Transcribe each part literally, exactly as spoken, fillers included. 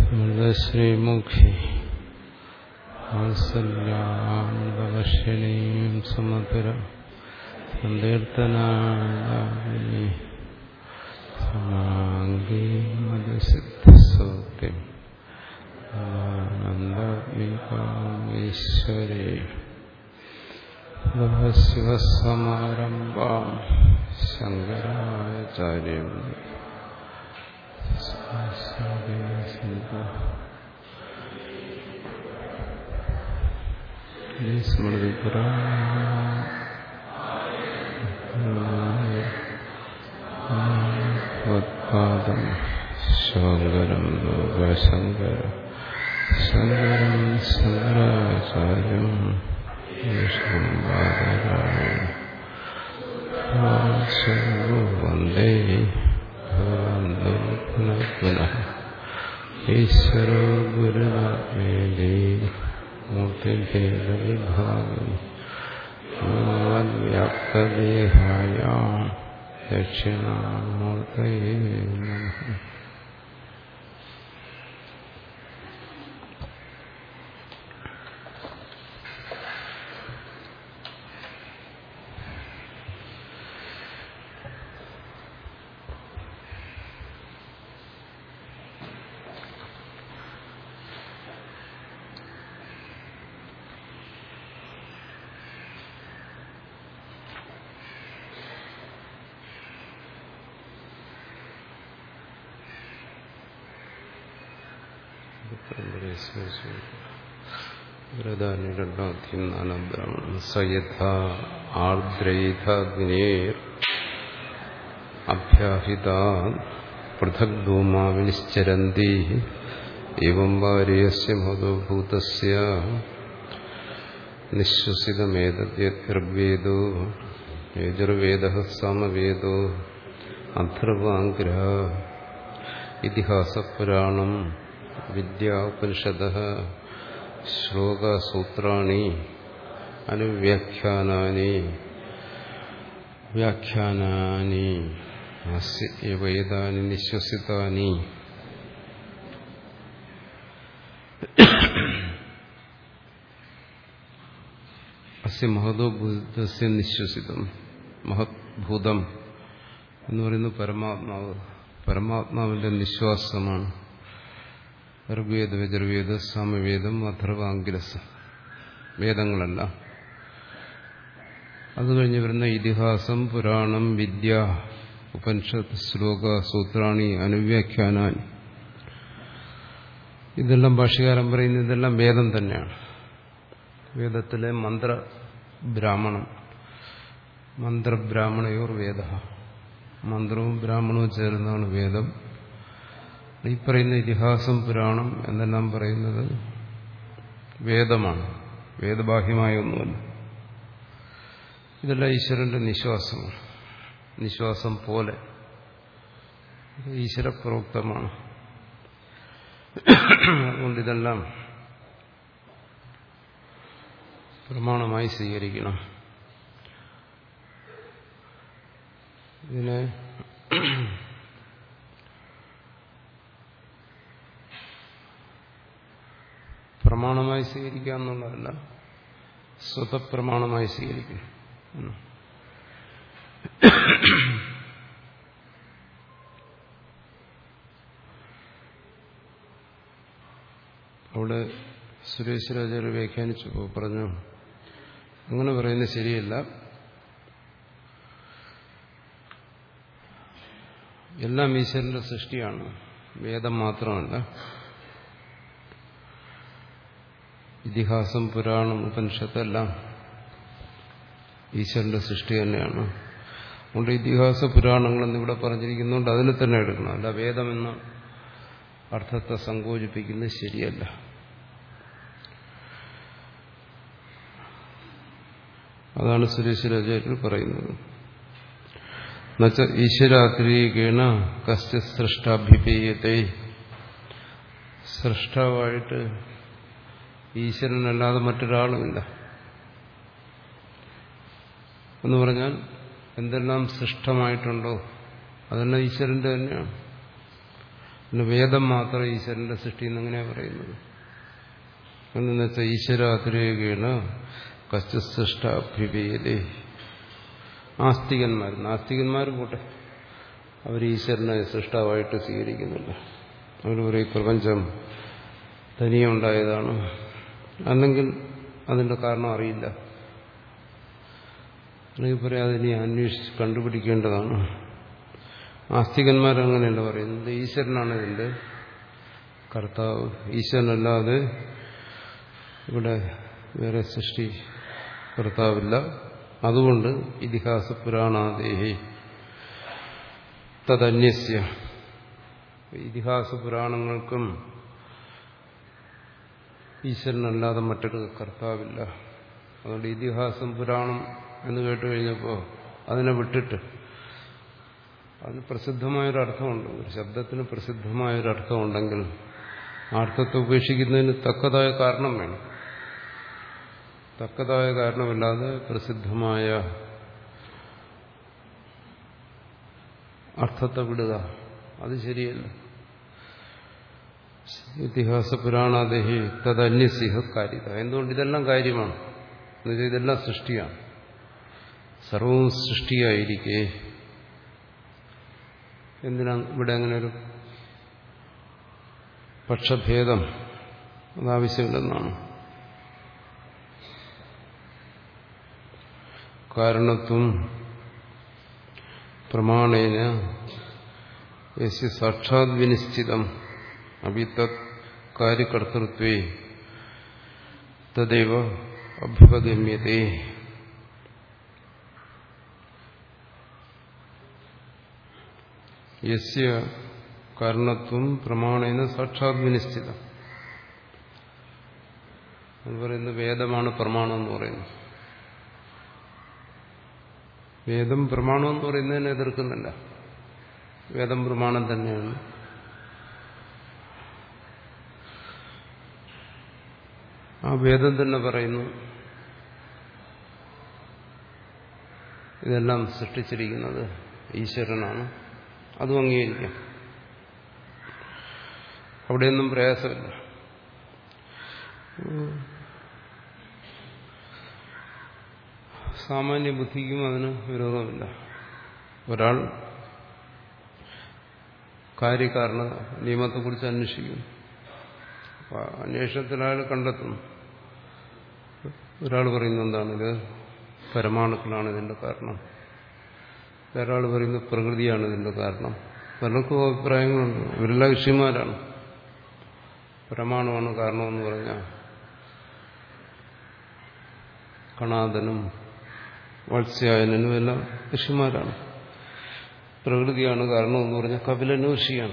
മൃദശ്രീമുഖി വാത്സല്യാമൃതവർഷിണീം സമധുര സങ്കീർത്തനായ സമാംഗീ മധുസിദ്ധസൗത്യം ആനന്ദീകാമീശ്വരേ ശിവസമാരംഭാം ശങ്കരാചാര്യം സ്മൃതിപുരാണം ശങ്കരം ലോകശങ്കര ശങ്കരം ശങ്കരാചാര്യം വന്ദേ പുനഃ ഈശ്വരോ ഗുരുനാഥേനേ മൂർത്തിഭേദവിഭാഗം വ്യാപ്തദേഹായ ദക്ഷിണാമൂർത്തയേ നമഃ. രണ്ടാമത്തെയും നാലാം ബ്രാഹ്മണം സയഥ ആർദ്രൈഥഗ്നേർ അഭ്യാഹിത പൃഥക് ധൂമാ വിനിശ്ചരന്തി ഏവം വാര്യസ്യ മഹോഭൂതസ്യ നിശ്വസിതമേതദ്യർവേദോ യജുർവേദഃ സാമവേദോ അഥർവാംഗ്രഃ ഇതിഹാസപുരാണം വിദ്യാ ഉപനിഷദഃ ശ്ലോകസൂത്രാണി അനുവ്യാഖ്യാനാനി വ്യാഖ്യാനാനി അസ്യ വേദാനി നിശ്വസിതാനി അസ്യ മഹതോ ഭൂതസ്യ നിശ്വസിതം. മഹത്ഭൂതം എന്ന് പറയുന്നത് പരമാത്മാവ്, പരമാത്മാവിന്റെ നിശ്വാസമാണ്. ഋഗ്വേദ യജുർവേദ സാമവേദം അഥർവാംഗിരസ വേദങ്ങളല്ല. അത് കഴിഞ്ഞ് വരുന്ന ഇതിഹാസം പുരാണം വിദ്യ ഉപനിഷത്ത് ശ്ലോക സൂത്രാണി അനുവ്യാഖ്യാനാനി, ഇതെല്ലാം ഭാഷ്യകാരൻ പറയുന്നത് ഇതെല്ലാം വേദം തന്നെയാണ്. വേദത്തിലെ മന്ത്രബ്രാഹ്മണം, മന്ത്രബ്രാഹ്മണയോർ വേദ, മന്ത്രവും ബ്രാഹ്മണവും ചേർന്നാണ് വേദം. ഈ പറയുന്ന ഇതിഹാസം പുരാണം എന്നെല്ലാം പറയുന്നത് വേദമാണ്, വേദബാഹ്യമായ ഒന്നുമല്ല. ഇതെല്ലാം ഈശ്വരന്റെ നിശ്വാസമാണ്, നിശ്വാസം പോലെ ഈശ്വരപ്രോക്തമാണ്. അതുകൊണ്ട് ഇതെല്ലാം പ്രമാണമായി സ്വീകരിക്കണം. ഇതിനെ പ്രമാണമായി സ്വീകരിക്കുക എന്നുള്ളതല്ല, സ്വതപ്രമാണമായി സ്വീകരിക്കണം. അവിടെ സുരേശ്വരാചാര്യ വ്യാഖ്യാനിച്ചു പറഞ്ഞു, അങ്ങനെ പറയുന്നത് ശരിയല്ല. എല്ലാം ഈശ്വരന്റെ സൃഷ്ടിയാണ്, വേദം മാത്രമല്ല. ഇതിഹാസം പുരാണം ഉപനിഷത്തെല്ലാം ഈശ്വരന്റെ സൃഷ്ടി തന്നെയാണ്. അതുകൊണ്ട് ഇതിഹാസ പുരാണങ്ങളെന്ന് ഇവിടെ പറഞ്ഞിരിക്കുന്നുണ്ട്, അതിനെ തന്നെ എടുക്കണം. അല്ല വേദമെന്ന അർത്ഥത്തെ സങ്കോചിപ്പിക്കുന്നത് ശരിയല്ല. അതാണ് സുരേശ്വരാചാര്യർ പറയുന്നത്. എന്നുവെച്ചാൽ ഈശ്വരാതിരീകേണ കശ്ച സൃഷ്ടാഭിപേയത്തെ, സൃഷ്ടാവായിട്ട് ഈശ്വരനല്ലാതെ മറ്റൊരാളുമില്ല എന്ന് പറഞ്ഞാൽ എന്തെല്ലാം സൃഷ്ടമായിട്ടുണ്ടോ അതെല്ലാം ഈശ്വരന്റെ തന്നെയാണ്. പിന്നെ വേദം മാത്രം ഈശ്വരന്റെ സൃഷ്ടി എന്നെങ്ങനെയാ പറയുന്നത്? എന്നു വെച്ചാൽ ഈശ്വര അതിരേകേണ കശ്ചിഷ്ടഭിഭേദേ. ആസ്തികന്മാർ നാസ്തികന്മാർ പോട്ടെ, അവർ ഈശ്വരനെ സൃഷ്ടാവായിട്ട് സ്വീകരിക്കുന്നില്ല. അവർ പറയും പ്രപഞ്ചം തനിയെ ഉണ്ടായതാണ്, അല്ലെങ്കിൽ അതിന്റെ കാരണം അറിയില്ല, അല്ലെങ്കിൽ പറയാം അതിനെ അന്വേഷിച്ച് കണ്ടുപിടിക്കേണ്ടതാണ്. ആസ്തികന്മാരങ്ങനെയല്ല പറയുന്നത്, ഈശ്വരനാണ് ഇതിന്റെ കർത്താവ്, ഈശ്വരനല്ലാതെ ഇവിടെ വേറെ സൃഷ്ടി കർത്താവില്ല. അതുകൊണ്ട് ഇതിഹാസ പുരാണാദേഹി തദന്യസ്യ, ഇതിഹാസ പുരാണങ്ങൾക്കും ഈശ്വരനല്ലാതെ മറ്റൊരു കർത്താവില്ല. അതുകൊണ്ട് ഇതിഹാസം പുരാണം എന്ന് കേട്ട് കഴിഞ്ഞപ്പോൾ അതിനെ വിട്ടിട്ട്, അതിന് പ്രസിദ്ധമായൊരർത്ഥമുണ്ട്, ഒരു ശബ്ദത്തിന് പ്രസിദ്ധമായൊരർത്ഥമുണ്ടെങ്കിൽ ആ അർത്ഥത്തെ ഉപേക്ഷിക്കുന്നതിന് തക്കതായ കാരണം വേണം. തക്കതായ കാരണമില്ലാതെ പ്രസിദ്ധമായ അർത്ഥത്തെ വിടുക, അത് ശരിയല്ല. ഇതിഹാസ പുരാണാദേഹി തദന്യസിഹ കാര്യത. എന്തുകൊണ്ട്? ഇതെല്ലാം കാര്യമാണ്, എന്നുവെച്ചാൽ ഇതെല്ലാം സൃഷ്ടിയാണ്, സർവവും സൃഷ്ടിയായിരിക്കെ എന്തിനാണ് ഇവിടെ അങ്ങനെ ഒരു പക്ഷഭേദം? അതാവശ്യമില്ലെന്നാണ്. കാരണത്വം പ്രമാണേന യസ്യ സാക്ഷാത് വിനിശ്ചിതം അഭി തത് കാര്യകർത്തൃത്വേ തദൈവ അഭ്യുപഗമ്യതേ. യസ്യ കാരണത്വം പ്രമാണേന സാക്ഷാത് വിനിശ്ചിതം എന്ന് പറയുന്നത് വേദമാണ് പ്രമാണം എന്ന് പറയുന്നത്. വേദം പ്രമാണം എന്ന് പറയുന്നതിനെ എതിർക്കുന്നില്ല, വേദം പ്രമാണം തന്നെയാണ്. ആ വേദം തന്നെ പറയുന്നു ഇതെല്ലാം സൃഷ്ടിച്ചിരിക്കുന്നത് ഈശ്വരനാണ്, അതും അംഗീകരിക്കാം, അവിടെയൊന്നും പ്രയാസമില്ല. സാമാന്യ ബുദ്ധിക്കും അതിന് വിരോധമില്ല. ഒരാൾ കാര്യകാരണ നിയമത്തെക്കുറിച്ച് അന്വേഷിക്കുന്നു, അന്വേഷണത്തിൽ അയാൾ കണ്ടെത്തുന്നു. ഒരാൾ പറയുന്നത് എന്താണ്, ഇത് പരമാണുക്കളാണ് ഇതിന്റെ കാരണം, വേറൊരാൾ പറയുന്നത് പ്രകൃതിയാണ് ഇതിന്റെ കാരണം. പലർക്കും അഭിപ്രായങ്ങളുണ്ട്. ഇവരെല്ലാം ഋഷിമാരാണ്. പരമാണുവാണ് കാരണമെന്ന് പറഞ്ഞാൽ കണാദനും വത്സ്യായനും എല്ലാം ഋഷിമാരാണ്. പ്രകൃതിയാണ് കാരണമെന്ന് പറഞ്ഞാൽ കപിലനും ഋഷിയാണ്.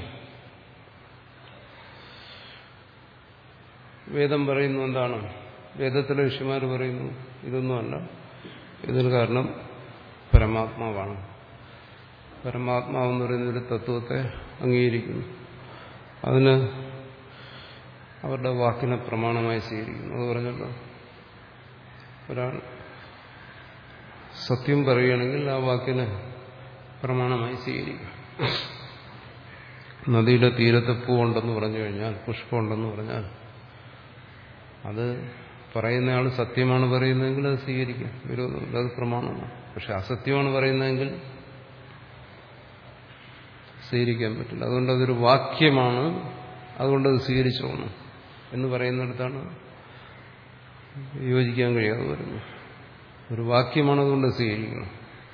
വേദം പറയുന്നു എന്താണ്? വേദത്തിലെ ഋഷിമാർ പറയുന്നു ഇതൊന്നുമല്ല, ഇതിന് കാരണം പരമാത്മാവാണ്. പരമാത്മാവെന്ന് പറയുന്ന ഒരു തത്വത്തെ അംഗീകരിക്കുന്നു, അതിന് അവരുടെ വാക്കിനെ പ്രമാണമായി സ്വീകരിക്കുന്നു. അത് പറഞ്ഞല്ലോ, ഒരാൾ സത്യം പറയുകയാണെങ്കിൽ ആ വാക്കിനെ പ്രമാണമായി സ്വീകരിക്കും. നദിയുടെ തീരത്ത് പൂവുണ്ടെന്ന് പറഞ്ഞു കഴിഞ്ഞാൽ, പുഷ്പമുണ്ടെന്ന് പറഞ്ഞാൽ, അത് പറയുന്നയാൾ സത്യമാണ് പറയുന്നതെങ്കിൽ അത് സ്വീകരിക്കാം, വിരോധമില്ല, അത് പ്രമാണമാണ്. പക്ഷെ അസത്യമാണ് പറയുന്നതെങ്കിൽ സ്വീകരിക്കാൻ പറ്റില്ല. അതുകൊണ്ട് അതൊരു വാക്യമാണ്, അതുകൊണ്ടത് സ്വീകരിച്ചോണം എന്ന് പറയുന്നിടത്താണ് യോജിക്കാൻ കഴിയാതെ വരുന്നത്. ഒരു വാക്യമാണ്, അതുകൊണ്ട് സ്വീകരിക്കണം.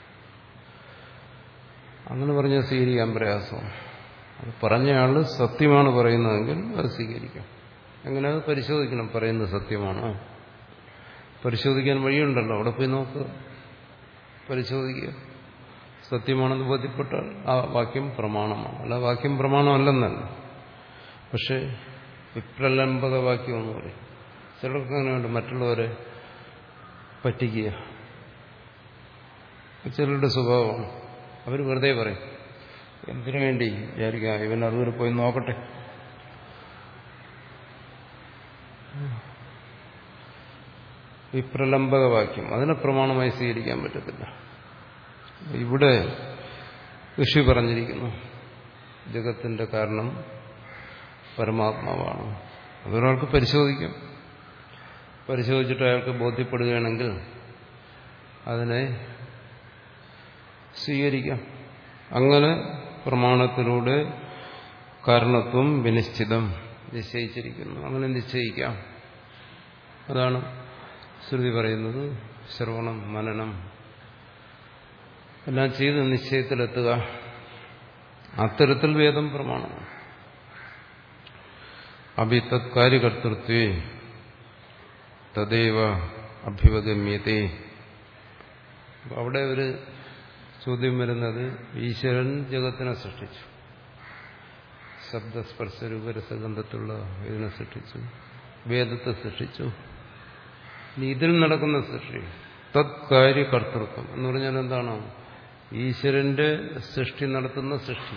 അങ്ങനെ പറഞ്ഞാൽ സ്വീകരിക്കാൻ പ്രയാസമാണ്. അത് പറഞ്ഞയാൾ സത്യമാണ് പറയുന്നതെങ്കിൽ അത് സ്വീകരിക്കാം. എങ്ങനെ? അത് പരിശോധിക്കണം, പറയുന്നത് സത്യമാണോ? പരിശോധിക്കാൻ വഴിയുണ്ടല്ലോ, അവിടെ പോയി നോക്കുക, പരിശോധിക്കുക. സത്യമാണെന്ന് ബോധ്യപ്പെട്ടാൽ ആ വാക്യം പ്രമാണമാണ്. അല്ല, വാക്യം പ്രമാണമല്ലെന്നല്ല, പക്ഷെ വിപ്രലംബക വാക്യം എന്ന് പറയും. ചിലർക്ക് അങ്ങനെയുണ്ട്, മറ്റുള്ളവരെ പറ്റിക്കുക, ചിലരുടെ സ്വഭാവമാണ്. അവർ വെറുതെ പറയും, എന്തിനു വേണ്ടി വിചാരിക്കുക, ഇവൻ അതുവരെ പോയി നോക്കട്ടെ. വിപ്രലംബക വാക്യം അതിനെ പ്രമാണമായി സ്വീകരിക്കാൻ പറ്റത്തില്ല. ഇവിടെ ഋഷി പറഞ്ഞിരിക്കുന്നു, ജഗത്തിന്റെ കാരണം പരമാത്മാവാണ്. അതൊരാൾക്ക് പരിശോധിക്കാം. പരിശോധിച്ചിട്ട് അയാൾക്ക് ബോധ്യപ്പെടുകയാണെങ്കിൽ അതിനെ സ്വീകരിക്കാം. അങ്ങനെ പ്രമാണത്തിലൂടെ കാരണത്വം വിനിശ്ചിതം നിശ്ചയിച്ചിരിക്കുന്നു. അങ്ങനെ നിശ്ചയിക്കാം. അതാണ് ശ്രുതി പറയുന്നത്. ശ്രവണം, മനനം എല്ലാം ചെയ്ത് നിശ്ചയത്തിലെത്തുക. അത്തരത്തിൽ വേദം പ്രമാണമാണ്. അഭി തത്കാര്യകർത്തൃത്വേ തദേവ അഭ്യുപഗമ്യത്തെ. അവിടെ ഒരു ചോദ്യം വരുന്നത്, ഈശ്വരൻ ജഗത്തിനെ സൃഷ്ടിച്ചു, ശബ്ദസ്പർശ രൂപരസഗന്ധത്തിലുള്ള ഇതിനെ സൃഷ്ടിച്ചു, വേദത്തെ സൃഷ്ടിച്ചു. ഇനി ഇതിൽ നടക്കുന്ന സൃഷ്ടി തത്കാര്യകർത്തൃത്വം എന്ന് പറഞ്ഞാൽ എന്താണ്? ഈശ്വരന്റെ സൃഷ്ടി നടത്തുന്ന സൃഷ്ടി.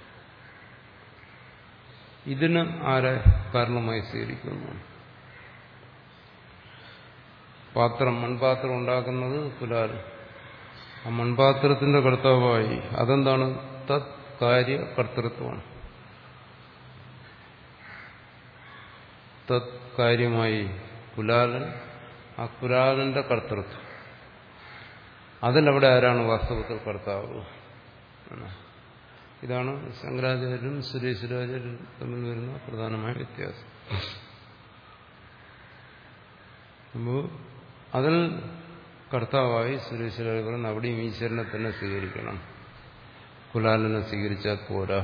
ഇതിന് ആരെ കാരണമായി സ്വീകരിക്കുന്നു? പാത്രം, മൺപാത്രം ഉണ്ടാക്കുന്നത് കുലാൽ. ആ മൺപാത്രത്തിന്റെ കർത്താവായി അതെന്താണ്? തത്കാര്യ കർത്തൃത്വമാണ്. തത്കാര്യമായി കുലാലൻ, ആ കുലാലന്റെ കർത്തൃത്വം. അതിലവിടെ ആരാണ് വാസ്തവത്തിൽ കർത്താവ്? ഇതാണ് ശങ്കരാചാര്യരും സുരേശ്വരാചാര്യരും തമ്മിൽ വരുന്ന പ്രധാനമായ വ്യത്യാസം. അപ്പോൾ അതിൽ കർത്താവായി സുരേശ്വരാചാര്യ പറയുന്ന അവിടെയും ഈശ്വരനെ തന്നെ സ്വീകരിക്കണം. കുലാലനെ സ്വീകരിച്ചാൽ പോരാ.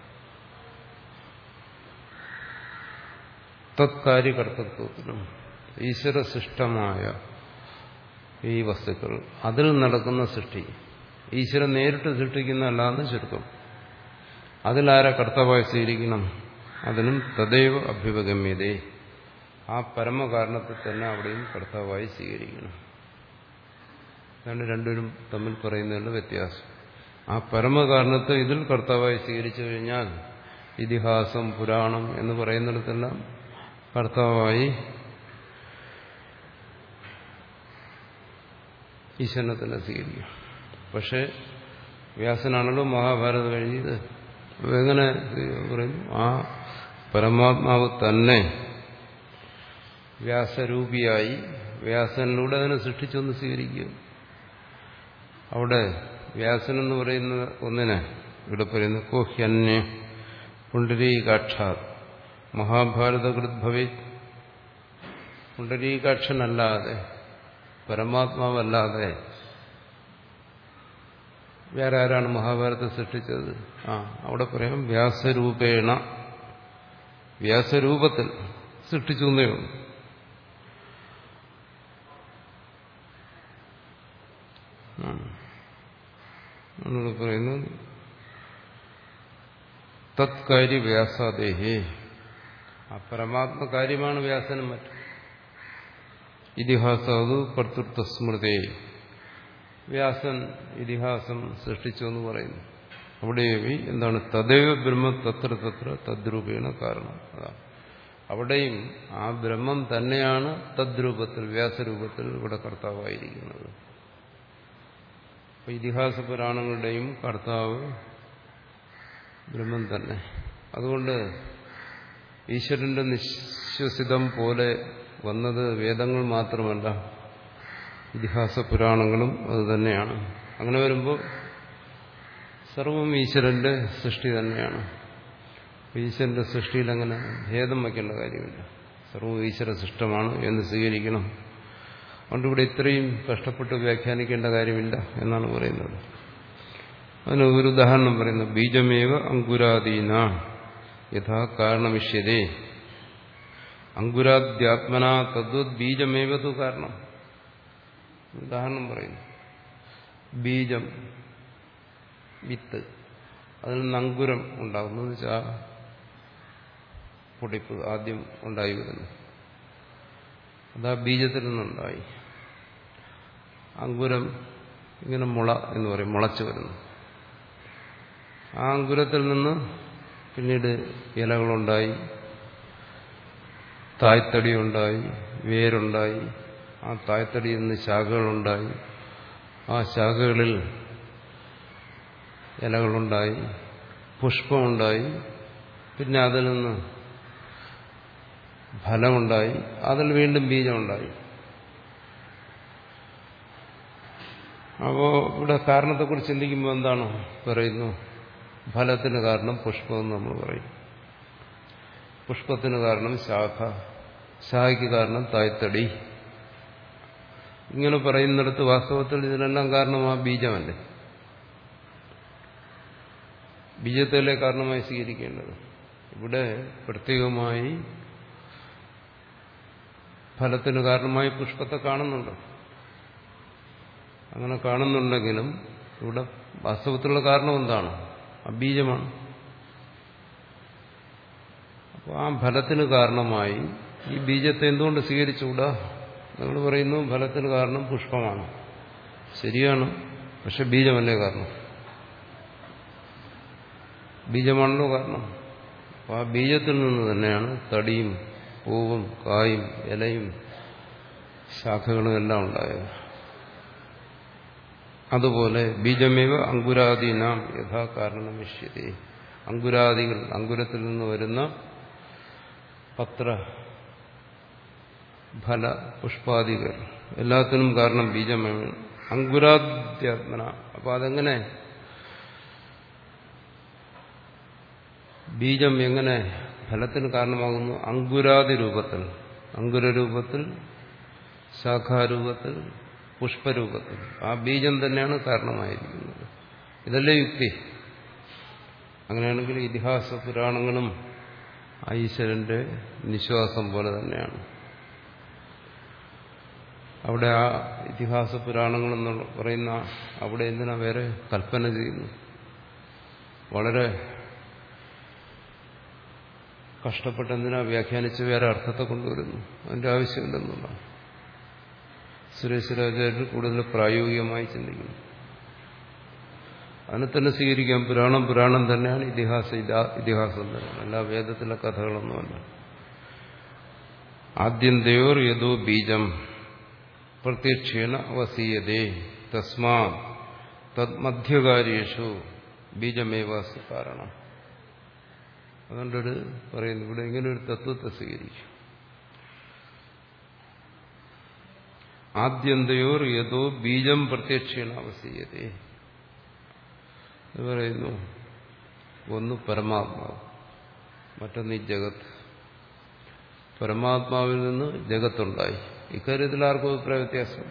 തത്കാര്യകർത്തൃത്വത്തിലും ഈശ്വരസൃഷ്ടമായ ഈ വസ്തുക്കൾ, അതിൽ നടക്കുന്ന സൃഷ്ടി, ഈശ്വരൻ നേരിട്ട് സൃഷ്ടിക്കുന്നതല്ലാന്ന് ചുരുക്കം. അതിലാരെ കർത്താവായി സ്വീകരിക്കണം? അതിനും തദൈവ അഭ്യുപഗമ്യതേ, ആ പരമകാരണത്തെ തന്നെ അവിടെയും കർത്താവായി സ്വീകരിക്കണം. അതാണ് രണ്ടുപേരും തമ്മിൽ പറയുന്നതിനുള്ള വ്യത്യാസം. ആ പരമകാരണത്തെ ഇതിൽ കർത്താവായി സ്വീകരിച്ചു കഴിഞ്ഞാൽ ഇതിഹാസം, പുരാണം എന്ന് പറയുന്നിടത്തെല്ലാം കർത്താവായി ഈശ്വരനെ തന്നെ സ്വീകരിക്കും. പക്ഷെ വ്യാസനാണല്ലോ മഹാഭാരതം കഴിഞ്ഞത്. എങ്ങനെ പറയുന്നു? ആ പരമാത്മാവ് തന്നെ വ്യാസരൂപിയായി വ്യാസനിലൂടെ അതിനെ സൃഷ്ടിച്ചൊന്ന് സ്വീകരിക്കുക. അവിടെ വ്യാസൻ എന്ന് പറയുന്ന ഒന്നിനെ ഇവിടെ പറയുന്നു കോഹ്യന്യ പുണ്ടരീകാക്ഷാത് മഹാഭാരതകൃത്. പുണ്ടരീകാക്ഷനല്ലാതെ, പരമാത്മാവല്ലാതെ വേറെ ആരാണ് മഹാഭാരതത്തെ സൃഷ്ടിച്ചത്? ആ അവിടെ പറയാം വ്യാസരൂപേണ, വ്യാസരൂപത്തിൽ സൃഷ്ടിച്ചു എന്നേ ഉള്ളൂ. നമ്മൾ പറയുന്നത് തത്കാര്യ വ്യാസാദേഹേ, ആ പരമാത്മകാര്യമാണ് വ്യാസനും മറ്റും. ഇതിഹാസാതു കർത്തൃത്വ സ്മൃതേ, വ്യാസൻ ഇതിഹാസം സൃഷ്ടിച്ചു എന്ന് പറയുന്നു. അവിടെ എന്താണ്? തദൈവ ബ്രഹ്മ തത്ര തത്ര തദ്രൂപേണ കാരണം. അതാണ് അവിടെയും ആ ബ്രഹ്മം തന്നെയാണ് തദ്രൂപത്തിൽ, വ്യാസരൂപത്തിൽ ഇവിടെ കർത്താവായിരിക്കുന്നത്. അപ്പൊ ഇതിഹാസ പുരാണങ്ങളുടെയും കർത്താവ് ബ്രഹ്മം തന്നെ. അതുകൊണ്ട് ഈശ്വരന്റെ നിശ്വസിതം പോലെ വന്നത് വേദങ്ങൾ മാത്രമല്ല, ഇതിഹാസ പുരാണങ്ങളും അതുതന്നെയാണ്. അങ്ങനെ വരുമ്പോൾ സർവം ഈശ്വരന്റെ സൃഷ്ടി തന്നെയാണ്. ഈശ്വരന്റെ സൃഷ്ടിയിൽ അങ്ങനെ ഭേദം വയ്ക്കേണ്ട കാര്യമില്ല. സർവം ഈശ്വര സൃഷ്ടമാണ് എന്ന് സ്വീകരിക്കണം. അതുകൊണ്ട് ഇവിടെ ഇത്രയും കഷ്ടപ്പെട്ട് വ്യാഖ്യാനിക്കേണ്ട കാര്യമില്ല എന്നാണ് പറയുന്നത്. അതിന് ഒരു ഉദാഹരണം പറയുന്നു. ബീജമേവ അങ്കുരാദീന യഥാ കാരണമിഷ്യതേ അങ്കുരാദ്യാത്മന തദ്വത് ബീജമേവ തു കാരണം. ഉദാഹരണം പറയുന്നു. ബീജം, വിത്ത്, അതിൽ നിന്ന് അങ്കുരം ഉണ്ടാകുന്നത് വെച്ചാൽ പൊടിപ്പ് ആദ്യം ഉണ്ടായി വരുന്നു. അതാ ബീജത്തിൽ നിന്നുണ്ടായി. അങ്കുരം ഇങ്ങനെ മുള എന്ന് പറയും, മുളച്ചു വരുന്നു. ആ അങ്കുരത്തിൽ നിന്ന് പിന്നീട് ഇലകളുണ്ടായി, തായ്തടിയുണ്ടായി, വേരുണ്ടായി. ആ തായ്തടിയിൽ നിന്ന് ശാഖകളുണ്ടായി. ആ ശാഖകളിൽ ഇലകളുണ്ടായി, പുഷ്പമുണ്ടായി. പിന്നെ അതിൽ നിന്ന് ഫലമുണ്ടായി, അതിൽ വീണ്ടും ബീജമുണ്ടായി. അപ്പോ ഇവിടെ കാരണത്തെക്കുറിച്ച് ചിന്തിക്കുമ്പോൾ എന്താണ് പറയുന്നു? ഫലത്തിന് കാരണം പുഷ്പം എന്ന് നമ്മൾ പറയും. പുഷ്പത്തിന് കാരണം ശാഖ, ശാഖയ്ക്ക് കാരണം തായ്തടി. ഇങ്ങനെ പറയുന്നിടത്ത് വാസ്തവത്തിൽ ഇതിനെല്ലാം കാരണം ആ ബീജമല്ലേ? ബീജത്തിലെ കാരണമായി സ്വീകരിക്കേണ്ടത്. ഇവിടെ പ്രത്യേകമായി ഫലത്തിന് കാരണമായി പുഷ്പത്തെ കാണുന്നുണ്ട്. അങ്ങനെ കാണുന്നുണ്ടെങ്കിലും ഇവിടെ വാസ്തവത്തിലുള്ള കാരണം എന്താണ്? ആ ബീജമാണ്. അപ്പോൾ ആ ഫലത്തിന് കാരണമായി ഈ ബീജത്തെ എന്തുകൊണ്ട് സ്വീകരിച്ചുകൂടാ? നമ്മൾ പറയുന്നു ഫലത്തിന് കാരണം പുഷ്പമാണ്. ശരിയാണ്, പക്ഷെ ബീജമല്ലേ കാരണം? ബീജമാണല്ലോ കാരണം. അപ്പോൾ ആ ബീജത്തിൽ നിന്ന് തന്നെയാണ് തടിയും പൂവും കായും ഇലയും ശാഖകളും എല്ലാം ഉണ്ടായത്. അതുപോലെ ബീജമേവ അങ്കുരാദീനാം യഥാ കാരണമിഷ്യതേ. അങ്കുരാദികൾ, അങ്കുരത്തിൽ നിന്ന് വരുന്ന പത്ര ഫല പുഷ്പാദികൾ എല്ലാത്തിനും കാരണം ബീജമേവ അങ്കുരാദ്യാത്മന. അപ്പൊ അതെങ്ങനെ ബീജം എങ്ങനെ ഫലത്തിന് കാരണമാകുന്നു? അങ്കുരാദി രൂപത്തിൽ, അങ്കുരരൂപത്തിൽ, ശാഖാരൂപത്തിൽ, പുഷ്പരൂപത്തിൽ. ആ ബീജം തന്നെയാണ് കാരണമായിരിക്കുന്നത്. ഇതല്ലേ യുക്തി? അങ്ങനെയാണെങ്കിൽ ഇതിഹാസ പുരാണങ്ങളും ഈശ്വരന്റെ നിശ്വാസം പോലെ തന്നെയാണ്. അവിടെ ആ ഇതിഹാസ പുരാണങ്ങളെന്ന് പറയുന്ന അവിടെ എന്തിനാ വേറെ കൽപ്പന ചെയ്യുന്നു? വളരെ കഷ്ടപ്പെട്ട് എന്തിനാ വ്യാഖ്യാനിച്ച് വേറെ അർത്ഥത്തെ കൊണ്ടുവരുന്നു? അതിന്റെ ആവശ്യമില്ലെന്നുള്ളതാണ്. സുരേശ്വരാചാര്യർ കൂടുതൽ പ്രായോഗികമായി ചിന്തിക്കുന്നു. അതിനെ തന്നെ സ്വീകരിക്കാം. പുരാണം പുരാണം തന്നെയാണ്, ഇതിഹാസം ഇതിഹാസം തന്നെയാണ്. എല്ലാ വേദത്തിലെ കഥകളൊന്നുമല്ല. ആദ്യന്തയോർ യദോ ബീജം പ്രത്യക്ഷേണ അവസീയതേ തസ്മാ തദ്മധ്യകാര്യേഷു ബീജമേവാസ് കാരണം. അതുകൊണ്ടൊരു പറയുന്നു ഇവിടെ ഇങ്ങനെ ഒരു തത്വത്തെ സ്വീകരിക്കും. ആദ്യന്തയോർ യദോ ബീജം പ്രത്യക്ഷേണ അവസീയതേ. പറയുന്നു ഒന്ന് പരമാത്മാവ്, മറ്റൊന്ന് ഈ ജഗത്ത്. പരമാത്മാവിൽ നിന്ന് ജഗത്തുണ്ടായി. ഇക്കാര്യത്തിൽ ആർക്കും അഭിപ്രായ വ്യത്യാസം.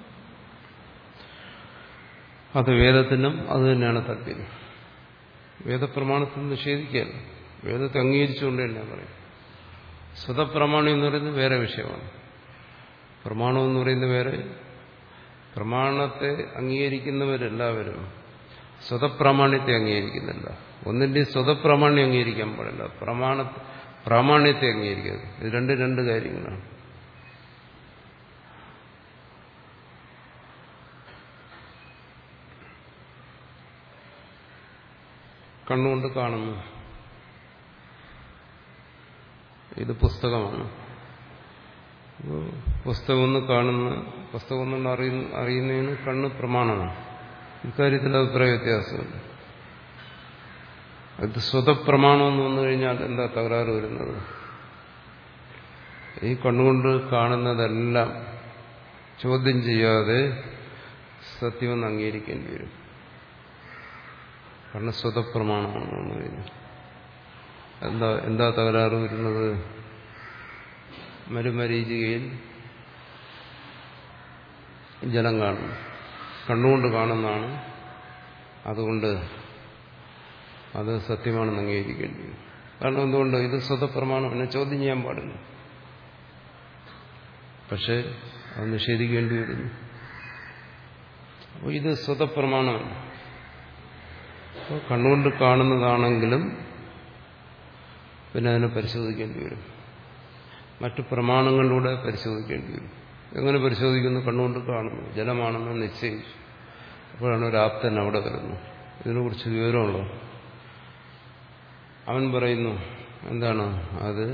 അത് വേദത്തിനും അത് തന്നെയാണ് താല്പര്യം. വേദപ്രമാണത്തിൽ നിഷേധിക്കുകയല്ല, വേദത്തെ അംഗീകരിച്ചുകൊണ്ട് തന്നെ പറയും. സ്വതപ്രമാണം എന്ന് പറയുന്നത് വേറെ വിഷയമാണ്. പ്രമാണം എന്ന് പറയുന്നത് വേറെ. പ്രമാണത്തെ അംഗീകരിക്കുന്നവരെല്ലാവരും സ്വതപ്രാമാണ്യത്തെ അംഗീകരിക്കുന്നില്ല. ഒന്നിന്റെയും സ്വതപ്രാമാണ്യം അംഗീകരിക്കാൻ പാടില്ല, പ്രമാണ പ്രാമാണ്യത്തെ അംഗീകരിക്കരുത്. ഇത് രണ്ട് രണ്ട് കാര്യങ്ങളാണ്. കണ്ണുകൊണ്ട് കാണുന്നു, ഇത് പുസ്തകമാണ്. പുസ്തകം ഒന്ന് കാണുന്ന പുസ്തകം ഒന്നും അറിയുന്ന അറിയുന്നതിന് കണ്ണ് പ്രമാണമാണ്. ഇക്കാര്യത്തിൽ അഭിപ്രായ വ്യത്യാസമുണ്ട്. അത് സ്വതപ്രമാണമെന്ന് വന്നു കഴിഞ്ഞാൽ എന്താ തകരാറ് വരുന്നത്? ഈ കണ്ണുകൊണ്ട് കാണുന്നതെല്ലാം ചോദ്യം ചെയ്യാതെ സത്യമെന്ന് അംഗീകരിക്കേണ്ടി വരും. കണ്ണ് സ്വതപ്രമാണമാണെന്ന് വന്നു കഴിഞ്ഞാൽ എന്താ എന്താ തകരാറ് വരുന്നത്? മരുമരീചികയിൽ ജലം കാണുന്നു, കണ്ണുകൊണ്ട് കാണുന്നതാണ്, അതുകൊണ്ട് അത് സത്യമാണെന്ന് അംഗീകരിക്കേണ്ടി വരും. കാരണം എന്തുകൊണ്ട്? ഇത് സ്വതപ്രമാണം, എന്നെ ചോദ്യം ചെയ്യാൻ പാടില്ല. പക്ഷെ അത് നിഷേധിക്കേണ്ടി വരുന്നു. അപ്പോൾ ഇത് സ്വതപ്രമാണമല്ല. അപ്പോൾ കണ്ണുകൊണ്ട് കാണുന്നതാണെങ്കിലും പിന്നെ അതിനെ പരിശോധിക്കേണ്ടി വരും. മറ്റു പ്രമാണങ്ങളിലൂടെ പരിശോധിക്കേണ്ടി വരും. എങ്ങനെ പരിശോധിക്കുന്നു? കണ്ണുകൊണ്ട് കാണുന്നു, ജലമാണെന്ന് നിശ്ചയിച്ചു. അപ്പോഴാണ് ഒരു ആപ്തൻ അവിടെ വരുന്നു, ഇതിനെക്കുറിച്ച് വിവരമുള്ളൂ. അവൻ പറയുന്നു എന്താണ് അത്?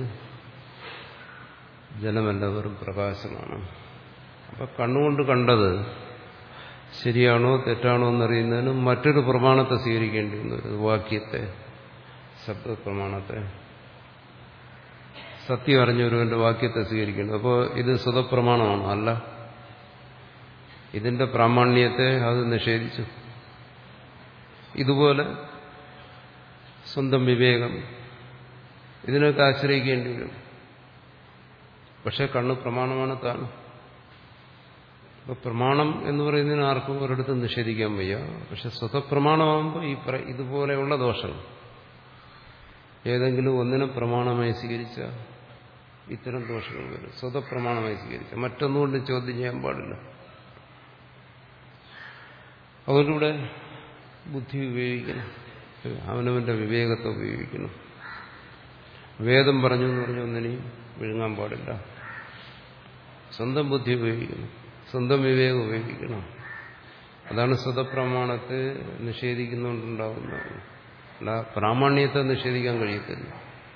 ജലമല്ല, വെറും പ്രകാശമാണ്. അപ്പൊ കണ്ണുകൊണ്ട് കണ്ടത് ശരിയാണോ തെറ്റാണോ എന്നറിയുന്നതിന് മറ്റൊരു പ്രമാണത്തെ സ്വീകരിക്കേണ്ടി വന്നു. ഒരു വാക്യത്തെ, ശബ്ദ പ്രമാണത്തെ. സത്യം അറിഞ്ഞൊരുവന്റെ വാക്യത്തെ സ്വീകരിക്കുന്നത്. അപ്പോൾ ഇത് സ്വതപ്രമാണമാണോ? അല്ല. ഇതിന്റെ പ്രാമാണ്യത്തെ അത് നിഷേധിച്ചു. ഇതുപോലെ സ്വന്തം വിവേകം ഇതിനൊക്കെ ആശ്രയിക്കേണ്ടി വരും. പക്ഷെ കണ്ണ് പ്രമാണമാണ് താൻ. അപ്പൊ പ്രമാണം എന്ന് പറയുന്നതിന് ആർക്കും ഒരിടത്തും നിഷേധിക്കാൻ വയ്യ. പക്ഷെ സ്വതപ്രമാണമാകുമ്പോൾ ഈ ഇതുപോലെയുള്ള ദോഷങ്ങൾ ഏതെങ്കിലും ഒന്നിനെ പ്രമാണമായി സ്വീകരിച്ച ഇത്തരം ദോഷങ്ങൾ വരും. സ്വതപ്രമാണമായി സ്വീകരിച്ച മറ്റൊന്നുകൊണ്ട് ചോദ്യം ചെയ്യാൻ പാടില്ല. അവരുടെ ബുദ്ധി ഉപയോഗിക്കണം, അവനവന്റെ വിവേകത്തെ ഉപയോഗിക്കണം. വേദം പറഞ്ഞു എന്ന് പറഞ്ഞ ഒന്നിനെയും വിഴുങ്ങാൻ പാടില്ല. സ്വന്തം ബുദ്ധി ഉപയോഗിക്കണം, സ്വന്തം വിവേകം ഉപയോഗിക്കണം. അതാണ് സ്വതപ്രമാണത്തെ നിഷേധിക്കുന്നുണ്ടാവുന്നത്. അല്ല, പ്രാമാണ്യത്തെ നിഷേധിക്കാൻ കഴിയത്തില്ല.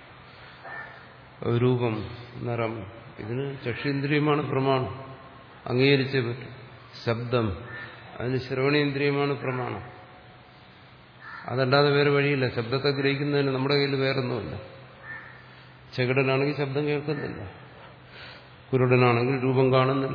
രൂപം, നിറം, ഇതിന് ചക്ഷുന്ദ്രിയമാണ് പ്രമാണം, അംഗീകരിച്ചേ പറ്റും. ശബ്ദം, അതിന് ശ്രവണേന്ദ്രിയമാണ് പ്രമാണം. അതല്ലാതെ വേറെ വഴിയില്ല. ശബ്ദത്തെ ഗ്രഹിക്കുന്നതിന് നമ്മുടെ കയ്യിൽ വേറൊന്നുമില്ല. ചെകിടനാണെങ്കിൽ ശബ്ദം കേൾക്കുന്നില്ല, കുരുടനാണെങ്കിൽ രൂപം കാണുന്നില്ല.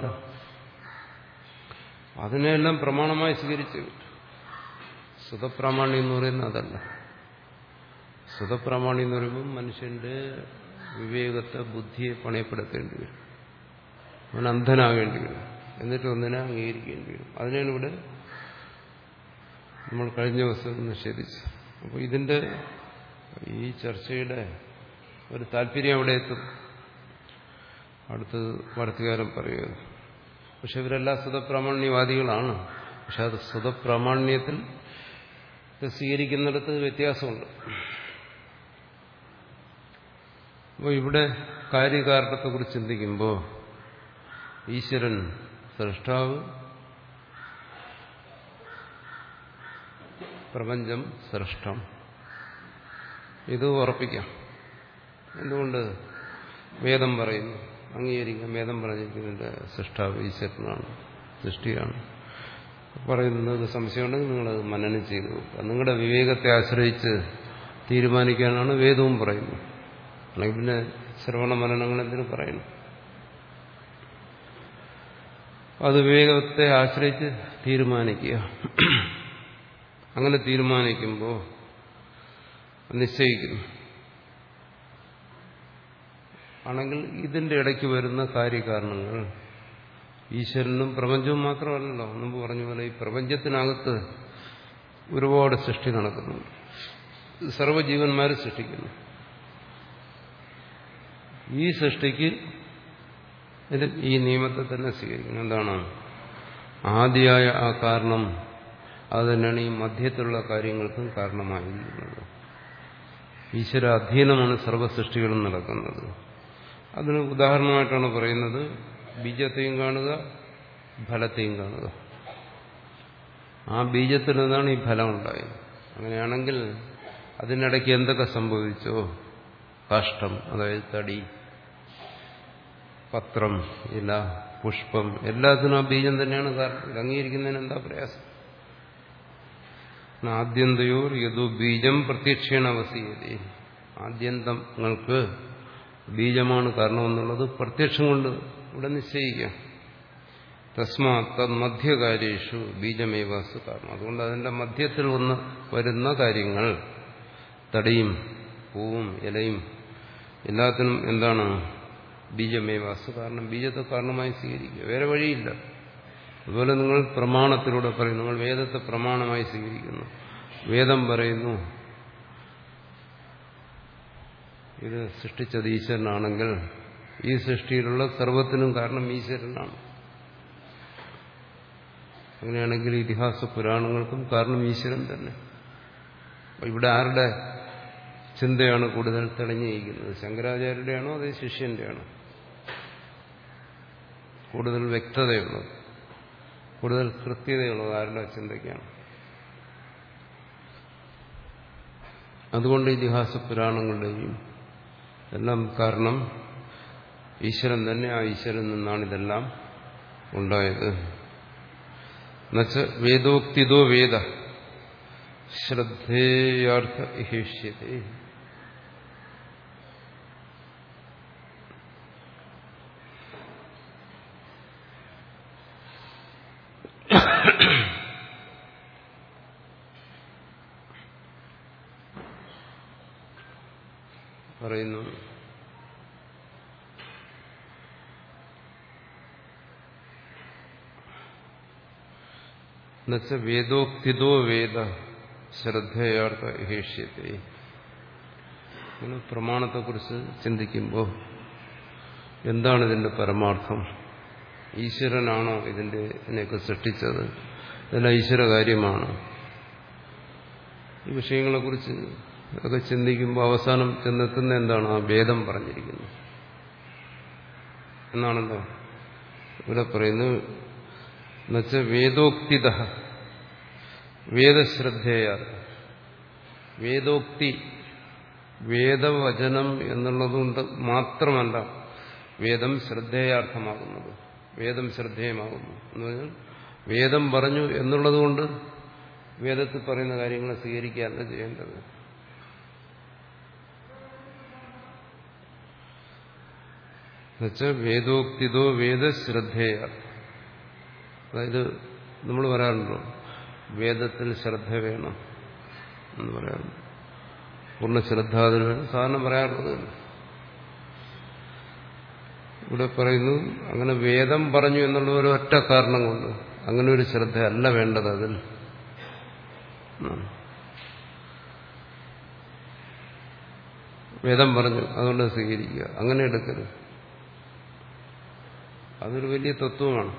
അതിനെല്ലാം പ്രമാണമായി സ്വീകരിച്ചു പറ്റും. സ്വതപ്രാമാണ്യം എന്ന് പറയുന്നത് അതല്ല. സ്വതപ്രാമാണ്യം എന്ന് പറയുമ്പോൾ മനുഷ്യന്റെ വിവേകത്തെ, ബുദ്ധിയെ പണയപ്പെടുത്തേണ്ടി വരും. അവൻ അന്ധനാകേണ്ടി വരും. എന്നിട്ട് ഒന്നിനെ അംഗീകരിക്കേണ്ടി വരും. അതിനാണ് ഇവിടെ നമ്മൾ കഴിഞ്ഞ ദിവസം നിഷേധിച്ചു. അപ്പോൾ ഇതിന്റെ ഈ ചർച്ചയുടെ ഒരു താല്പര്യം അവിടെ എത്തും. അടുത്ത് വാർത്തകാരം പറയുക. പക്ഷെ ഇവരെല്ലാം സ്വതപ്രാമാണ്യവാദികളാണ്. പക്ഷെ അത് സ്വതപ്രാമാണ്യത്തിൽ സ്വീകരിക്കുന്നിടത്ത് വ്യത്യാസമുണ്ട്. അപ്പോൾ ഇവിടെ കാര്യകാരണത്തെക്കുറിച്ച് ചിന്തിക്കുമ്പോൾ ഈശ്വരൻ സൃഷ്ടാവ്, പ്രപഞ്ചം സൃഷ്ടം, ഇത് ഉറപ്പിക്കാം. എന്തുകൊണ്ട്? വേദം പറയുന്നു, അംഗീകരിക്കാം. വേദം പറഞ്ഞിരിക്കുന്നതിന്റെ സൃഷ്ടാവ് ഈശ്വരനാണ്, സൃഷ്ടിയാണ് പറയുന്നത്. സംശയമുണ്ടെങ്കിൽ നിങ്ങളത് മനനം ചെയ്തു നോക്കുക. നിങ്ങളുടെ വിവേകത്തെ ആശ്രയിച്ച് തീരുമാനിക്കാനാണ് വേദവും പറയുന്നത്. അല്ലെങ്കിൽ പിന്നെ ശ്രവണ മനനങ്ങൾ എന്തിനു പറയുന്നു? അത് വിവേകത്തെ ആശ്രയിച്ച് തീരുമാനിക്കുക. അങ്ങനെ തീരുമാനിക്കുമ്പോൾ നിശ്ചയിക്കുന്നു ആണെങ്കിൽ ഇതിന്റെ ഇടയ്ക്ക് വരുന്ന കാര്യകാരണങ്ങൾ ഈശ്വരനും പ്രപഞ്ചവും മാത്രമല്ലല്ലോ. മുമ്പ് പറഞ്ഞ പോലെ ഈ പ്രപഞ്ചത്തിനകത്ത് ഒരുപാട് സൃഷ്ടി നടക്കുന്നുണ്ട്. സർവ്വജീവന്മാർ സൃഷ്ടിക്കുന്നു. ഈ സൃഷ്ടിക്ക് ഈ നിയമത്തെ തന്നെ സ്വീകരിക്കണം. എന്താണ്? ആദിയായ ആ കാരണം അത് തന്നെയാണ് ഈ മധ്യത്തിലുള്ള കാര്യങ്ങൾക്കും കാരണമായിരിക്കുന്നത്. ഈശ്വര അധീനമാണ് സർവ്വസൃഷ്ടികളും നടക്കുന്നത്. അതിന് ഉദാഹരണമായിട്ടാണ് പറയുന്നത്, ബീജത്തെയും കാണുക, ഫലത്തെയും കാണുക. ആ ബീജത്തിൽ നിന്നാണ് ഈ ഫലം ഉണ്ടായത്. അങ്ങനെയാണെങ്കിൽ അതിനിടയ്ക്ക് എന്തൊക്കെ സംഭവിച്ചോ, കാഷ്ടം, അതായത് തടി, പത്രം, ഇല, പുഷ്പം, എല്ലാത്തിനും ആ ബീജം തന്നെയാണ് കാരണം. ഇത് അംഗീകരിക്കുന്നതിന് എന്താ പ്രയാസം? ആദ്യന്തയോർ യദു ബീജം പ്രത്യക്ഷേണ അവസീയതേ. ആദ്യന്തങ്ങൾക്ക് ബീജമാണ് കാരണമെന്നുള്ളത് പ്രത്യക്ഷം കൊണ്ട് ഇവിടെ നിശ്ചയിക്കാം. തസ്മാ തദ് മധ്യകാര്യേഷു ബീജമേവാസ് കാരണം. അതുകൊണ്ട് അതിന്റെ മധ്യത്തിൽ വന്ന് വരുന്ന കാര്യങ്ങൾ, തടിയും പൂവും ഇലയും എല്ലാത്തിനും എന്താണ്? ബീജമേവാസ് കാരണം. ബീജത്തെ കാരണമായി സ്വീകരിക്കുക, വേറെ വഴിയില്ല. അതുപോലെ നിങ്ങൾ പ്രമാണത്തിലൂടെ പറയുന്നു, നിങ്ങൾ വേദത്തെ പ്രമാണമായി സ്വീകരിക്കുന്നു. വേദം പറയുന്നു ഇത് സൃഷ്ടിച്ചത് ഈശ്വരനാണെങ്കിൽ ഈ സൃഷ്ടിയിലുള്ള സർവ്വത്തിനും കാരണം ഈശ്വരനാണ്. അങ്ങനെയാണെങ്കിൽ ഇതിഹാസ പുരാണങ്ങൾക്കും കാരണം ഈശ്വരൻ തന്നെ. ഇവിടെ ആരുടെ ചിന്തയാണ് കൂടുതൽ തെളിഞ്ഞിരിക്കുന്നത്? ശങ്കരാചാര്യരുടെയാണോ അതേ ശിഷ്യന്റെയാണോ കൂടുതൽ വ്യക്തതയുള്ളത്, കൂടുതൽ കൃത്യതയുള്ളത്? ആരുടെ ചിന്തയ്ക്കാണ്? അതുകൊണ്ട് ഇതിഹാസ പുരാണങ്ങളുടെയും എല്ലാം കാരണം ഈശ്വരൻ തന്നെ. ആ ഈശ്വരൻ നിന്നാണ് ഇതെല്ലാം ഉണ്ടായത്. എന്നുവെച്ച് വേദോക്തിതോ വേദ ശ്രദ്ധേയാർത്ഥ ഇഹേഷ്യത്തെ. പറയുന്നു എന്നുവെച്ചാൽ വേദോക്തിതോ വേദ ശ്രദ്ധയാർത്ഥ ഹേഷ്യത്തെ. ഇങ്ങനെ പ്രമാണത്തെക്കുറിച്ച് ചിന്തിക്കുമ്പോൾ എന്താണ് ഇതിന്റെ പരമാർത്ഥം? ഈശ്വരനാണോ ഇതിന്റെ ഇതിനെയൊക്കെ സൃഷ്ടിച്ചത്? ഇതെല്ലാം ഈശ്വര കാര്യമാണ്. ഈ വിഷയങ്ങളെക്കുറിച്ച് ഒക്കെ ചിന്തിക്കുമ്പോൾ അവസാനം ചെന്നെത്തുന്ന എന്താണ്? ആ വേദം പറഞ്ഞിരിക്കുന്നു എന്നാണല്ലോ ഇവിടെ പറയുന്നു. എന്നുവെച്ചാൽ വേദോക്തിത വേദശ്രദ്ധേയ. വേദോക്തി വേദവചനം എന്നുള്ളതുകൊണ്ട് മാത്രമല്ല വേദം ശ്രദ്ധേയാർത്ഥമാകുന്നത്, വേദം ശ്രദ്ധേയമാകുന്നു എന്ന് പറഞ്ഞാൽ വേദം പറഞ്ഞു എന്നുള്ളതുകൊണ്ട് വേദത്തിൽ പറയുന്ന കാര്യങ്ങളെ സ്വീകരിക്കുകയല്ല ചെയ്യേണ്ടത്. എന്നുവെച്ചാൽ വേദോക്തിതോ വേദശ്രദ്ധേയ. അതായത് നമ്മൾ പറയാറുണ്ടോ വേദത്തിൽ ശ്രദ്ധ വേണം എന്ന് പറയാറുണ്ട്. പൂർണ്ണ ശ്രദ്ധാതിന് വേണം സാധാരണ പറയാറുള്ളത്. ഇവിടെ പറയുന്നു അങ്ങനെ വേദം പറഞ്ഞു എന്നുള്ള ഒരു ഒറ്റ കാരണം കൊണ്ട് അങ്ങനെ ഒരു ശ്രദ്ധ അല്ല വേണ്ടത്. അതിൽ വേദം പറഞ്ഞു അതുകൊണ്ട് സ്വീകരിക്കുക, അങ്ങനെ എടുക്കരുത്. അതൊരു വലിയ തത്വമാണ്.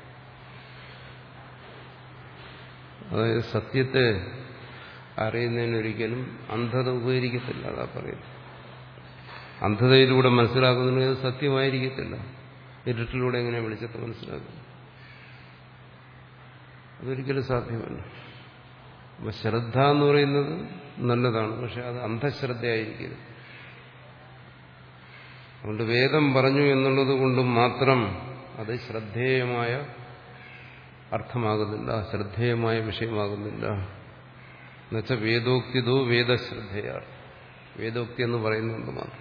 അതായത് സത്യത്തെ അറിയുന്നതിനൊരിക്കലും അന്ധത ഉപകരിക്കത്തില്ല. അതാ പറയുന്നത്. അന്ധതയിലൂടെ മനസ്സിലാക്കുന്നതിന് സത്യമായിരിക്കത്തില്ല. ഇരുട്ടിലൂടെ എങ്ങനെ വെളിച്ചത്തെ മനസ്സിലാക്കും? അതൊരിക്കലും സാധ്യമല്ല. അപ്പൊ ശ്രദ്ധ എന്ന് പറയുന്നത് നല്ലതാണ്, പക്ഷെ അത് അന്ധശ്രദ്ധയായിരിക്കരുത്. അതുകൊണ്ട് വേദം പറഞ്ഞു എന്നുള്ളത് കൊണ്ട് മാത്രം അത് ശ്രദ്ധേയമായ അർത്ഥമാകുന്നില്ല, ശ്രദ്ധേയമായ വിഷയമാകുന്നില്ല. എന്നുവെച്ചാൽ വേദോക്തിതോ വേദശ്രദ്ധയാണ്. വേദോക്തി എന്ന് പറയുന്നുണ്ട് മാത്രം.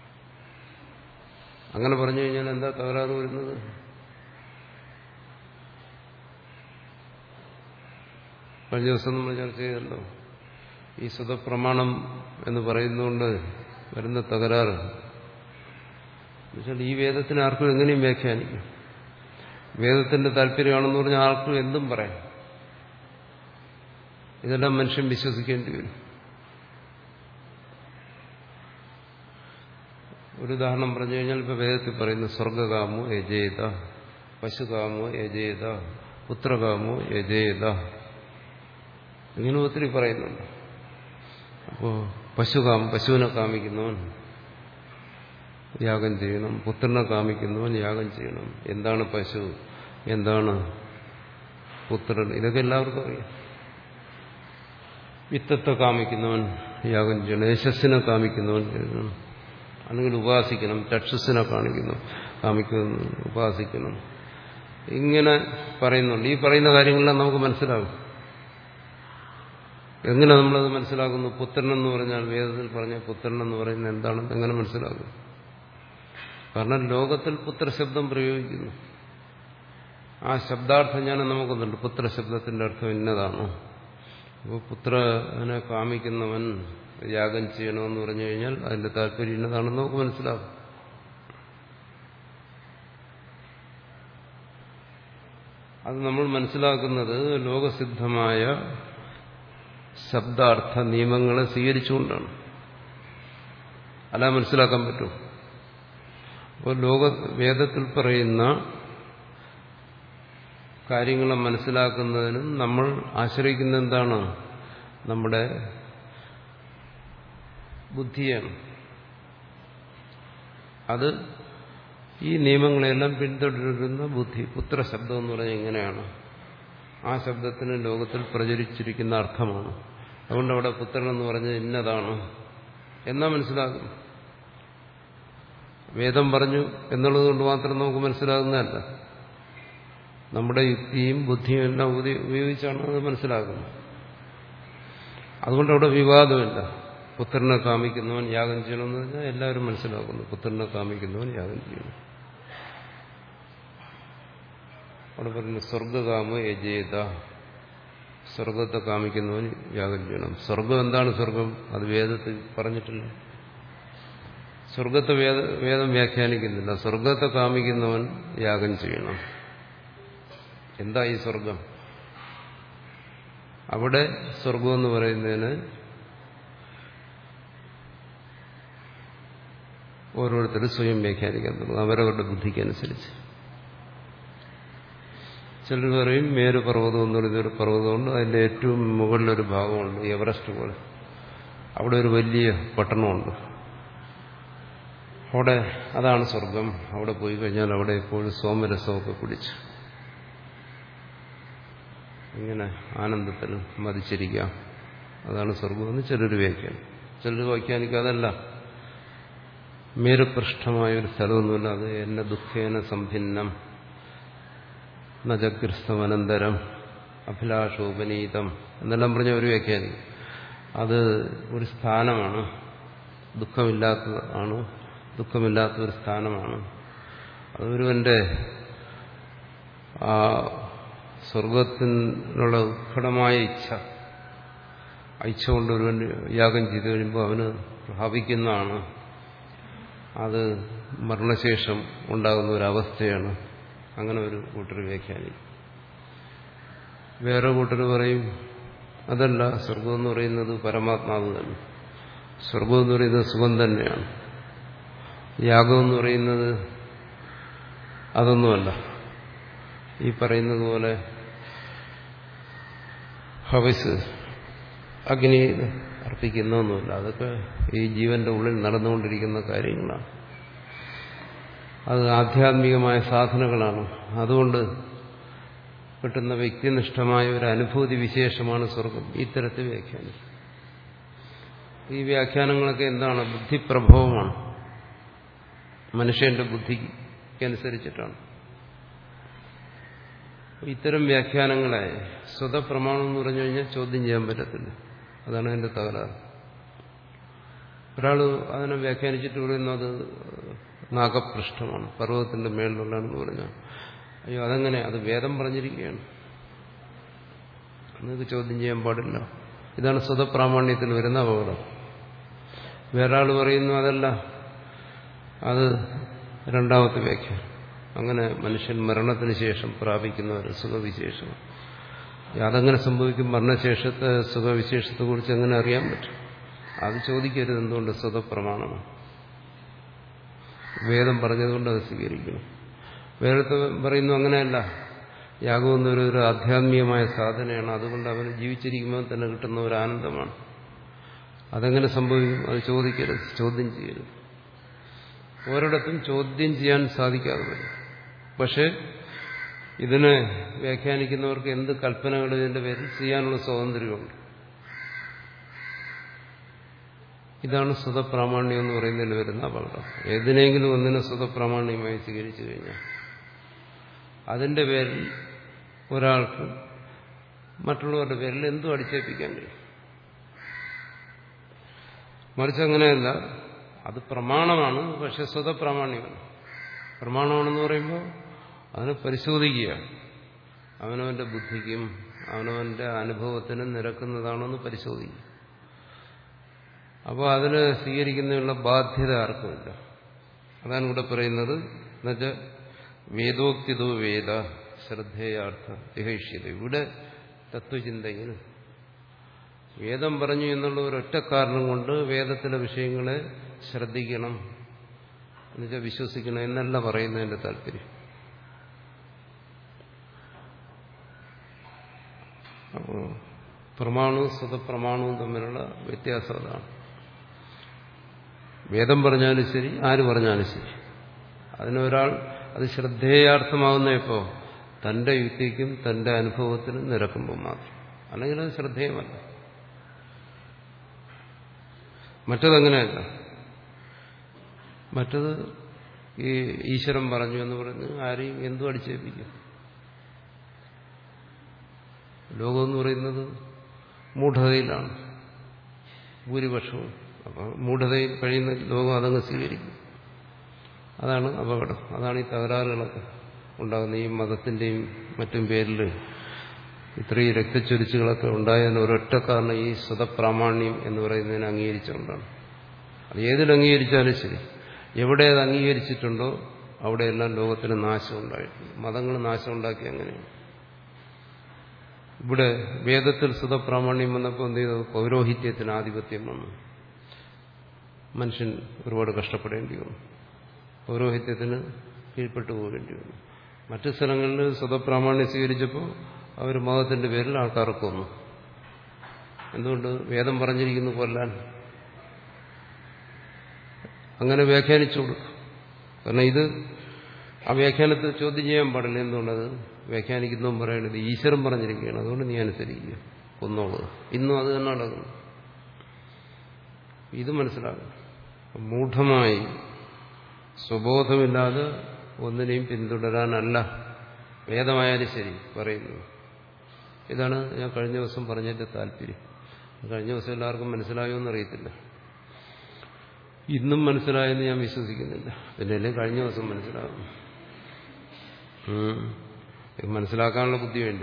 അങ്ങനെ പറഞ്ഞു കഴിഞ്ഞാൽ എന്താ തകരാറ് വരുന്നത്? കഴിഞ്ഞ ദിവസം നമ്മൾ ചർച്ച ചെയ്തല്ലോ, ഈ സ്വതപ്രമാണം എന്ന് പറയുന്നതുകൊണ്ട് വരുന്ന തകരാറ് എന്നുവെച്ചാൽ ഈ വേദത്തിന് ആർക്കും എങ്ങനെയും വ്യാഖ്യാനിക്കും. വേദത്തിന്റെ താല്പര്യമാണെന്ന് പറഞ്ഞാൽ ആർക്കും എന്തും പറയാം. ഇതെല്ലാം മനുഷ്യൻ വിശ്വസിക്കേണ്ടി വരും. ഒരു ഉദാഹരണം പറഞ്ഞു കഴിഞ്ഞാൽ ഇപ്പൊ വേദത്തിൽ പറയുന്നു സ്വർഗകാമോ യജേത, പശുകാമോ യജേത, പുത്രകാമോ യജേത, ഇങ്ങനെ ഒത്തിരി പറയുന്നുണ്ട്. അപ്പോ പശുകാം പശുവിനെ കാമിക്കുന്നവൻ യാഗം ചെയ്യണം, പുത്രനെ കാമിക്കുന്നവൻ യാഗം ചെയ്യണം. എന്താണ് പശു, എന്താണ് പുത്രൻ, ഇതൊക്കെ എല്ലാവർക്കും അറിയാം. വിത്തത്തെ കാമിക്കുന്നവൻ യാഗം ചെയ്യണം, യശസ്സിനെ കാമിക്കുന്നവൻ ചെയ്യണം, അല്ലെങ്കിൽ ഉപാസിക്കണം, ചക്ഷുസിനെ കാണിക്കുന്നു കാമിക്കുന്നു ഉപാസിക്കണം. ഇങ്ങനെ പറയുന്നുണ്ട്. ഈ പറയുന്ന കാര്യങ്ങളെല്ലാം നമുക്ക് മനസ്സിലാകും. എങ്ങനെ നമ്മളത് മനസ്സിലാക്കുന്നു? പുത്രൻ എന്ന് പറഞ്ഞാൽ വേദത്തിൽ പറഞ്ഞ പുത്രൻ എന്ന് പറയുന്നത് എന്താണെന്ന് എങ്ങനെ മനസ്സിലാകും? കാരണം ലോകത്തിൽ പുത്രശബ്ദം പ്രയോഗിക്കുന്നു. ആ ശബ്ദാർത്ഥം ഞാൻ നമുക്കൊന്നുണ്ട്. പുത്രശബ്ദത്തിന്റെ അർത്ഥം ഇന്നതാണ്. അപ്പോൾ പുത്രനെ കാമിക്കുന്നവൻ യാഗം ചെയ്യണമെന്ന് പറഞ്ഞു കഴിഞ്ഞാൽ അതിന്റെ താല്പര്യം ഇന്നതാണെന്ന് നമുക്ക് മനസ്സിലാകും. അത് നമ്മൾ മനസ്സിലാക്കുന്നത് ലോകസിദ്ധമായ ശബ്ദാർത്ഥ നിയമങ്ങളെ സ്വീകരിച്ചുകൊണ്ടാണ്. അല്ല മനസ്സിലാക്കാൻ പറ്റും. അപ്പോൾ ലോക വേദത്തിൽ പറയുന്ന കാര്യങ്ങളെ മനസ്സിലാക്കുന്നതിനും നമ്മൾ ആശ്രയിക്കുന്ന എന്താണ്? നമ്മുടെ ബുദ്ധിയാണ്. അത് ഈ നിയമങ്ങളെല്ലാം പിന്തുടരുന്ന ബുദ്ധി. പുത്രശബ്ദം എന്ന് പറഞ്ഞാൽ എങ്ങനെയാണ്? ആ ശബ്ദത്തിന് ലോകത്തിൽ പ്രചരിച്ചിരിക്കുന്ന അർത്ഥമാണ്. അതുകൊണ്ട് അവിടെ പുത്രൻ എന്ന് പറഞ്ഞത് ഇന്നതാണ് എന്നാ മനസ്സിലാകും. വേദം പറഞ്ഞു എന്നുള്ളത് കൊണ്ട് മാത്രം നമുക്ക് മനസ്സിലാകുന്നതല്ല. നമ്മുടെ യുക്തിയും ബുദ്ധിയും എല്ലാം ഉപയോഗിച്ചാണ് അത് മനസ്സിലാക്കുന്നത്. അതുകൊണ്ട് അവിടെ വിവാദമില്ല. പുത്രനെ കാമിക്കുന്നവൻ യാഗം ചെയ്യണമെന്ന് പറഞ്ഞാൽ എല്ലാവരും മനസ്സിലാക്കുന്നു. പുത്രനെ കാമിക്കുന്നവൻ യാഗം ചെയ്യണം. അവിടെ പറയുന്നു സ്വർഗകാമ യജേത, സ്വർഗത്തെ കാമിക്കുന്നവൻ യാഗം ചെയ്യണം. സ്വർഗം എന്താണ് സ്വർഗം? അത് വേദത്തിൽ പറഞ്ഞിട്ടില്ല. സ്വർഗത്തെ വേദ വേദം വ്യാഖ്യാനിക്കുന്നില്ല. സ്വർഗത്തെ കാമിക്കുന്നവൻ യാഗം ചെയ്യണം. എന്താ ഈ സ്വർഗം? അവിടെ സ്വർഗം എന്ന് പറയുന്നതിന് ഓരോരുത്തരും സ്വയം വ്യാഖ്യാനിക്കാൻ തുടങ്ങും അവരവരുടെ ബുദ്ധിക്കനുസരിച്ച്. ചിലർ പറയും മേരു പർവ്വതം എന്ന് പറയുന്നൊരു പർവ്വതമുണ്ട്, അതിൻ്റെ ഏറ്റവും മുകളിലൊരു ഭാഗമുണ്ട് എവറസ്റ്റ് പോലെ, അവിടെ ഒരു വലിയ പട്ടണമുണ്ട്, അവിടെ അതാണ് സ്വർഗം. അവിടെ പോയി കഴിഞ്ഞാൽ അവിടെ എപ്പോഴും സോമരസമൊക്കെ കുടിച്ച് ഇങ്ങനെ ആനന്ദത്തിൽ മതിച്ചിരിക്കാം, അതാണ് സ്വർഗമെന്ന് ചിലർ വ്യാഖ്യാനം. ചിലർ വ്യാഖ്യാനിക്കുക അതല്ല, മേരുപൃഷ്ഠമായൊരു സ്ഥലമൊന്നുമില്ല, അത് എന്നെ ദുഃഖേന സംഭിന്നം നജഗ്രസ്തമനന്തരം അഭിലാഷോപനീതം എന്നെല്ലാം പറഞ്ഞ ഒരു വ്യാഖ്യാനിക്കും. അത് ഒരു സ്ഥാനമാണ്, ദുഃഖമില്ലാത്തതാണ്, ദുഃഖമില്ലാത്ത ഒരു സ്ഥാനമാണ്. അതൊരുവന്റെ ആ സ്വർഗത്തിനുള്ള ഉത്കടമായ ഇച്ഛ ഇച്ഛ കൊണ്ട് ഒരുവൻ യാഗം ചെയ്തു കഴിയുമ്പോൾ അവന് ഭാവിക്കുന്നതാണ്. അത് മരണശേഷം ഉണ്ടാകുന്ന ഒരവസ്ഥയാണ്. അങ്ങനെ ഒരു കൂട്ടർ വ്യാഖ്യാനിക്കും. വേറെ കൂട്ടർ പറയും അതല്ല, സ്വർഗം എന്ന് പറയുന്നത് പരമാത്മാവ് തന്നെ, സ്വർഗം എന്ന് പറയുന്നത് സുഖം തന്നെയാണ്, യാഗം എന്ന് പറയുന്നത് അതൊന്നുമല്ല, ഈ പറയുന്നത് പോലെ ഹവിസ് അഗ്നി അർപ്പിക്കുന്നൊന്നുമില്ല, അതൊക്കെ ഈ ജീവന്റെ ഉള്ളിൽ നടന്നുകൊണ്ടിരിക്കുന്ന കാര്യങ്ങളാണ്, അത് ആധ്യാത്മികമായ സാധനങ്ങളാണ്. അതുകൊണ്ട് കിട്ടുന്ന വ്യക്തിനിഷ്ഠമായ ഒരു അനുഭൂതി വിശേഷമാണ് സ്വർഗം. ഇത്തരത്തിൽ വ്യാഖ്യാനിക്കും. ഈ വ്യാഖ്യാനങ്ങളൊക്കെ എന്താണ്? ബുദ്ധിപ്രഭവമാണ്, മനുഷ്യന്റെ ബുദ്ധിക്കനുസരിച്ചിട്ടാണ്. ഇത്തരം വ്യാഖ്യാനങ്ങളെ സ്വതപ്രമാണം എന്ന് പറഞ്ഞു കഴിഞ്ഞാൽ ചോദ്യം ചെയ്യാൻ പറ്റത്തില്ല. അതാണ് അതിന്റെ തകരാറ്. ഒരാൾ അതിനെ വ്യാഖ്യാനിച്ചിട്ട് പറയുന്നത് നാഗപൃഷ്ഠമാണ്, പർവ്വതത്തിന്റെ മേളിലുള്ളതെന്ന് പറഞ്ഞാൽ അയ്യോ അതെങ്ങനെ, അത് വേദം പറഞ്ഞിരിക്കുകയാണ്, നിങ്ങൾക്ക് ചോദ്യം ചെയ്യാൻ പാടില്ല. ഇതാണ് സ്വതപ്രാമാണ്യത്തിൽ വരുന്ന അപകടം. വേറൊരാൾ പറയുന്നു അതല്ല, അത് രണ്ടാമത്തെ വ്യാഖ്യാനം. അങ്ങനെ മനുഷ്യൻ മരണത്തിന് ശേഷം പ്രാപിക്കുന്ന ഒരു സുഖവിശേഷം, അതങ്ങനെ സംഭവിക്കും, മരണശേഷത്തെ സുഖവിശേഷത്തെക്കുറിച്ച് എങ്ങനെ അറിയാൻ പറ്റും? അത് ചോദിക്കരുത്. എന്തുകൊണ്ട്? സ്വതപ്രമാണമാണ്, വേദം പറഞ്ഞതുകൊണ്ട് അത് സ്വീകരിക്കണം. വേദത്തെ പറയുന്നു അങ്ങനെയല്ല, യാഗം എന്നൊരു ഒരു ആധ്യാത്മികമായ സാധനയാണ്, അതുകൊണ്ട് അവന് ജീവിച്ചിരിക്കുമ്പോൾ തന്നെ കിട്ടുന്ന ഒരു ആനന്ദമാണ്. അതെങ്ങനെ സംഭവിക്കും? അത് ചോദിക്കരുത്, ചോദ്യം ചെയ്യരുത്. ഒരിടത്തും ചോദ്യം ചെയ്യാൻ സാധിക്കാതെ വരും. പക്ഷെ ഇതിനെ വ്യാഖ്യാനിക്കുന്നവർക്ക് എന്ത് കൽപ്പനകൾ ഇതിന്റെ പേരിൽ ചെയ്യാനുള്ള സ്വാതന്ത്ര്യമുണ്ട്. ഇതാണ് സ്വതപ്രാമാണ്യം എന്ന് പറയുന്നതിൽ വരുന്ന അപകടം. ഏതിനെങ്കിലും ഒന്നിനെ സ്വതപ്രാമാണ്യമായി സ്വീകരിച്ചു കഴിഞ്ഞാൽ അതിന്റെ പേരിൽ ഒരാൾക്ക് മറ്റുള്ളവരുടെ പേരിൽ എന്തും അടിച്ചേൽപ്പിക്കാൻ കഴിയും. മറിച്ച് അങ്ങനെയല്ല, അത് പ്രമാണമാണ്, പക്ഷെ സ്വതപ്രാമാണ്യമല്ല. പ്രമാണമാണെന്ന് പറയുമ്പോൾ അതിനെ പരിശോധിക്കുകയാണ്, അവനവന്റെ ബുദ്ധിക്കും അവനവന്റെ അനുഭവത്തിനും നിരക്കുന്നതാണെന്ന് പരിശോധിക്കും. അപ്പോൾ അതിന് സ്വീകരിക്കുന്നതിനുള്ള ബാധ്യത ആർക്കുമില്ല. അതാണ് ഇവിടെ പറയുന്നത്. എന്നുവെച്ചാൽ വേദോക്തിതോ വേദ ശ്രദ്ധേയാർത്ഥ വിഹക്ഷ്യത. ഇവിടെ തത്വചിന്തയിൽ വേദം പറഞ്ഞു എന്നുള്ള ഒരൊറ്റ കാരണം കൊണ്ട് വേദത്തിലെ വിഷയങ്ങളെ ശ്രദ്ധിക്കണം, എന്നുവെച്ചാൽ വിശ്വസിക്കണം എന്നല്ല പറയുന്നതിന്റെ താല്പര്യം. അപ്പോൾ പ്രമാണവും സ്വതപ്രമാണവും തമ്മിലുള്ള വ്യത്യാസം അതാണ്. വേദം പറഞ്ഞാലും ശരി, ആര് പറഞ്ഞാലും ശരി, അതിനൊരാൾ അത് ശ്രദ്ധേയാർത്ഥമാകുന്ന ഇപ്പോൾ തന്റെ യുക്തിക്കും തന്റെ അനുഭവത്തിനും നിരക്കുമ്പോൾ മാത്രം, അല്ലെങ്കിൽ അത് ശ്രദ്ധേയമല്ല. മറ്റതങ്ങനെയല്ല. മറ്റത് ഈ ഈശ്വരൻ പറഞ്ഞു എന്ന് പറഞ്ഞ് ആരെയും എന്തും അടിച്ചേൽപ്പിക്കും. ലോകമെന്ന് പറയുന്നത് മൂഢതയിലാണ് ഭൂരിപക്ഷവും. അപ്പം മൂഢതയിൽ കഴിയുന്ന ലോകം അതങ്ങ് സ്വീകരിക്കും. അതാണ് അപകടം. അതാണ് ഈ തകരാറുകളൊക്കെ ഉണ്ടാകുന്ന ഈ മതത്തിന്റെയും മറ്റും പേരിൽ ഇത്രയും രക്തച്ചൊരിച്ചുകളൊക്കെ ഉണ്ടായതിന് ഒരൊറ്റ കാരണം ഈ സ്വതപ്രാമാണ്യം എന്ന് പറയുന്നതിനെ അംഗീകരിച്ചുകൊണ്ടാണ്. അത് ഏതിൽ അംഗീകരിച്ചാലും ശരി, എവിടെ അത് അംഗീകരിച്ചിട്ടുണ്ടോ അവിടെയെല്ലാം ലോകത്തിന് നാശം ഉണ്ടായിട്ടുണ്ട്. മതങ്ങൾ നാശം ഉണ്ടാക്കി അങ്ങനെയാണ്. ഇവിടെ വേദത്തിൽ സ്വതപ്രാമാണ്യം വന്നപ്പോൾ എന്ത് ചെയ്തു? പൗരോഹിത്യത്തിന് ആധിപത്യം വന്നു. മനുഷ്യൻ ഒരുപാട് കഷ്ടപ്പെടേണ്ടി വന്നു, പൗരോഹിത്യത്തിന് കീഴ്പ്പെട്ടു പോകേണ്ടി വന്നു. മറ്റു സ്ഥലങ്ങളിൽ സ്വതപ്രാമാണ്യം സ്വീകരിച്ചപ്പോൾ അവർ മതത്തിന്റെ പേരിൽ ആൾക്കാർ കൊന്നു. എന്തുകൊണ്ട്? വേദം പറഞ്ഞിരിക്കുന്നു കൊല്ലാൻ. അങ്ങനെ വ്യാഖ്യാനിച്ചു കൊടുക്കും. കാരണം ഇത് ആ വ്യാഖ്യാനത്തെ ചോദ്യം ചെയ്യാൻ പാടില്ല. എന്തുകൊണ്ടത് വ്യാഖ്യാനിക്കുന്നതും പറയണത് ഈശ്വരൻ പറഞ്ഞിരിക്കുകയാണ്, അതുകൊണ്ട് നീ അനുസരിക്കുക, കൊന്നോളൂ. ഇന്നും അത് തന്നെ നടക്കുന്നു. ഇത് മനസ്സിലാകും. മൂഢമായി സ്വബോധമില്ലാതെ ഒന്നിനെയും പിന്തുടരാനല്ല വേദമായാലും ശരി പറയുന്നു. ഇതാണ് ഞാൻ കഴിഞ്ഞ ദിവസം പറഞ്ഞതിന്റെ താല്പര്യം. കഴിഞ്ഞ ദിവസം എല്ലാവർക്കും മനസ്സിലായോ എന്നറിയത്തില്ല. ഇന്നും മനസ്സിലായെന്ന് ഞാൻ വിശ്വസിക്കുന്നില്ല. പിന്നെയല്ലേ കഴിഞ്ഞ ദിവസം മനസ്സിലാകും. മനസ്സിലാക്കാനുള്ള ബുദ്ധി വേണ്ടേ?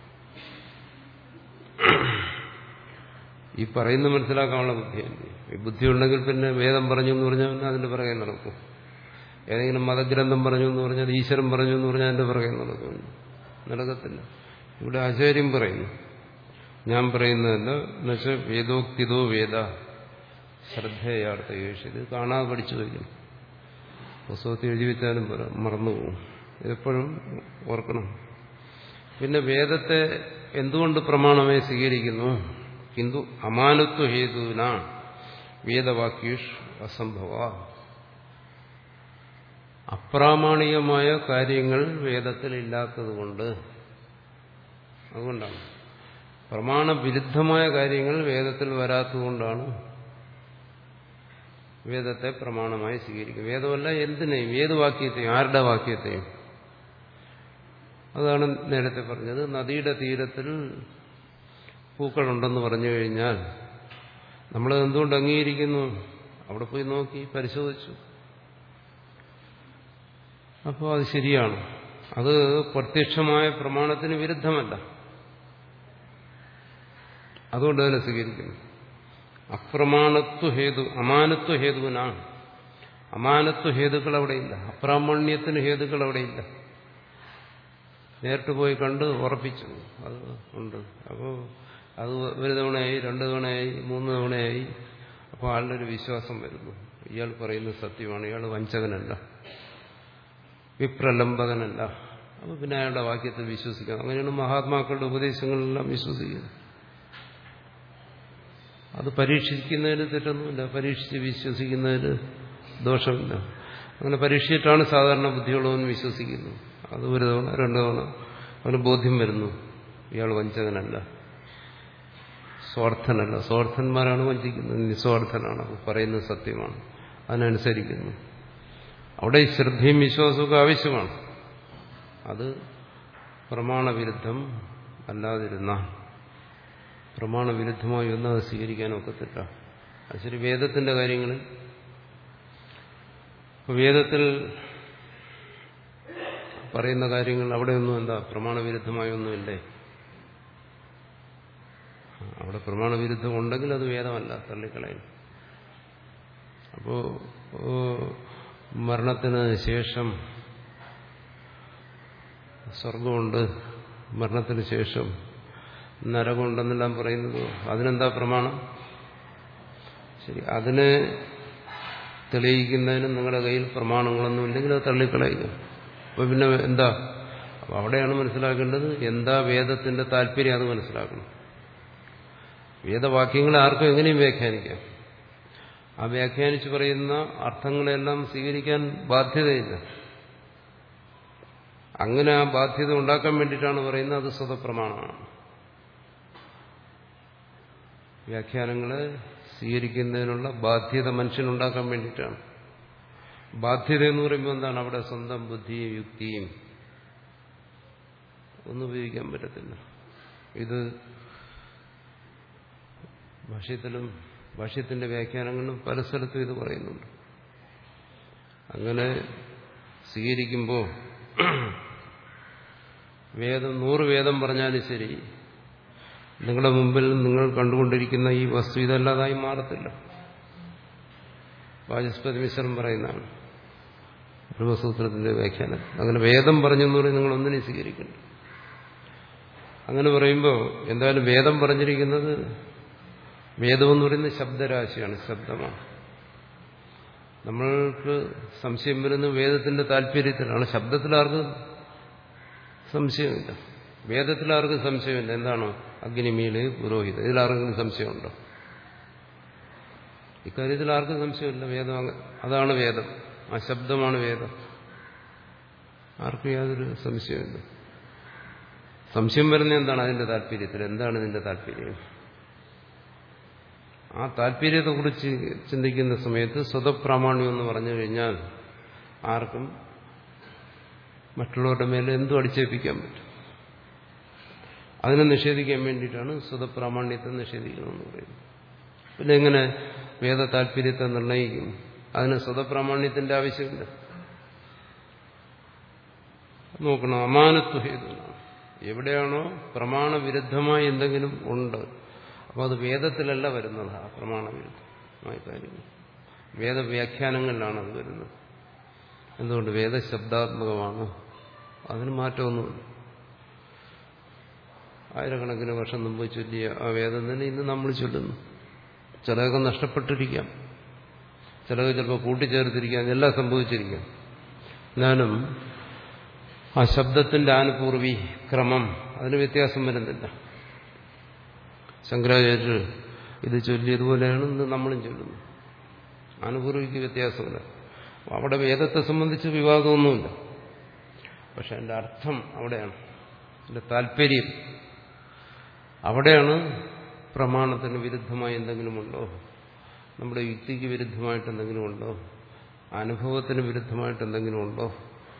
ഈ പറയുന്ന മനസ്സിലാക്കാനുള്ള ബുദ്ധി വേണ്ടേ? ഈ ബുദ്ധി ഉണ്ടെങ്കിൽ പിന്നെ വേദം പറഞ്ഞു എന്ന് പറഞ്ഞാൽ പിന്നെ അതിന്റെ പിറകെ നടക്കും. ഏതെങ്കിലും മതഗ്രന്ഥം പറഞ്ഞു എന്ന് പറഞ്ഞാൽ, ഈശ്വരൻ പറഞ്ഞു എന്ന് പറഞ്ഞാൽ അതിന്റെ പിറകെ നടക്കും. നടക്കത്തില്ല. ഇവിടെ ആചാര്യം പറയുന്നു, ഞാൻ പറയുന്നതല്ല. എന്നുവെച്ചാൽ വേദോക്തിതോ വേദ ശ്രദ്ധയാർത്ഥ യേശു. ഇത് കാണാതെ പഠിച്ചു വയ്ക്കണം. പുസ്തകത്തിൽ എഴുതി വെച്ചാലും മറന്നുപോകും. ഇതെപ്പോഴും ഓർക്കണം. പിന്നെ വേദത്തെ എന്തുകൊണ്ട് പ്രമാണമായി സ്വീകരിക്കുന്നു? കിന്തു അമാനത്വ ഹേതുന വേദവാക്യേഷു അസംഭവ. അപ്രാമാണികമായ കാര്യങ്ങൾ വേദത്തിൽ ഇല്ലാത്തതുകൊണ്ട്, അതുകൊണ്ടാണ് പ്രമാണവിരുദ്ധമായ കാര്യങ്ങൾ വേദത്തിൽ വരാത്തതുകൊണ്ടാണ് വേദത്തെ പ്രമാണമായി സ്വീകരിക്കുക. വേദമല്ല എന്തിനേയും, ഏത് വാക്യത്തെയും, ആരുടെ വാക്യത്തെയും. അതാണ് നേരത്തെ പറഞ്ഞത്. നദിയുടെ തീരത്തിൽ പൂക്കളുണ്ടെന്ന് പറഞ്ഞു കഴിഞ്ഞാൽ നമ്മൾ എന്തുകൊണ്ട് അംഗീകരിക്കുന്നു? അവിടെ പോയി നോക്കി പരിശോധിച്ചു. അപ്പോൾ അത് ശരിയാണ്. അത് പ്രത്യക്ഷമായ പ്രമാണത്തിന് വിരുദ്ധമല്ല, അതുകൊണ്ട് തന്നെ സ്വീകരിക്കുന്നു. അപ്രമാണത്വ ഹേതു അമാനത്വ ഹേതുവിനാണ്. അമാനത്വ ഹേതുക്കൾ അവിടെയില്ല, അപ്രാമാണ്യത്തിന് ഹേതുക്കൾ അവിടെയില്ല. നേരിട്ട് പോയി കണ്ട് ഉറപ്പിച്ചു അത് ഉണ്ട്. അപ്പോൾ അത് ഒരു തവണയായി, രണ്ടു തവണയായി, മൂന്ന് തവണയായി. അപ്പോൾ ആളുടെ ഒരു വിശ്വാസം വരുന്നു, ഇയാൾ പറയുന്നത് സത്യമാണ്, ഇയാൾ വഞ്ചകനല്ല, വിപ്രലംബകനല്ല. അപ്പോൾ പിന്നെ അയാളുടെ വാക്യത്തെ വിശ്വസിക്കാം. അങ്ങനെയാണ് മഹാത്മാക്കളുടെ ഉപദേശങ്ങളെല്ലാം വിശ്വസിക്കുന്നത്. അത് പരീക്ഷിക്കുന്നതിന് തെറ്റൊന്നുമില്ല, പരീക്ഷിച്ച് വിശ്വസിക്കുന്നതിന് ദോഷമില്ല. അങ്ങനെ പരീക്ഷിച്ചിട്ടാണ് സാധാരണ ബുദ്ധിയുള്ളവൻ വിശ്വസിക്കുന്നത്. അത് ഒരു തവണ രണ്ടു തവണ അവന് ബോധ്യം വരുന്നു, ഇയാൾ വഞ്ചകനല്ല, സ്വാർത്ഥനല്ല. സ്വാർത്ഥന്മാരാണ് വഞ്ചിക്കുന്നത്, നിസ്വാർത്ഥനാണ്, പറയുന്നത് സത്യമാണ്, അതിനനുസരിക്കുന്നു. അവിടെ ഈ ശ്രദ്ധയും വിശ്വാസമൊക്കെ ആവശ്യമാണ്. അത് പ്രമാണവിരുദ്ധം അല്ലാതിരുന്ന, പ്രമാണവിരുദ്ധമായി ഒന്നും അത് സ്വീകരിക്കാൻ ഒക്കത്തില്ല. അത് ശരി. വേദത്തിന്റെ കാര്യങ്ങളിൽ വേദത്തിൽ പറയുന്ന കാര്യങ്ങൾ അവിടെയൊന്നും എന്താ പ്രമാണവിരുദ്ധമായ ഒന്നുമില്ലേ? അവിടെ പ്രമാണവിരുദ്ധം ഉണ്ടെങ്കിൽ അത് വേദമല്ല, തള്ളിക്കളയും. അപ്പോ മരണത്തിന് ശേഷം സ്വർഗമുണ്ട്, മരണത്തിന് ശേഷം നരകമുണ്ടെന്നെല്ലാം പറയുന്നത് അതിനെന്താ പ്രമാണം? ശരി, അതിനെ തെളിയിക്കുന്നതിന് നിങ്ങളുടെ കയ്യിൽ പ്രമാണങ്ങളൊന്നും ഇല്ലെങ്കിൽ അത് തള്ളിക്കളയുക. അപ്പൊ പിന്നെ എന്താ? അപ്പൊ അവിടെയാണ് മനസ്സിലാക്കേണ്ടത് എന്താ വേദത്തിന്റെ താല്പര്യം, അത് മനസ്സിലാക്കണം. വേദവാക്യങ്ങളെ ആർക്കും എങ്ങനെയും വ്യാഖ്യാനിക്കാം. ആ വ്യാഖ്യാനിച്ച് പറയുന്ന അർത്ഥങ്ങളെല്ലാം സ്വീകരിക്കാൻ ബാധ്യതയില്ല. അങ്ങനെ ആ ബാധ്യത ഉണ്ടാക്കാൻ വേണ്ടിയിട്ടാണ് പറയുന്നത് അത് സ്വതപ്രമാണമാണ്. വ്യാഖ്യാനങ്ങളെ സ്വീകരിക്കുന്നതിനുള്ള ബാധ്യത മനുഷ്യനുണ്ടാക്കാൻ വേണ്ടിയിട്ടാണ്. ബാധ്യത എന്ന് പറയുമ്പോൾ എന്താണ്? അവിടെ സ്വന്തം ബുദ്ധിയും യുക്തിയും ഒന്നും ഉപയോഗിക്കാൻ പറ്റത്തില്ല. ഇത് ഭാഷ്യത്തിലും ഭാഷ്യത്തിന്റെ വ്യാഖ്യാനങ്ങളിലും പല സ്ഥലത്തും ഇത് പറയുന്നുണ്ട്. അങ്ങനെ സ്വീകരിക്കുമ്പോൾ വേദം നൂറ് വേദം പറഞ്ഞാലും ശരി, നിങ്ങളുടെ മുമ്പിൽ നിങ്ങൾ കണ്ടുകൊണ്ടിരിക്കുന്ന ഈ വസ്തു ഇതല്ലാതായി മാറത്തില്ല. വാചസ്പതി മിശ്രം പറയുന്നതാണ് ബ്രഹ്മസൂത്രത്തിന്റെ വ്യാഖ്യാനം. അങ്ങനെ വേദം പറഞ്ഞെന്ന് പറയും നിങ്ങൾ ഒന്നിനെ സ്വീകരിക്കണ്ട. അങ്ങനെ പറയുമ്പോൾ എന്തായാലും വേദം പറഞ്ഞിരിക്കുന്നത്, വേദമെന്ന് പറയുന്നത് ശബ്ദരാശിയാണ്, ശബ്ദമാണ്. നമ്മൾക്ക് സംശയം വരുന്നത് വേദത്തിന്റെ താല്പര്യത്തിലാണ്. ശബ്ദത്തിലാർക്കും സംശയമില്ല, വേദത്തിലാർക്കും സംശയമില്ല. എന്താണോ അഗ്നിമീല് പുരോഹിത, ഇതിലാർക്കും സംശയമുണ്ടോ? ഇക്കാര്യത്തിൽ ആർക്കും സംശയമില്ല. വേദം അതാണ് വേദം, ആ ശബ്ദമാണ് വേദം. ആർക്കും യാതൊരു സംശയമില്ല. സംശയം വരുന്നത് എന്താണ്? അതിന്റെ താല്പര്യത്തിൽ. എന്താണ് ഇതിന്റെ താല്പര്യം? ആ താല്പര്യത്തെക്കുറിച്ച് ചിന്തിക്കുന്ന സമയത്ത് സ്വതപ്രാമാണ്യം എന്ന് പറഞ്ഞു കഴിഞ്ഞാൽ ആർക്കും മറ്റുള്ളവരുടെ മേലെ എന്തും അടിച്ചേൽപ്പിക്കാൻ പറ്റും. അതിനെ നിഷേധിക്കാൻ വേണ്ടിയിട്ടാണ് സ്വതപ്രാമാണ്യത്തെ നിഷേധിക്കണമെന്ന് പറയുന്നത്. പിന്നെ എങ്ങനെ വേദ താല്പര്യത്തെ നിർണയിക്കും? അതിന് സ്വതപ്രാമാണ്യത്തിന്റെ ആവശ്യമില്ല. നോക്കണം, അമാനത്വ ഹേതുവാണ്. എവിടെയാണോ പ്രമാണവിരുദ്ധമായി എന്തെങ്കിലും ഉണ്ട്, അപ്പോൾ അത് വേദത്തിലല്ല വരുന്നത്. ആ പ്രമാണവിരുദ്ധമായ കാര്യങ്ങൾ വേദവ്യാഖ്യാനങ്ങളിലാണ് അത് വരുന്നത്. എന്തുകൊണ്ട്? വേദശബ്ദാത്മകമാണ്, അതിന് മാറ്റമൊന്നുമില്ല. ആയിരക്കണക്കിന് വർഷം മുമ്പ് ചൊല്ലിയ ആ വേദം തന്നെ ഇന്ന് നമ്മൾ ചൊല്ലുന്നു. ചിലതൊക്കെ നഷ്ടപ്പെട്ടിരിക്കാം, ചിലത് ചിലപ്പോൾ കൂട്ടിച്ചേർത്തിരിക്കാം, ഇതെല്ലാം സംഭവിച്ചിരിക്കാം. എന്നാലും ആ ശബ്ദത്തിന്റെ ആനുപൂർവി ക്രമം അതിന് വ്യത്യാസം വരുന്നില്ല. ശങ്കരാചാര്യർ ഇത് ചൊല്ലിയതുപോലെയാണ് ഇന്ന് നമ്മളും ചൊല്ലുന്നത്. ആനുപൂർവിക്ക് വ്യത്യാസമില്ല. അവിടെ വേദത്തെ സംബന്ധിച്ച് വിവാദമൊന്നുമില്ല. പക്ഷെ അതിന്റെ അർത്ഥം അവിടെയാണ്, അതിന്റെ താല്പര്യം അവിടെയാണ്. പ്രമാണത്തിന് വിരുദ്ധമായി എന്തെങ്കിലും ഉണ്ടോ? നമ്മുടെ യുക്തിക്ക് വിരുദ്ധമായിട്ട് എന്തെങ്കിലും ഉണ്ടോ? അനുഭവത്തിന് വിരുദ്ധമായിട്ട് എന്തെങ്കിലും ഉണ്ടോ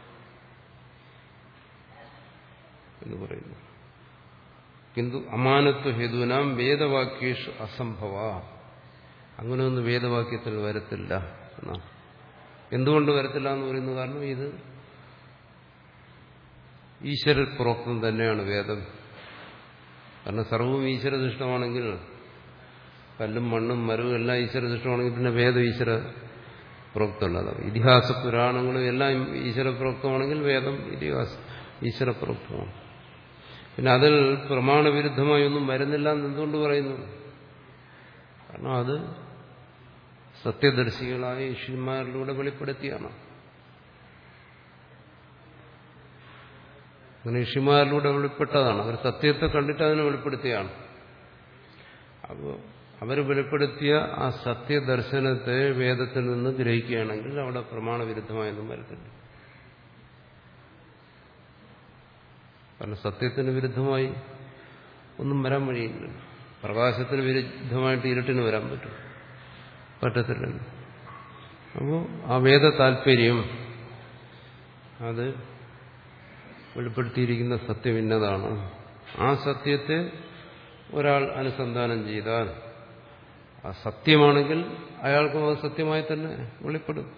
എന്ന് പറയുന്നു. കിന്തു അമാനത്വ ഹേതുനാം വേദവാക്യേഷു അസംഭവ. അങ്ങനെയൊന്നും വേദവാക്യത്തിൽ വരത്തില്ല എന്നാണ്. എന്തുകൊണ്ട് വരത്തില്ല എന്ന് പറയുന്നത്? കാരണം ഇത് ഈശ്വര പ്രോക്തം തന്നെയാണ് വേദം. കാരണം സർവവും ഈശ്വരദൃഷ്ടമാണെങ്കിൽ, കല്ലും മണ്ണും മരവും എല്ലാം ഈശ്വരദൃഷ്ടമാണെങ്കിൽ പിന്നെ വേദം ഈശ്വര പ്രോക്തമുള്ളതാണ്. ഇതിഹാസ പുരാണങ്ങളും എല്ലാം ഈശ്വര പ്രോക്തമാണെങ്കിൽ വേദം ഇതിഹാസ ഈശ്വര പ്രോക്തമാണ്. പിന്നെ അതിൽ പ്രമാണവിരുദ്ധമായി ഒന്നും വരുന്നില്ല എന്ന് എന്തുകൊണ്ട് പറയുന്നു? കാരണം അത് സത്യദർശികളായ ഋഷിമാരിലൂടെ വെളിപ്പെടുത്തിയാണ്. അങ്ങനെ ഋഷിമാരിലൂടെ വെളിപ്പെട്ടതാണ്. അവർ സത്യത്തെ കണ്ടിട്ട് അതിനെ വെളിപ്പെടുത്തിയാണ്. അപ്പോൾ അവർ വെളിപ്പെടുത്തിയ ആ സത്യദർശനത്തെ വേദത്തിൽ നിന്ന് ഗ്രഹിക്കുകയാണെങ്കിൽ അവിടെ പ്രമാണവിരുദ്ധമായൊന്നും വരത്തില്ല. കാരണം സത്യത്തിന് വിരുദ്ധമായി ഒന്നും വരാൻ വഴിയില്ല. പ്രകാശത്തിന് വിരുദ്ധമായിട്ട് ഇരുട്ടിന് വരാൻ പറ്റും? പറ്റത്തില്ലല്ലോ. അപ്പോൾ ആ വേദ താല്പര്യം അത് വെളിപ്പെടുത്തിയിരിക്കുന്ന സത്യം ഇന്നതാണ്. ആ സത്യത്തെ ഒരാൾ അനുസന്ധാനം ചെയ്താൽ ആ സത്യമാണെങ്കിൽ അയാൾക്കും അത് സത്യമായി തന്നെ വെളിപ്പെടും.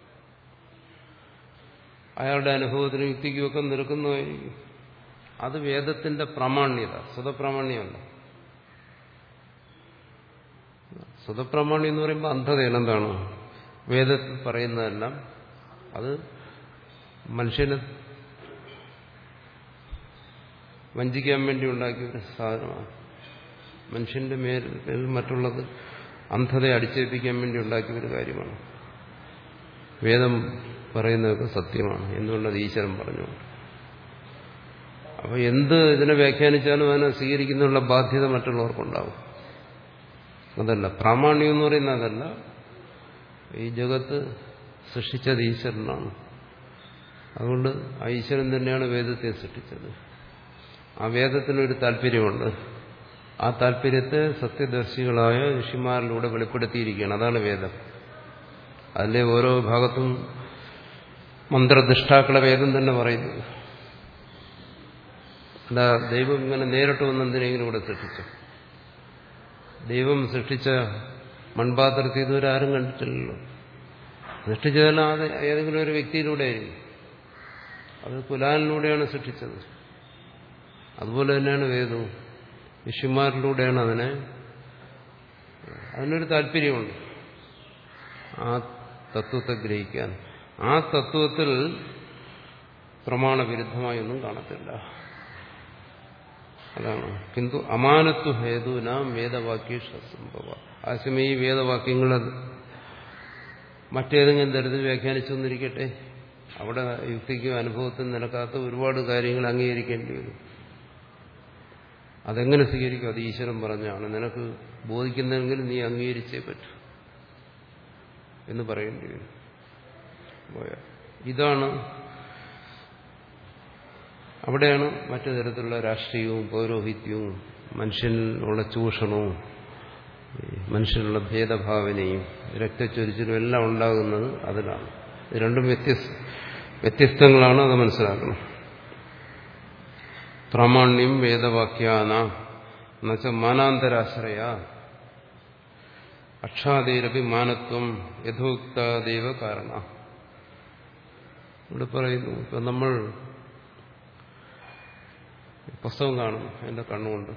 അയാളുടെ അനുഭവത്തിനും യുക്തിക്കുമൊക്കെ നിൽക്കുന്നതായിരിക്കും. അത് വേദത്തിന്റെ പ്രാമാണ്യത, സ്വതപ്രാമാണ്യമല്ല. സ്വതപ്രാമാണ്യം എന്ന് പറയുമ്പോൾ അന്ധതയാണ്. എന്താണ്? വേദത്തിൽ പറയുന്നതെല്ലാം അത് മനുഷ്യനെ വഞ്ചിക്കാൻ വേണ്ടി ഉണ്ടാക്കിയ ഒരു സാധനമാണ്. മനുഷ്യന്റെ മേൽ മറ്റുള്ളത് അന്ധതയെ അടിച്ചേൽപ്പിക്കാൻ വേണ്ടി ഉണ്ടാക്കിയ ഒരു കാര്യമാണ്. വേദം പറയുന്നതൊക്കെ സത്യമാണ്. എന്തുകൊണ്ടത് ഈശ്വരൻ പറഞ്ഞു. അപ്പോൾ എന്ത് ഇതിനെ വ്യാഖ്യാനിച്ചാലും അതിനെ സ്വീകരിക്കുന്നതിനുള്ള ബാധ്യത മറ്റുള്ളവർക്കുണ്ടാവും. അതല്ല പ്രാമാണ്യം എന്ന് പറയുന്നത്. അതല്ല, ഈ ജഗത്ത് സൃഷ്ടിച്ചത് ഈശ്വരനാണ്. അതുകൊണ്ട് ആ ഈശ്വരൻ തന്നെയാണ് വേദത്തെ സൃഷ്ടിച്ചത്. ആ വേദത്തിനൊരു താല്പര്യമുണ്ട്. ആ താല്പര്യത്തെ സത്യദർശികളായ ഋഷിമാരിലൂടെ വെളിപ്പെടുത്തിയിരിക്കുകയാണ്. അതാണ് വേദം. അതിലെ ഓരോ ഭാഗത്തും മന്ത്രദൃഷ്ടാക്കളെ വേദം തന്നെ പറയുന്നത്. അല്ല ദൈവം ഇങ്ങനെ നേരിട്ട് വന്ന് എന്തിനെങ്കിലും ഇവിടെ സൃഷ്ടിച്ചു? ദൈവം സൃഷ്ടിച്ച മൺപാത്രത്തിൽ ഇതുവരെ ആരും കണ്ടിട്ടില്ലല്ലോ. സൃഷ്ടിച്ചതെല്ലാം അത് ഏതെങ്കിലും ഒരു വ്യക്തിയിലൂടെ, അത് കുലാലിലൂടെയാണ് സൃഷ്ടിച്ചത്. അതുപോലെ തന്നെയാണ് വേദവും. ഋഷിമാരിലൂടെയാണ് അതിനെ അതിനൊരു താല്പര്യമുണ്ട് ആ തത്വത്തെ ഗ്രഹിക്കാൻ. ആ തത്വത്തിൽ പ്രമാണവിരുദ്ധമായി ഒന്നും കാണത്തില്ല. അതാണ് കിന്തു അമാനത്വ ഹേതുന വേദവാക്യേഷു അസംഭവ. ആശയം ഈ വേദവാക്യങ്ങൾ മറ്റേതെങ്കിലും തരത്തിൽ വ്യാഖ്യാനിച്ചു എന്നിരിക്കട്ടെ, അവിടെ യുക്തിക്കും അനുഭവത്തിനും നിലക്കാത്ത ഒരുപാട് കാര്യങ്ങൾ അംഗീകരിക്കേണ്ടി വരും. അതെങ്ങനെ സ്വീകരിക്കും? അത് ഈശ്വരൻ പറഞ്ഞാണ്, നിനക്ക് ബോധിക്കുന്നെങ്കിൽ നീ അംഗീകരിച്ചേ പറ്റൂ എന്ന് പറയേണ്ടി വരും. ഇതാണ് അവിടെയാണ് മറ്റു തരത്തിലുള്ള രാഷ്ട്രീയവും പൗരോഹിത്യവും മനുഷ്യനുള്ള ചൂഷണവും മനുഷ്യനുള്ള ഭേദഭാവനയും രക്തച്ചൊരിച്ചിലും എല്ലാം ഉണ്ടാകുന്നത് അതിലാണ്. ഇത് രണ്ടും വ്യത്യസ്ത വ്യത്യസ്തങ്ങളാണ്, അത് മനസ്സിലാക്കണം. പ്രാമാണ്യം വേദവാക്യാന എന്നുവെച്ചാൽ മാനാന്തരാശ്രയ അക്ഷാദേരപി മാനത്വം യഥോക്താദേവ കാരണ. ഇവിടെ പറയുന്നു, ഇപ്പൊ നമ്മൾ പുസ്തകം കാണും എന്റെ കണ്ണുകൊണ്ട്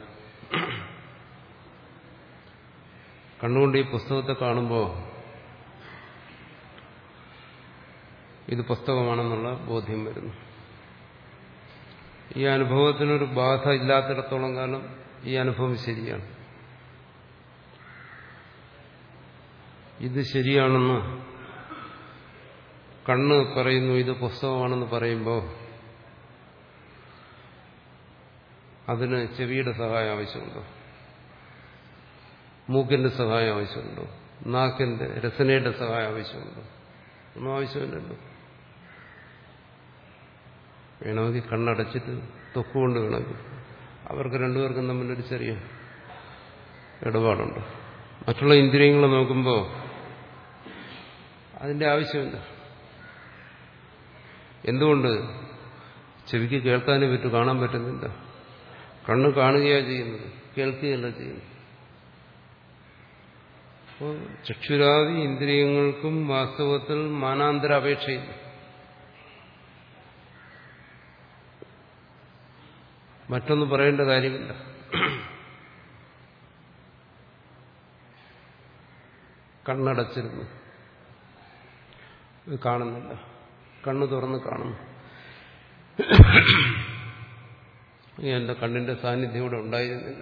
കണ്ണുകൊണ്ട് ഈ പുസ്തകത്തെ കാണുമ്പോൾ ഇത് പുസ്തകമാണെന്നുള്ള ബോധ്യം വരുന്നു. ഈ അനുഭവത്തിനൊരു ബാധ ഇല്ലാത്തിടത്തോളം കാലം ഈ അനുഭവം ശരിയാണ്. ഇത് ശരിയാണെന്ന് കണ്ണ് പറയുന്നു, ഇത് പുസ്തകമാണെന്ന് പറയുമ്പോൾ അതിന് ചെവിയുടെ സഹായം ആവശ്യമുണ്ടോ? മൂക്കിന്റെ സഹായം ആവശ്യമുണ്ടോ? നാക്കിന്റെ രസനയുടെ സഹായം ആവശ്യമുണ്ടോ? ഒന്നും ആവശ്യമില്ലല്ലോ. വേണമെങ്കിൽ കണ്ണടച്ചിട്ട് തൊക്കുകൊണ്ട് വേണമെങ്കിൽ. അവർക്ക് രണ്ടുപേർക്കും തമ്മിലൊരു ചെറിയ ഇടപാടുണ്ട്. മറ്റുള്ള ഇന്ദ്രിയങ്ങൾ നോക്കുമ്പോൾ അതിന്റെ ആവശ്യമില്ല. എന്തുകൊണ്ട്? ചെവിക്ക് കേൾക്കാനേ പറ്റൂ, കാണാൻ പറ്റുന്നില്ല. കണ്ണ് കാണുകയാണ് ചെയ്യുന്നത്, കേൾക്കുകയല്ല ചെയ്യുന്നത്. അപ്പോൾ ചക്ഷുരാദി ഇന്ദ്രിയങ്ങൾക്കും വാസ്തവത്തിൽ മാനാന്തര അപേക്ഷയില്ല. മറ്റൊന്ന് പറയേണ്ട കാര്യമില്ല. കണ്ണടച്ചിരുന്നു, ഇത് കാണുന്നില്ല. കണ്ണ് തുറന്ന് കാണുന്നു. എന്റെ കണ്ണിന്റെ സാന്നിധ്യം ഇവിടെ ഉണ്ടായിരുന്നില്ല,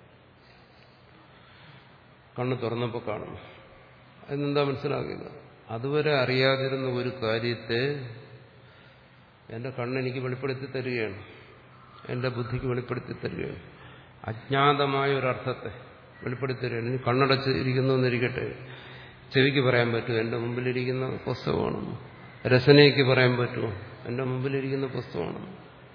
കണ്ണ് തുറന്നപ്പോൾ കാണുന്നു. അതിനെന്താ മനസ്സിലാക്കില്ല? അതുവരെ അറിയാതിരുന്ന ഒരു കാര്യത്തെ എന്റെ കണ്ണെനിക്ക് വെളിപ്പെടുത്തി തരികയാണ്, എന്റെ ബുദ്ധിക്ക് വെളിപ്പെടുത്തി തരികയാണ്. അജ്ഞാതമായ ഒരർത്ഥത്തെ വെളിപ്പെടുത്തി തരികയാണ്. ഇനി കണ്ണടച്ച് ഇരിക്കുന്നു എന്നിരിക്കട്ടെ, ചെവിക്ക് പറയാൻ പറ്റുമോ എന്റെ മുമ്പിലിരിക്കുന്ന പുസ്തകമാണെന്ന്? രസനയ്ക്ക് പറയാൻ പറ്റുമോ എന്റെ മുമ്പിലിരിക്കുന്ന പുസ്തകമാണെന്ന്?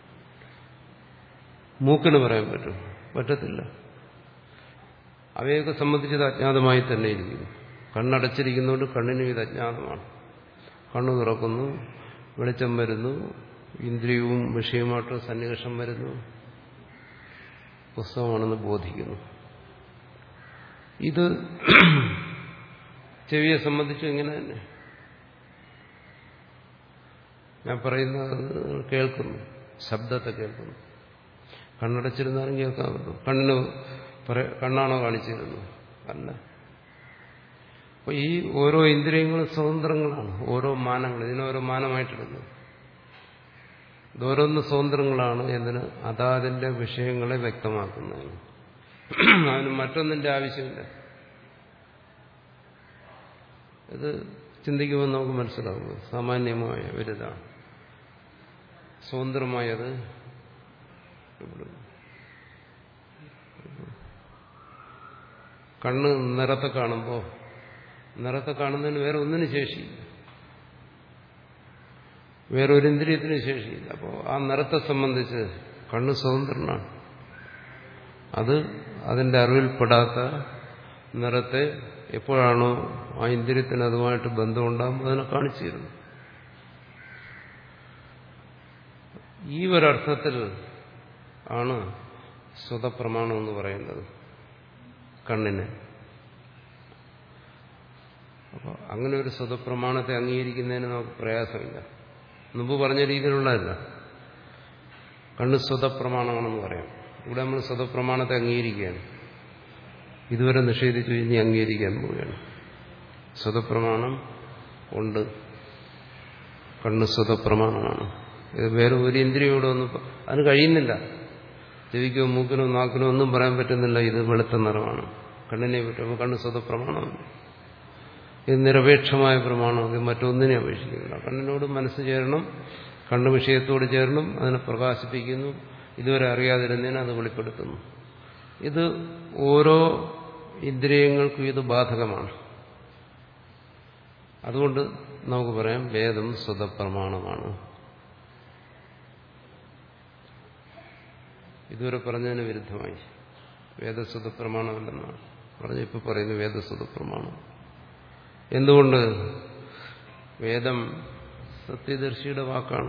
മൂക്കിന് പറയാൻ പറ്റുമോ? പറ്റത്തില്ല. അവയൊക്കെ സംബന്ധിച്ചത് അജ്ഞാതമായി തന്നെ ഇരിക്കുന്നു. കണ്ണടച്ചിരിക്കുന്നതുകൊണ്ട് കണ്ണിനും ഇത് അജ്ഞാതമാണ്. കണ്ണു തുറക്കുന്നു, വെളിച്ചം വരുന്നു, ഇന്ദ്രിയവും വിഷയമായിട്ട് സന്നിവേഷം വരുന്നു, പുസ്തകമാണെന്ന് ബോധിക്കുന്നു. ഇത് ചെവിയെ സംബന്ധിച്ചും ഇങ്ങനെ തന്നെ. ഞാൻ പറയുന്നത് കേൾക്കുന്നു, ശബ്ദത്തെ കേൾക്കുന്നു. കണ്ണടച്ചിരുന്നാലും കേൾക്കാൻ പറ്റും. കണ്ണിന് കണ്ണാണോ കാണിച്ചിരുന്നു? അല്ല. അപ്പൊ ഈ ഓരോ ഇന്ദ്രിയങ്ങളും സ്വതന്ത്രങ്ങളാണ്, ഓരോ മാനങ്ങൾ. ഇതിനോരോ മാനമായിട്ടിടുന്നു. ഇതോരോന്ന് സ്വതന്ത്രങ്ങളാണ്. എന്തിന്? അതാതിന്റെ വിഷയങ്ങളെ വ്യക്തമാക്കുന്നതിന്. അതിന് മറ്റൊന്നിന്റെ ആവശ്യമില്ല. ഇത് ചിന്തിക്കുമ്പോൾ നമുക്ക് മനസ്സിലാവും. സാമാന്യമായ ഒരിതാണ്. സ്വതന്ത്രമായത് കണ്ണ് നിറത്തെ കാണുമ്പോൾ നിറത്തെ കാണുന്നതിന് വേറെ ഒന്നിനും ശേഷിയില്ല, വേറെ ഒരു ഇന്ദ്രിയത്തിന് ശേഷിയില്ല. അപ്പോൾ ആ നിറത്തെ സംബന്ധിച്ച് കണ്ണ് സ്വതന്ത്രനാണ്. അത് അതിന്റെ അറിവിൽപ്പെടാത്ത നിറത്തെ എപ്പോഴാണോ ആ ഇന്ദ്രിയത്തിന് അതുമായിട്ട് ബന്ധമുണ്ടാകുമ്പോൾ അതിനെ കാണിച്ചു തരുന്നു. ഈ ഒരർത്ഥത്തിൽ ആണ് സ്വതപ്രമാണം എന്ന് പറയുന്നത് കണ്ണിന്. അപ്പോൾ അങ്ങനെ ഒരു സ്വതപ്രമാണത്തെ അംഗീകരിക്കുന്നതിന് നമുക്ക് പ്രയാസമില്ല. മുമ്പ് പറഞ്ഞ രീതിയിലുള്ളതല്ല. കണ്ണ് സ്വതപ്രമാണമാണെന്ന് പറയാം. ഇവിടെ നമ്മൾ സ്വതപ്രമാണത്തെ അംഗീകരിക്കുകയാണ്. ഇതുവരെ നിഷേധിച്ചു, ഇനി അംഗീകരിക്കാൻ പോവുകയാണ്. സ്വതപ്രമാണം ഉണ്ട്, കണ്ണ് സ്വതപ്രമാണമാണ്. ഇത് വേറെ ഒരു ഇന്ദ്രിയോടെ ഒന്നും അതിന് കഴിയുന്നില്ല. ചെവിക്കോ മൂക്കിനോ നാക്കിനോ ഒന്നും പറയാൻ പറ്റുന്നില്ല ഇത് വെളുത്ത നിറമാണ്, കണ്ണിനെ പറ്റുമ്പോൾ കണ്ണ് സ്വതപ്രമാണമാണ്. ഇത് നിരപേക്ഷമായ പ്രമാണം, ഇത് മറ്റൊന്നിനെ അപേക്ഷിക്കുന്നില്ല. കണ്ണിനോട് മനസ്സ് ചേരണം, കണ്ണ് വിഷയത്തോട് ചേരണം, അതിനെ പ്രകാശിപ്പിക്കുന്നു. ഇതുവരെ അറിയാതിരുന്നതിനെ അത് വെളിപ്പെടുത്തുന്നു. ഇത് ഓരോ ഇന്ദ്രിയങ്ങൾക്കും ഇത് ബാധകമാണ്. അതുകൊണ്ട് നമുക്ക് പറയാം വേദം സ്വതപ്രമാണമാണ്. ഇതുവരെ പറഞ്ഞതിന് വിരുദ്ധമായി വേദസ്വതപ്രമാണമല്ലെന്നാണ് പറഞ്ഞ് ഇപ്പൊ പറയുന്നു വേദസ്വതപ്രമാണം. എന്തുകൊണ്ട്? വേദം സത്യദർശിയുടെ വാക്കാണ്.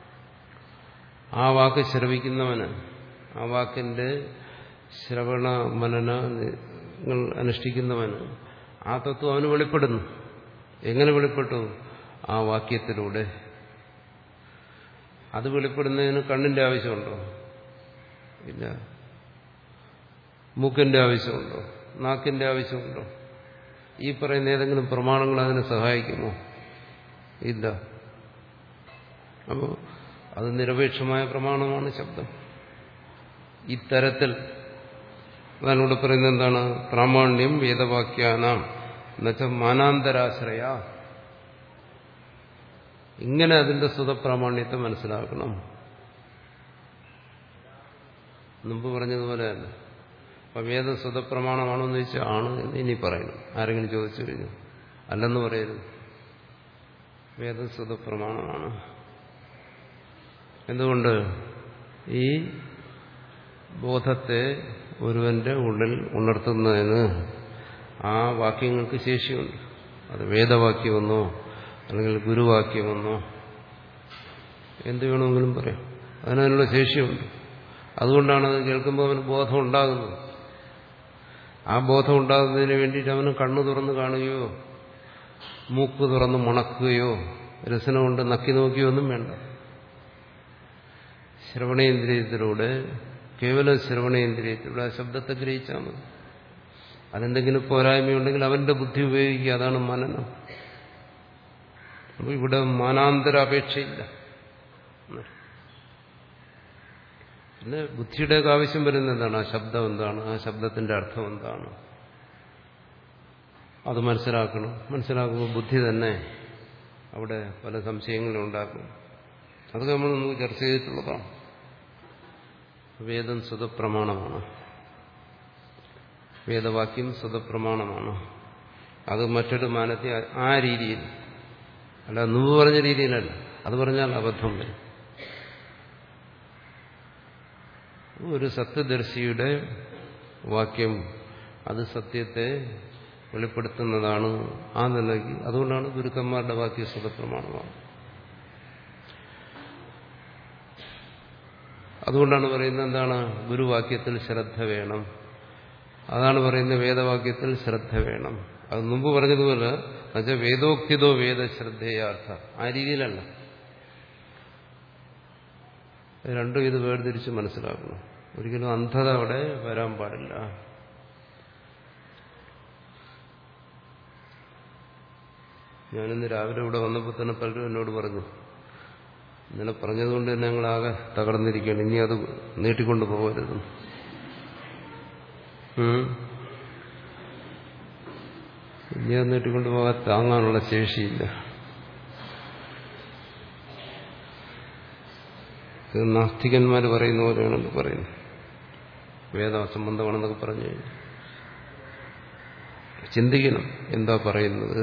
ആ വാക്ക് ശ്രവിക്കുന്നവന്, ആ വാക്കിന്റെ ശ്രവണ മനനങ്ങൾ അനുഷ്ഠിക്കുന്നവന് ആ തത്വം അവന് വെളിപ്പെടുന്നു. എങ്ങനെ വെളിപ്പെട്ടു? ആ വാക്യത്തിലൂടെ. അത് വെളിപ്പെടുന്നതിന് കണ്ണിന്റെ ആവശ്യമുണ്ടോ? ഇല്ല. മൂക്കിന്റെ ആവശ്യമുണ്ടോ? നാക്കിന്റെ ആവശ്യമുണ്ടോ? ഈ പറയുന്ന ഏതെങ്കിലും പ്രമാണങ്ങൾ അതിനെ സഹായിക്കുമോ? ഇല്ല. അപ്പോൾ അത് നിരപേക്ഷമായ പ്രമാണമാണ് ശബ്ദം. ഇത്തരത്തിൽ അതാണ് ഇവിടെ പറയുന്നത്. എന്താണ്? പ്രാമാണ്യം വേദവാക്യാനാം എന്നുവെച്ചാൽ മാനാന്തരാശ്രയ. ഇങ്ങനെ അതിന്റെ സ്വതപ്രാമാണ്യത്തെ മനസ്സിലാക്കണം. മുമ്പ് പറഞ്ഞതുപോലെ തന്നെ. അപ്പൊ വേദം സ്വതപ്രമാണമാണോ എന്ന് ചോദിച്ചാൽ ആണ് എന്ന് ഇനി പറയണം. ആരെങ്കിലും ചോദിച്ചു കഴിഞ്ഞു അല്ലെന്ന് പറയരുത്. വേദം സ്വതപ്രമാണമാണ്. എന്തുകൊണ്ട്? ഈ ബോധത്തെ ഒരുവന്റെ ഉള്ളിൽ ഉണർത്തുന്നതിന് ആ വാക്യങ്ങൾക്ക് ശേഷിയുണ്ട്. അത് വേദവാക്യമെന്നോ അല്ലെങ്കിൽ ഗുരുവാക്യമെന്നോ എന്ത് വേണമെങ്കിലും പറയാം. അതിനുള്ള ശേഷിയുണ്ട്. അതുകൊണ്ടാണ് അത് കേൾക്കുമ്പോൾ അവന് ബോധം ഉണ്ടാകുന്നത്. ആ ബോധം ഉണ്ടാകുന്നതിന് വേണ്ടിയിട്ട് അവന് കണ്ണു തുറന്ന് കാണുകയോ മൂക്ക് തുറന്ന് മണക്കുകയോ രസന കൊണ്ട് നക്കി നോക്കിയോ ഒന്നും വേണ്ട. ശ്രവണേന്ദ്രിയത്തിലൂടെ, കേവലം ശ്രവണേന്ദ്രിയത്തിലൂടെ ആ ശബ്ദത്തെ ഗ്രഹിച്ചാൽ മതി. അതെന്തെങ്കിലും പോരായ്മയുണ്ടെങ്കിൽ അവന്റെ ബുദ്ധി ഉപയോഗിക്കുക. അതാണ് മനനം. അപ്പോൾ ഇവിടെ മാനാന്തര അപേക്ഷയില്ല. പിന്നെ ബുദ്ധിയുടെ ആവശ്യം വരുന്നത് എന്താണ്? ആ ശബ്ദം എന്താണ്? ആ ശബ്ദത്തിന്റെ അർത്ഥം എന്താണ്? അത് മനസ്സിലാക്കണം. മനസ്സിലാക്കുമ്പോൾ ബുദ്ധി തന്നെ അവിടെ പല സംശയങ്ങളും ഉണ്ടാക്കും. അതൊക്കെ നമ്മൾ നമുക്ക് ചർച്ച ചെയ്തിട്ടുള്ളതാണ്. വേദം സ്വതപ്രമാണമാണ്. വേദവാക്യം സ്വതപ്രമാണമാണ്. അത് മറ്റൊരു മാനത്തെ ആ രീതിയിൽ അല്ല, മുമ്പ് പറഞ്ഞ രീതിയിലല്ല. അത് പറഞ്ഞാൽ അബദ്ധം വരും. ഒരു സത്യദർശിയുടെ വാക്യം അത് സത്യത്തെ വെളിപ്പെടുത്തുന്നതാണ്. ആ നിലയ്ക്ക് അതുകൊണ്ടാണ് ഗുരുക്കന്മാരുടെ വാക്യം സ്വതപ്രമാണമാണ്. അതുകൊണ്ടാണ് പറയുന്നത് എന്താണ്? ഗുരുവാക്യത്തിൽ ശ്രദ്ധ വേണം. അതാണ് പറയുന്നത് വേദവാക്യത്തിൽ ശ്രദ്ധ വേണം. അത് മുമ്പ് പറഞ്ഞതുപോലെ എന്നുവെച്ചാൽ വേദോക്തിതോ വേദശ്രദ്ധേയാർത്ഥ ആ രീതിയിലല്ല. രണ്ടും ഇത് വേർതിരിച്ച് മനസ്സിലാക്കണം. ഒരിക്കലും അന്ധത അവിടെ വരാൻ പാടില്ല. ഞാനിന്ന് രാവിലെ ഇവിടെ വന്നപ്പോൾ തന്നെ പലരും എന്നോട് പറഞ്ഞു, ഇന്നലെ പറഞ്ഞതുകൊണ്ട് തന്നെ ഞങ്ങളാകെ തകർന്നിരിക്കുകയാണ്, ഇനി അത് നീട്ടിക്കൊണ്ട് പോകരുത്. ഇനി അത് നീട്ടിക്കൊണ്ട് പോകാൻ താങ്ങാനുള്ള ശേഷിയില്ല. ഇത് നാസ്തികന്മാർ പറയുന്ന പോലെയാണെന്ന് പറയുന്നു. വേദസംബന്ധമാണെന്നൊക്കെ പറഞ്ഞു കഴിഞ്ഞു. ചിന്തിക്കണം എന്താ പറയുന്നത്.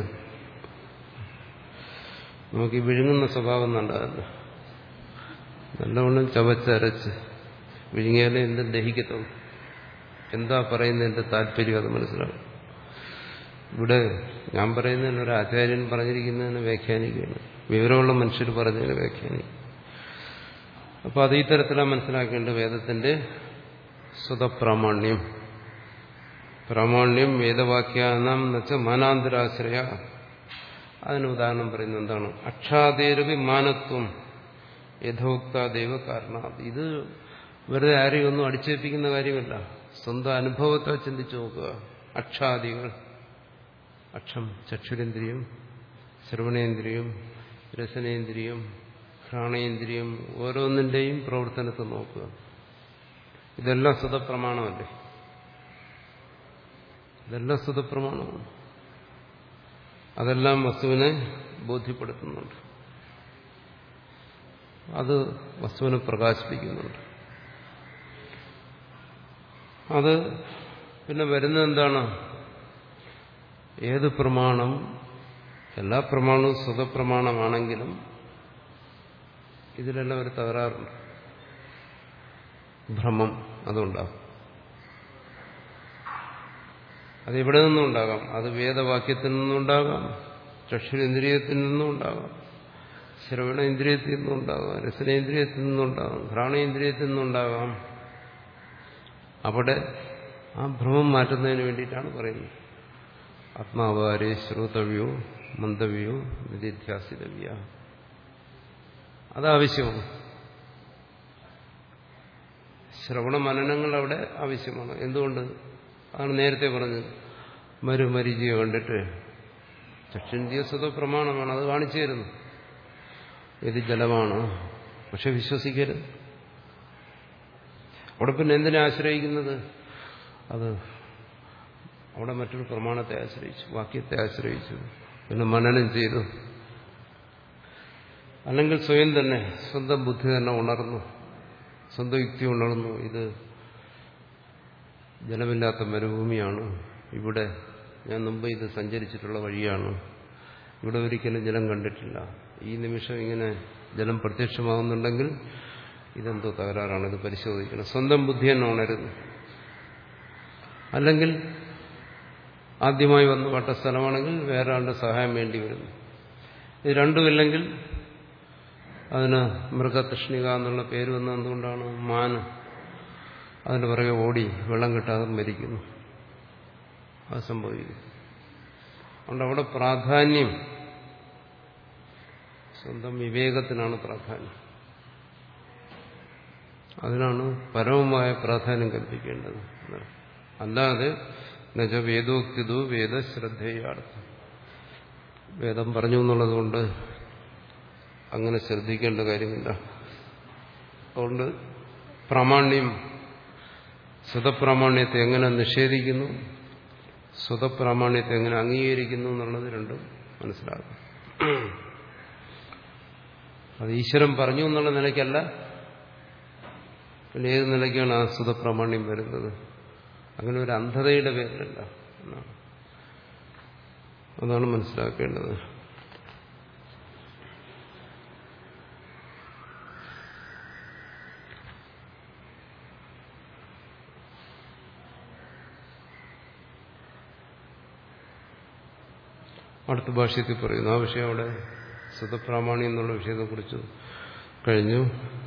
നമുക്ക് ഈ വിഴുങ്ങുന്ന സ്വഭാവം നല്ലതല്ല. നല്ലവണ്ണം ചവച്ചരച്ച് വിഴുങ്ങിയാലേ എന്തും ദഹിക്കത്തുള്ളൂ. എന്താ പറയുന്നതിന്റെ താല്പര്യം അത് മനസ്സിലാവും. ഇവിടെ ഞാൻ പറയുന്നതിന് ഒരു ആചാര്യൻ പറഞ്ഞിരിക്കുന്നതിന് വ്യാഖ്യാനിക്കുകയാണ്, വിവരമുള്ള മനുഷ്യർ പറഞ്ഞതിന് വ്യാഖ്യാനിക്കും. അപ്പോൾ അത് ഈ തരത്തിലാണ് മനസ്സിലാക്കേണ്ടത്. വേദത്തിന്റെ സ്വതപ്രാമാണ്യം. പ്രാമാണ്യം വേദവാക്യാനാം എന്ന് വെച്ചാൽ മാനാന്തരാശ്രയ. അതിന് ഉദാഹരണം പറയുന്നത് എന്താണ്? അക്ഷാദേരവി മാനത്വം യഥോക്താദേവ കാരണാത്. ഇത് വെറുതെ ആരെയും ഒന്നും അടിച്ചേൽപ്പിക്കുന്ന കാര്യമല്ല. സ്വന്തം അനുഭവത്തെ ചിന്തിച്ചു നോക്കുക. അക്ഷാദികൾ, അക്ഷം ചക്ഷുരേന്ദ്രിയം, ശ്രവണേന്ദ്രിയം, രസനേന്ദ്രിയം, ഘ്രാണേന്ദ്രിയം, ഓരോന്നിന്റെയും പ്രവർത്തനത്തെ നോക്കുക. ഇതെല്ലാം സ്വതപ്രമാണമല്ലേ? ഇതെല്ലാം സ്വതപ്രമാണമാണ്. അതെല്ലാം വസ്തുവിനെ ബോധ്യപ്പെടുത്തുന്നുണ്ട്. അത് വസ്തുവിനെ പ്രകാശിപ്പിക്കുന്നുണ്ട്. അത് പിന്നെ വരുന്നത് എന്താണ്? ഏത് പ്രമാണം, എല്ലാ പ്രമാണവും സ്വതപ്രമാണമാണെങ്കിലും ഇതിലെല്ലാം ഒരു തകരാറുണ്ട്. ഭ്രമം അതുണ്ടാകും. അത് എവിടെ നിന്നും ഉണ്ടാകാം. അത് വേദവാക്യത്തിൽ നിന്നുണ്ടാകാം, ചക്ഷുരേന്ദ്രിയത്തിൽ നിന്നുണ്ടാകാം, ശ്രവണ ഇന്ദ്രിയത്തിൽ നിന്നുണ്ടാകാം, രസനേന്ദ്രിയത്തിൽ നിന്നുണ്ടാകാം, ഘ്രാണേന്ദ്രിയത്തിൽ നിന്നുണ്ടാകാം. അവിടെ ആ ഭ്രമം മാറ്റുന്നതിന് വേണ്ടിയിട്ടാണ് പറയുന്നത്. ആത്മാവാരെ ശ്രോതവ്യോ മന്ദവ്യോ നിധിധ്യാസിതവ്യ. അതാവശ്യമാണ്. ശ്രവണ മനനങ്ങൾ അവിടെ ആവശ്യമാണ്. എന്തുകൊണ്ട്? അതാണ് നേരത്തെ പറഞ്ഞത്. മരുമരിചിയെ കണ്ടിട്ട് ചക്ഷുരേന്ദ്രിയ സ്വതപ്രമാണമാണ്, അത് കാണിച്ചു തരുന്നു. ഇത് ജലമാണ്, പക്ഷെ വിശ്വസിക്കരുത്. അവിടെ പിന്നെ എന്തിനെ ആശ്രയിക്കുന്നത്? അത് അവിടെ മറ്റൊരു പ്രമാണത്തെ ആശ്രയിച്ചു, വാക്യത്തെ ആശ്രയിച്ചു, പിന്നെ മനനം ചെയ്തു. അല്ലെങ്കിൽ സ്വയം തന്നെ സ്വന്തം ബുദ്ധി തന്നെ ഉണർന്നു, സ്വന്തം യുക്തി ഉണർന്നു. ഇത് ജലമില്ലാത്ത മരുഭൂമിയാണ്, ഇവിടെ ഞാൻ മുമ്പ് ഇത് സഞ്ചരിച്ചിട്ടുള്ള വഴിയാണ്, ഇവിടെ ഒരിക്കലും ജലം കണ്ടിട്ടില്ല, ഈ നിമിഷം ഇങ്ങനെ ജലം പ്രത്യക്ഷമാകുന്നുണ്ടെങ്കിൽ ഇതെന്തോ തകരാറാണ്, ഇത് പരിശോധിക്കണം. സ്വന്തം ബുദ്ധി തന്നെ ഉണരുന്നു. അല്ലെങ്കിൽ ആദ്യമായി വന്ന് വട്ട സ്ഥലമാണെങ്കിൽ വേറെ ആളുടെ സഹായം വേണ്ടി വരുന്നു. ഇത് രണ്ടുമില്ലെങ്കിൽ അതിന് മൃഗതൃഷ്ണിക എന്നുള്ള പേര് വന്നത് എന്തുകൊണ്ടാണ്? മാന് അതിൻ്റെ പുറകെ ഓടി വെള്ളം കിട്ടാതെ മരിക്കുന്നു. അത് സംഭവിക്കും. അതുകൊണ്ട് അവിടെ പ്രാധാന്യം സ്വന്തം വിവേകത്തിനാണ് പ്രാധാന്യം. അതിനാണ് പരമമായ പ്രാധാന്യം കൽപ്പിക്കേണ്ടത്. അല്ലാതെ എന്നുവെച്ച വേദോക്തിതു വേദശ്രദ്ധയാർത്ഥം. വേദം പറഞ്ഞു എന്നുള്ളത് കൊണ്ട് അങ്ങനെ ശ്രദ്ധിക്കേണ്ട കാര്യമില്ല. അതുകൊണ്ട് പ്രാമാണ്യം, സ്വതപ്രാമാണ്യത്തെ എങ്ങനെ നിഷേധിക്കുന്നു, സ്വതപ്രാമാണ്യത്തെ എങ്ങനെ അംഗീകരിക്കുന്നു എന്നുള്ളത് രണ്ടും മനസ്സിലാകും. അത് ഈശ്വരൻ പറഞ്ഞു എന്നുള്ള നിലയ്ക്കല്ല, പിന്നെ ഏത് നിലയ്ക്കാണ് ആ സ്വതപ്രാമാണ്യം വരുന്നത്? അങ്ങനെ ഒരു അന്ധതയുടെ പേരിലല്ല എന്നാണ്. അതാണ് മനസ്സിലാക്കേണ്ടത്. അടുത്ത ഭാഷ്യത്തിൽ പറയുന്നു. ആ വിഷയം അവിടെ സ്വതപ്രാമാണ്യം എന്നുള്ള വിഷയത്തെക്കുറിച്ച് കഴിഞ്ഞു.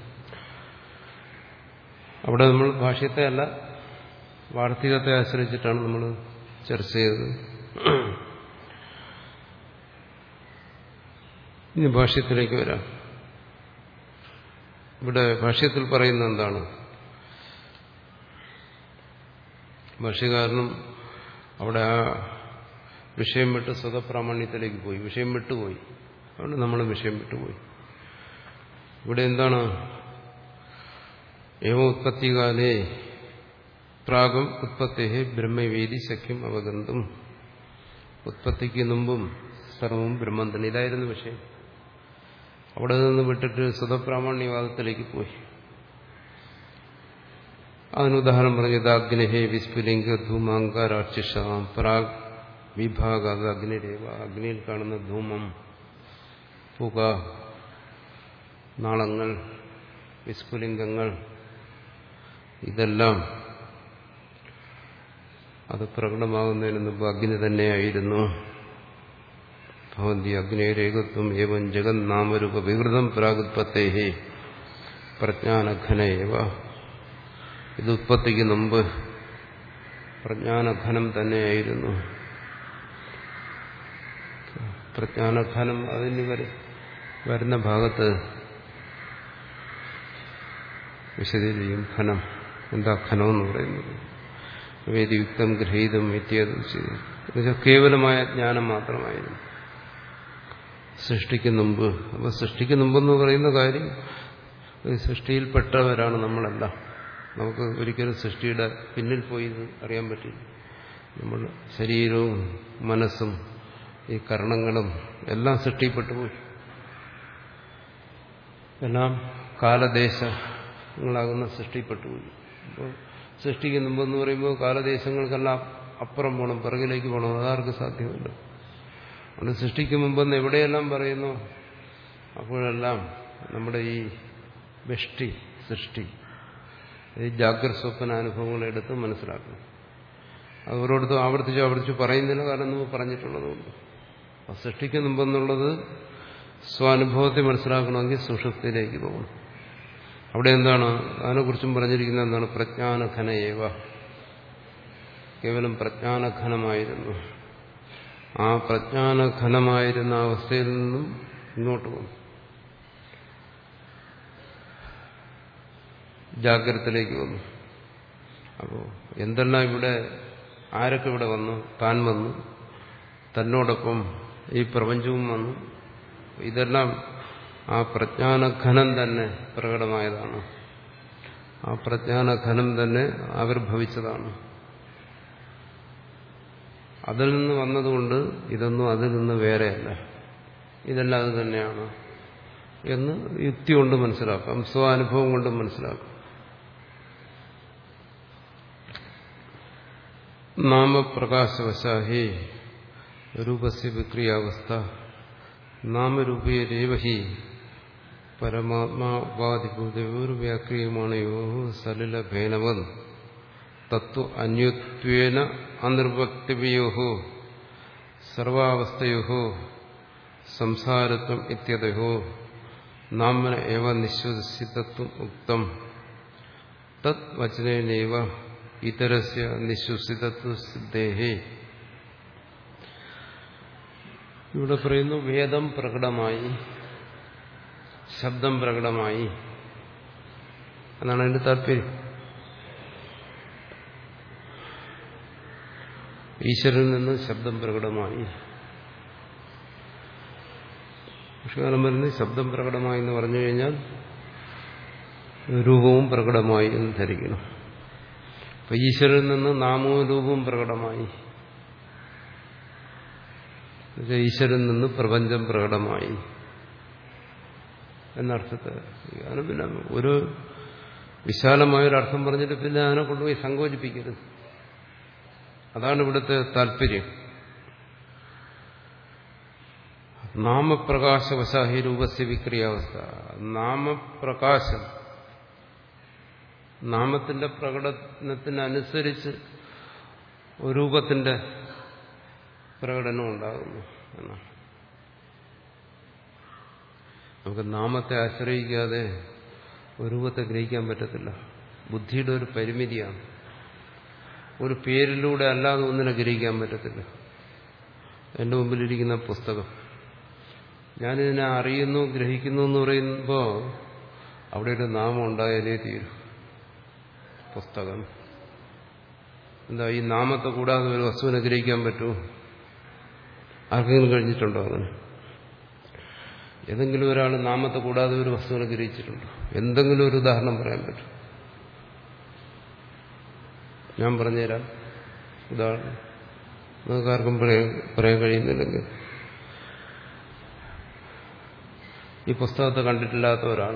അവിടെ നമ്മൾ ഭാഷ്യത്തെ അല്ല വാർത്തികത്തെ ആശ്രയിച്ചിട്ടാണ് നമ്മൾ ചർച്ച ചെയ്തത്. ഇനി ഭാഷ്യത്തിലേക്ക് വരാം. ഇവിടെ ഭാഷ്യത്തിൽ പറയുന്നത് എന്താണ്? ഭാഷ്യകാരനും അവിടെ ആ വിഷയം വിട്ട് സ്വതപ്രാമാണ്യത്തിലേക്ക് പോയി, വിഷയം വിട്ടുപോയി. അതുകൊണ്ട് നമ്മൾ വിഷയം വിട്ടുപോയി. ഇവിടെ എന്താണ്? ഏവ ഉത്പത്തികാലേ പ്രാഗം ഉത്പത്തേ ബ്രഹ്മവേദി സഖ്യം അവഗന്തും. ഉത്പത്തിക്ക് മുമ്പും സർവവും ബ്രഹ്മം തന്നെ. ഇതായിരുന്നു വിഷയം. അവിടെ നിന്ന് വിട്ടിട്ട് സ്വതപ്രാമാണ്യവാദത്തിലേക്ക് പോയി. അതിന് ഉദാഹരണം പറഞ്ഞത് അഗ്നിഹേ വിസ്ഫുലിംഗ ധൂമാങ്കാരാക്ഷിഷാം പ്രാഗ് വിഭാഗ. അത് അഗ്നിരേവ. അഗ്നിയിൽ കാണുന്ന ധൂമം, പുക, നാളങ്ങൾ, വിസ്ഫുലിംഗങ്ങൾ, ഇതെല്ലാം അത് പ്രകടമാകുന്നതിന് മുമ്പ് അഗ്നി തന്നെയായിരുന്നു. ഭവന്തി അഗ്നേരേകത്വം ഏവം ജഗന്നാമരൂപ വികൃതം പ്രാഗുത്പത്തേഹി പ്രജ്ഞാനഘനേവ. ഇത് ഉത്പത്തിക്ക് മുമ്പ് പ്രജ്ഞാനഘനം തന്നെയായിരുന്നു. പ്രജ്ഞാനഘനം അതിന് വരുന്ന ഭാഗത്ത് വിശദീകരിക്കും. ഖനം എന്താ ഖനം എന്ന് പറയുന്നത്? വേദിയുക്തം ഗ്രഹീതം ഇത്യാദി എന്നുവെച്ചാൽ കേവലമായ ജ്ഞാനം മാത്രമായിരുന്നു സൃഷ്ടിക്ക് മുമ്പ്. അപ്പൊ സൃഷ്ടിക്ക് മുമ്പെന്ന് പറയുന്ന കാര്യം സൃഷ്ടിയിൽപ്പെട്ടവരാണ് നമ്മളെല്ലാം. നമുക്ക് ഒരിക്കലും സൃഷ്ടിയുടെ പിന്നിൽ പോയി ഇത് അറിയാൻ പറ്റില്ല. നമ്മൾ ശരീരവും മനസ്സും ഈ കർണങ്ങളും എല്ലാം സൃഷ്ടിപ്പെട്ടു പോയി. എല്ലാം കാലദേശങ്ങളാകുന്ന സൃഷ്ടിപ്പെട്ടുപോയി. അപ്പോൾ സൃഷ്ടിക്ക് മുമ്പെന്ന് പറയുമ്പോൾ കാലദേശങ്ങൾക്കെല്ലാം അപ്പുറം പോകണം, പിറകിലേക്ക് പോകണം. അതാർക്ക് സാധ്യമല്ല. അതുകൊണ്ട് സൃഷ്ടിക്ക് മുമ്പെന്ന് എവിടെയെല്ലാം പറയുന്നു അപ്പോഴെല്ലാം നമ്മുടെ ഈ വെഷ്ടി സൃഷ്ടി ഈ ജാഗ്രത സ്വപ്ന അനുഭവങ്ങളെ എടുത്ത് മനസ്സിലാക്കണം. അത് ഓരോരുത്തരും ആവർത്തിച്ച് ആവർത്തിച്ച് പറയുന്നില്ല, കാരണം നമ്മൾ പറഞ്ഞിട്ടുള്ളതുകൊണ്ട്. ആ സൃഷ്ടിക്ക് മുമ്പെന്നുള്ളത് സ്വാനുഭവത്തെ മനസ്സിലാക്കണമെങ്കിൽ സുഷുപ്തിയിലേക്ക് പോകണം. അവിടെ എന്താണ് അതിനെക്കുറിച്ചും പറഞ്ഞിരിക്കുന്നത്? എന്താണ്? പ്രജ്ഞാനഘനയേവ, കേവലം പ്രജ്ഞാനഘനമായിരുന്നു. ആ പ്രജ്ഞാനഘനമായിരുന്ന അവസ്ഥയിൽ നിന്നും ഇങ്ങോട്ട് വന്നു, ജാഗ്രതത്തിലേക്ക് വന്നു. അപ്പോൾ എന്തെല്ലാം ഇവിടെ, ആരൊക്കെ ഇവിടെ വന്നു? താൻ വന്നു, തന്നോടൊപ്പം ഈ പ്രപഞ്ചവും വന്നു. ഇതെല്ലാം ആ പ്രജ്ഞാനഘനം തന്നെ പ്രകടമായതാണ്. ആ പ്രജ്ഞാനഘനം തന്നെ ആവിർഭവിച്ചതാണ്. അതിൽ നിന്ന് വന്നതുകൊണ്ട് ഇതൊന്നും അതിൽ നിന്ന് വേറെയല്ല, ഇതെല്ലാം അത് തന്നെയാണ് എന്ന് യുക്തി കൊണ്ട് മനസ്സിലാക്കാം, സ്വാനുഭവം കൊണ്ട് മനസ്സിലാക്കാം. നാമപ്രകാശവശാഹി രൂപസ്യ വിക്രിയാവസ്ഥ നാമരൂപേരേവ ഹി പരമാത്മാ ഉപാധിഭൂതയോർവ്യാക്രിയമാണയോ സലിലഭേനവൻ തത്വ അന്യത്വേന അനിർവക്തവ്യോ സർവാവസ്ഥയോ സംസാരത്വം ഇത്യതയോ നാമന ഏവ നിശ്വസിതത്വം ഉക്തം തത് വചനേനൈവ ഇതരസ്യ നിശ്വസിതത്വ സിദ്ധേഹേ. ഇവിടെ പറയുന്നു വേദം പ്രകടമായി, ശബ്ദം പ്രകടമായി എന്നാണ് അതിന്റെ താല്പര്യം. ഈശ്വരനിൽ നിന്ന് ശബ്ദം പ്രകടമായി. പക്ഷെ പറയുന്നത് ശബ്ദം പ്രകടമായി എന്ന് പറഞ്ഞു കഴിഞ്ഞാൽ രൂപവും പ്രകടമായി എന്ന് ധരിക്കണം. അപ്പൊ ഈശ്വരനിൽ നിന്ന് നാമവും രൂപവും പ്രകടമായി, ഈശ്വരനിൽ നിന്ന് പ്രപഞ്ചം പ്രകടമായി എന്നർത്ഥത്തെ. അതിന് പിന്നെ ഒരു വിശാലമായൊരർത്ഥം പറഞ്ഞിട്ട് പിന്നെ അതിനെ കൊണ്ടുപോയി സങ്കോചിപ്പിക്കരുത്. അതാണ് ഇവിടുത്തെ താല്പര്യം. നാമപ്രകാശവശാഹി രൂപസ്യ വിക്രിയാവസ്ഥ. നാമപ്രകാശം, നാമത്തിന്റെ പ്രകടനത്തിനനുസരിച്ച് രൂപത്തിന്റെ പ്രകടനം ഉണ്ടാകുന്നു എന്നാണ്. നമുക്ക് നാമത്തെ ആശ്രയിക്കാതെ ഒരു രൂപത്തെ ഗ്രഹിക്കാൻ പറ്റത്തില്ല. ബുദ്ധിയുടെ ഒരു പരിമിതിയാണ്. ഒരു പേരിലൂടെ അല്ലാതെ ഒന്നിനെ ഗ്രഹിക്കാൻ പറ്റത്തില്ല. എൻ്റെ മുമ്പിലിരിക്കുന്ന പുസ്തകം, ഞാനിതിനെ അറിയുന്നു, ഗ്രഹിക്കുന്നു എന്ന് പറയുമ്പോൾ അവിടെ ഒരു നാമം ഉണ്ടായാലേ തീരും. പുസ്തകം എന്താ, ഈ നാമത്തെ കൂടാതെ ഒരു വസ്തുവിനെ ഗ്രഹിക്കാൻ പറ്റുമോ? ആർക്കെങ്കിലും കഴിഞ്ഞിട്ടുണ്ടോ അങ്ങനെ? ഏതെങ്കിലും ഒരാൾ നാമത്തെ കൂടാതെ ഒരു വസ്തുവിനെ ഗ്രഹിച്ചിട്ടുണ്ടോ? എന്തെങ്കിലും ഒരു ഉദാഹരണം പറയാൻ പറ്റും? ഞാൻ പറഞ്ഞുതരാം ഉദാഹരണം. നിങ്ങൾക്ക് ആർക്കും പറയാൻ പറയാൻ കഴിയുന്നില്ലെങ്കിൽ, ഈ പുസ്തകത്തെ കണ്ടിട്ടില്ലാത്ത ഒരാൾ,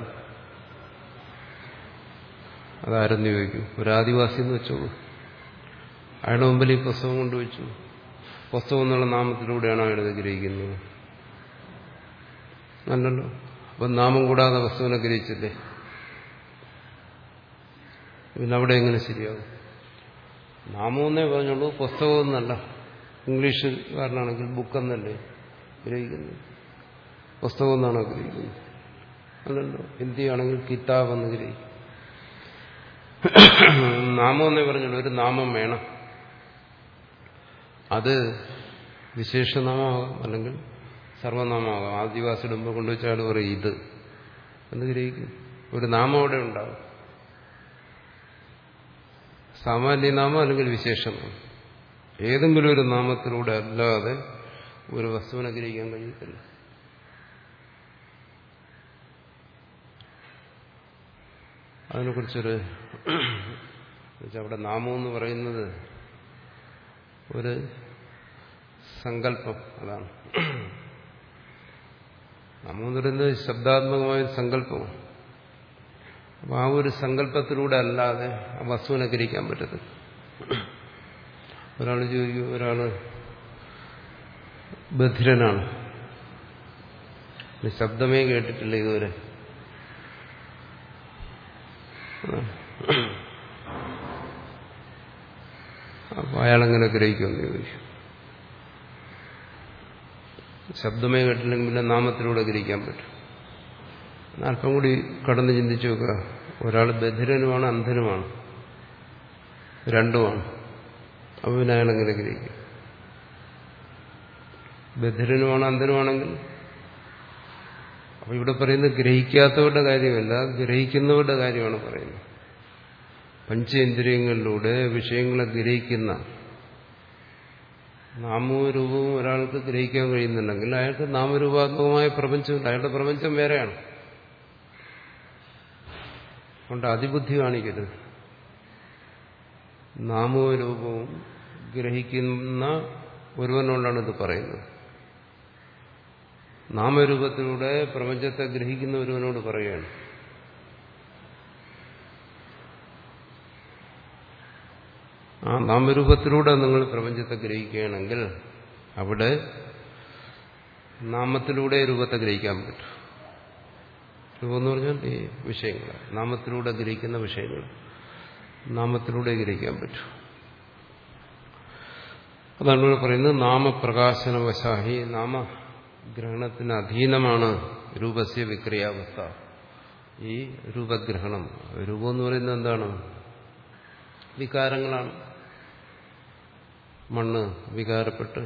അതാരെന്ന് ചോദിക്കും. ഒരു ആദിവാസി എന്ന് വെച്ചോളൂ. അയാളുടെ മുമ്പിൽ ഈ പുസ്തകം കൊണ്ടുവച്ചു. പുസ്തകം എന്നുള്ള നാമത്തിലൂടെയാണ് അയാൾ ഗ്രഹിക്കുന്നത്. അല്ലല്ലോ. അപ്പം നാമം കൂടാതെ വസ്തുവിനെ ഗ്രഹിച്ചില്ലേ? പിന്നെ അവിടെ എങ്ങനെ ശരിയാകും? നാമമെന്നേ പറഞ്ഞോളൂ, പുസ്തകമൊന്നല്ല. ഇംഗ്ലീഷുകാരനാണെങ്കിൽ ബുക്കെന്നല്ലേ ഗ്രഹിക്കുന്നത്? പുസ്തകം എന്നാണോ ഗ്രഹിക്കുന്നത്? അല്ലല്ലോ. ഹിന്ദിയാണെങ്കിൽ കിതാബ് എന്ന് ഗ്രഹിക്കും. നാമമെന്നേ പറഞ്ഞോളൂ. ഒരു നാമം വേണം. അത് വിശേഷനാമമാകാം, അല്ലെങ്കിൽ സർവനാമമാകാം. ആദിവാസിയുടെ മുമ്പ് കൊണ്ടുവച്ചാൽ പറയും ഇത് എന്ന് ഗ്രഹിക്കും. ഒരു നാമം അവിടെ ഉണ്ടാകും. സാമാന്യനാമം അല്ലെങ്കിൽ വിശേഷനാമം. ഏതെങ്കിലും ഒരു നാമത്തിലൂടെ അല്ലാതെ ഒരു വസ്തുവിനെ ഗ്രഹിക്കാൻ കഴിയത്തില്ല. അതിനെക്കുറിച്ചൊരു അവിടെ നാമം എന്ന് പറയുന്നത് ഒരു സങ്കല്പം. അതാണ് നാമം എന്ന് പറയുന്നത് ശബ്ദാത്മകമായ ഒരു സങ്കല്പമാണ്. അപ്പം ആ ഒരു സങ്കല്പത്തിലൂടെ അല്ലാതെ ആ വസ്തുവിനെ ഗ്രഹിക്കാൻ പറ്റത്തില്ല. ഒരാൾ ചോദിക്കും, ഒരാള് ബധിരനാണ്, ശബ്ദമേ കേട്ടിട്ടില്ല ഇതുവരെ, അപ്പൊ അയാളെങ്ങനെ ഗ്രഹിക്കുമെന്ന് ചോദിക്കും. ശബ്ദമേ കേട്ടില്ലെങ്കിൽ പിന്നെ നാമത്തിലൂടെ ഗ്രഹിക്കാൻ പറ്റും. അല്പം കൂടി കടന്ന് ചിന്തിച്ചു നോക്കുക. ഒരാൾ ബധിരനുമാണ്, അന്ധനുമാണ്, രണ്ടുമാണ്. അപ്പൊ പിന്നെ അയാളെങ്ങനെ ഗ്രഹിക്കും? ബധിരനുമാണ്, അന്ധനുമാണെങ്കിൽ അപ്പൊ ഇവിടെ പറയുന്നത് ഗ്രഹിക്കാത്തവരുടെ കാര്യമല്ല, ഗ്രഹിക്കുന്നവരുടെ കാര്യമാണ് പറയുന്നത്. പഞ്ചേന്ദ്രിയങ്ങളിലൂടെ വിഷയങ്ങളെ ഗ്രഹിക്കുന്ന നാമവും രൂപവും ഒരാൾക്ക് ഗ്രഹിക്കാൻ കഴിയുന്നുണ്ടെങ്കിൽ അയാൾക്ക് നാമരൂപാത്മകമായ പ്രപഞ്ചമുണ്ട്. അയാളുടെ പ്രപഞ്ചം വേറെയാണ്. അതുകൊണ്ട് അതിബുദ്ധി കാണിക്കരുത്. നാമവും രൂപവും ഗ്രഹിക്കുന്ന ഒരുവനോടാണ് ഇത് പറയുന്നത്. നാമരൂപത്തിലൂടെ പ്രപഞ്ചത്തെ ഗ്രഹിക്കുന്ന ഒരുവനോട് പറയുകയാണ്. ആ നാമരൂപത്തിലൂടെ നിങ്ങൾ പ്രപഞ്ചത്തെ ഗ്രഹിക്കുകയാണെങ്കിൽ അവിടെ നാമത്തിലൂടെ രൂപത്തെ ഗ്രഹിക്കാൻ പറ്റും. രൂപം എന്ന് പറഞ്ഞാൽ ഈ വിഷയങ്ങൾ, നാമത്തിലൂടെ ഗ്രഹിക്കുന്ന വിഷയങ്ങൾ നാമത്തിലൂടെ ഗ്രഹിക്കാൻ പറ്റും. അതാണ് ഇവിടെ പറയുന്നത് നാമപ്രകാശനവശാഹി. നാമഗ്രഹണത്തിന് അധീനമാണ് രൂപസ്യ വിക്രിയാവസ്ഥ. ഈ രൂപഗ്രഹണം, രൂപം എന്ന് പറയുന്നത് എന്താണ്? വികാരങ്ങളാണ്. മണ്ണ് വികാരപ്പെട്ട്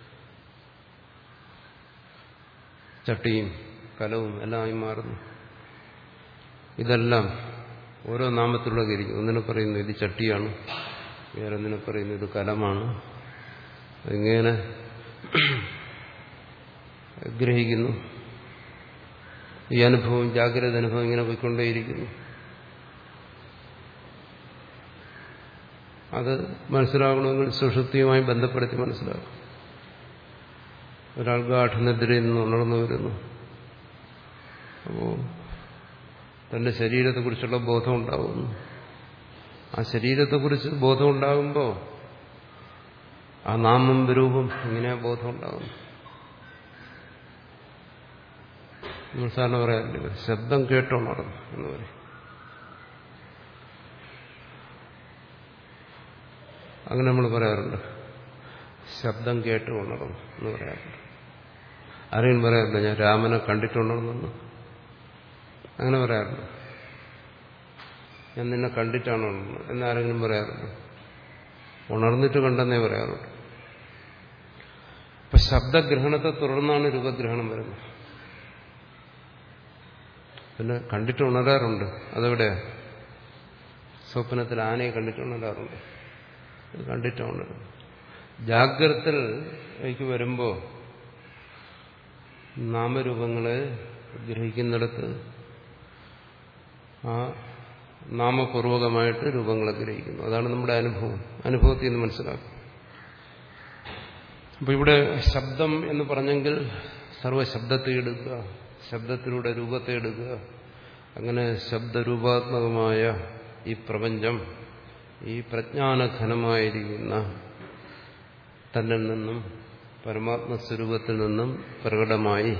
ചട്ടിയും കലവും എല്ലാമായി മാറുന്നു. ഇതെല്ലാം ഓരോ നാമത്തിലൂടെ ഗ്രഹിക്കും. ഒന്നിനെ പറയുന്നു ഇത് ചട്ടിയാണ്, വേറൊന്നിനെ പറയുന്നു ഇത് കലമാണ്. ഇങ്ങനെ ഗ്രഹിക്കുന്നു. ഈ അനുഭവം, ജാഗ്രത അനുഭവം ഇങ്ങനെ പോയിക്കൊണ്ടേയിരിക്കുന്നു. അത് മനസ്സിലാകണമെങ്കിൽ സുഷുപ്തിയുമായി ബന്ധപ്പെടുത്തി മനസ്സിലാക്കും. ഒരാൾ ഗാഠനിദ്രയിൽ നിന്ന് ഉണർന്നു വരുന്നു. അപ്പോൾ തന്റെ ശരീരത്തെക്കുറിച്ചുള്ള ബോധം ഉണ്ടാകുന്നു. ആ ശരീരത്തെക്കുറിച്ച് ബോധം ഉണ്ടാകുമ്പോൾ ആ നാമം രൂപം ഇങ്ങനെ ബോധം ഉണ്ടാകുന്നു. നമ്മൾ സാറിന് പറയാറില്ല, ശബ്ദം കേട്ടുണർന്നു എന്ന് പറയും. അങ്ങനെ നമ്മൾ പറയാറുണ്ട്, ശബ്ദം കേട്ട് ഉണർന്നു എന്ന് പറയാറുണ്ട്. ആരെയും പറയാറില്ല ഞാൻ രാമനെ കണ്ടിട്ടുണർന്നു, അങ്ങനെ പറയാറുണ്ട്. ഞാൻ നിന്നെ കണ്ടിട്ടാണ് ഉണർന്നത് എന്നാരെങ്കിലും പറയാറുണ്ട്? ഉണർന്നിട്ട് കണ്ടെന്നേ പറയാറുണ്ട്. ഇപ്പൊ ശബ്ദഗ്രഹണത്തെ തുടർന്നാണ് രൂപഗ്രഹണം വരുന്നത്. പിന്നെ കണ്ടിട്ട് ഉണരാറുണ്ട്. അതെവിടെയാ? സ്വപ്നത്തിൽ ആനയെ കണ്ടിട്ട് ഉണരാറുണ്ട്. കണ്ടിട്ടുണ്ട്. ജാഗ്രതയിലേക്ക് വരുമ്പോൾ നാമരൂപങ്ങളെ ഗ്രഹിക്കുന്നിടത്ത് ആ നാമപൂർവകമായിട്ട് രൂപങ്ങളെ ഗ്രഹിക്കുന്നു. അതാണ് നമ്മുടെ അനുഭവം. അനുഭവത്തിൽ നിന്ന് മനസ്സിലാക്കും. അപ്പൊ ഇവിടെ ശബ്ദം എന്ന് പറഞ്ഞെങ്കിൽ സർവശബ്ദത്തെ എടുക്കുക, ശബ്ദത്തിലൂടെ രൂപത്തെ എടുക്കുക. അങ്ങനെ ശബ്ദരൂപാത്മകമായ ഈ പ്രപഞ്ചം, ഈ പ്രജ്ഞാനഘനമായിരിക്കുന്ന തന്നിൽ നിന്നും പരമാത്മസ്വരൂപത്തിൽ നിന്നും പ്രകടമായി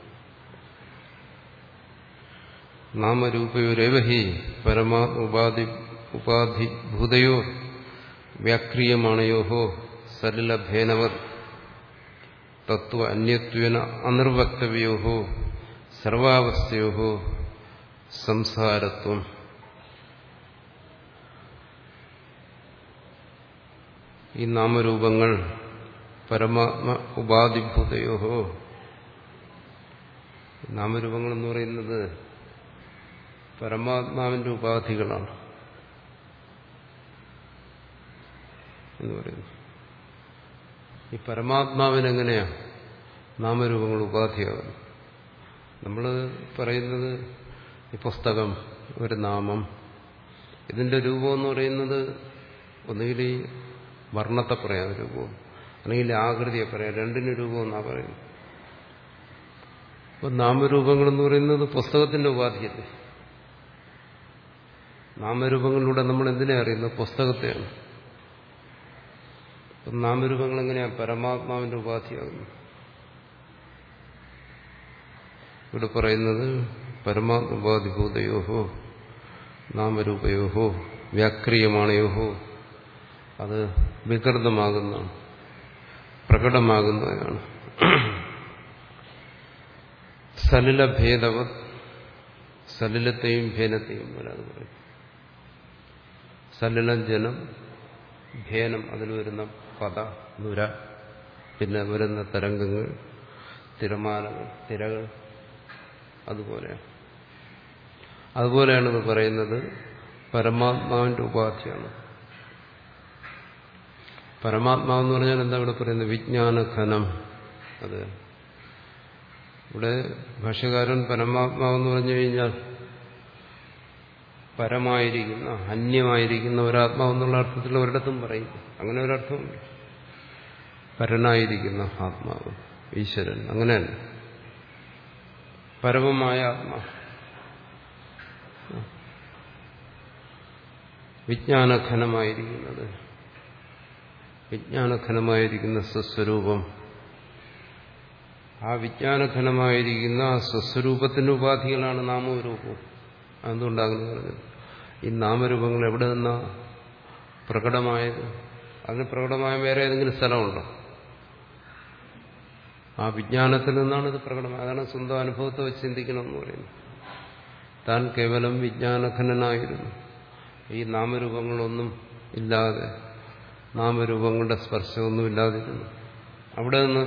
നാമരൂപയോരേവഹി പരമാത്മ ഉപാധി ഉപാധിഭൂതയോ വ്യാക്രിയമാണയോഹോ സലിലഭേനവത് തത്വ അന്യത്വേന അനിർവക്തവ്യോഹോ സർവാവസ്ഥയോഹോ സംസാരത്വം. ഈ നാമരൂപങ്ങൾ പരമാത്മ ഉപാധിഭൂതയോഹോ, നാമരൂപങ്ങൾ എന്ന് പറയുന്നത് പരമാത്മാവിന്റെ ഉപാധികളാണ്. എന്ന് പറയുന്നു. ഈ പരമാത്മാവിനെങ്ങനെയാ നാമരൂപങ്ങൾ ഉപാധിയാകുന്നു? നമ്മൾ പറയുന്നത് ഈ പുസ്തകം ഒരു നാമം, ഇതിന്റെ രൂപം എന്ന് പറയുന്നത് ഒന്നുകിൽ ഈ വർണ്ണത്തെ പറയാം രൂപവും, അല്ലെങ്കിൽ ആകൃതിയെ പറയാം, രണ്ടിന് രൂപം എന്നാ പറയുന്നത്. അപ്പൊ നാമരൂപങ്ങളെന്ന് പറയുന്നത് പുസ്തകത്തിന്റെ ഉപാധിയല്ലേ. നാമരൂപങ്ങളിലൂടെ നമ്മൾ എന്തിനെ അറിയുന്നത്? പുസ്തകത്തെയാണ്. നാമരൂപങ്ങൾ എങ്ങനെയാ പരമാത്മാവിന്റെ ഉപാധിയാകുന്നത്? ഇവിടെ പറയുന്നത് പരമാത്മോപാധിഭൂതയോഹോ നാമരൂപയോഹോ വ്യാക്രിയമാണയോഹോ, അത് വികൃതമാകുന്നതാണ്, പ്രകടമാകുന്നതാണ്. സലിലഭേദവത്, സലിലത്തെയും ഭേനത്തെയും പോലെ അത് പറയും. സലിലം ജലം, ഭേനം അതിൽ വരുന്ന പത, നുര, പിന്നെ വരുന്ന തരംഗങ്ങൾ, തിരമാലകൾ, തിരകൾ, അതുപോലെയാണ്. അതുപോലെയാണ് ഇത് പറയുന്നത് പരമാത്മാവിന്റെ ഉപാധിയാണ്. പരമാത്മാവെന്ന് പറഞ്ഞാൽ എന്താ ഇവിടെ പറയുന്നത്? വിജ്ഞാനഘനം. അത് ഇവിടെ ഭാഷ്യകാരൻ പരമാത്മാവെന്ന് പറഞ്ഞു കഴിഞ്ഞാൽ പരമായിരിക്കുന്ന, അന്യമായിരിക്കുന്ന ഒരാത്മാവെന്നുള്ള അർത്ഥത്തിൽ ഒരിടത്തും പറയും. അങ്ങനെ ഒരർത്ഥമുണ്ട്. പരനായിരിക്കുന്ന ആത്മാവ്, ഈശ്വരൻ, അങ്ങനെയല്ല. പരമമായ ആത്മാ, വിജ്ഞാനഘനമായിരിക്കുന്നത്, വിജ്ഞാനഘനമായിരിക്കുന്ന സ്വസ്വരൂപം. ആ വിജ്ഞാനഘനമായിരിക്കുന്ന ആ സ്വസ്വരൂപത്തിന്റെ ഉപാധികളാണ് നാമരൂപവും. അതുകൊണ്ടാകുന്നു പറഞ്ഞത് ഈ നാമരൂപങ്ങൾ എവിടെ നിന്നാ പ്രകടമായത്? അതിന് പ്രകടമായ വേറെ ഏതെങ്കിലും സ്ഥലമുണ്ടോ? ആ വിജ്ഞാനത്തിൽ നിന്നാണ് ഇത് പ്രകടമായത്. അതാണ് സ്വന്തം അനുഭവത്തെ വെച്ച് ചിന്തിക്കണമെന്ന് പറയുന്നത്. താൻ കേവലം വിജ്ഞാനഘനനായിരുന്നു. ഈ നാമരൂപങ്ങളൊന്നും ഇല്ലാതെ, നാമരൂപങ്ങളുടെ സ്പർശമൊന്നും ഇല്ലാതിരുന്നു. അവിടെ നിന്ന്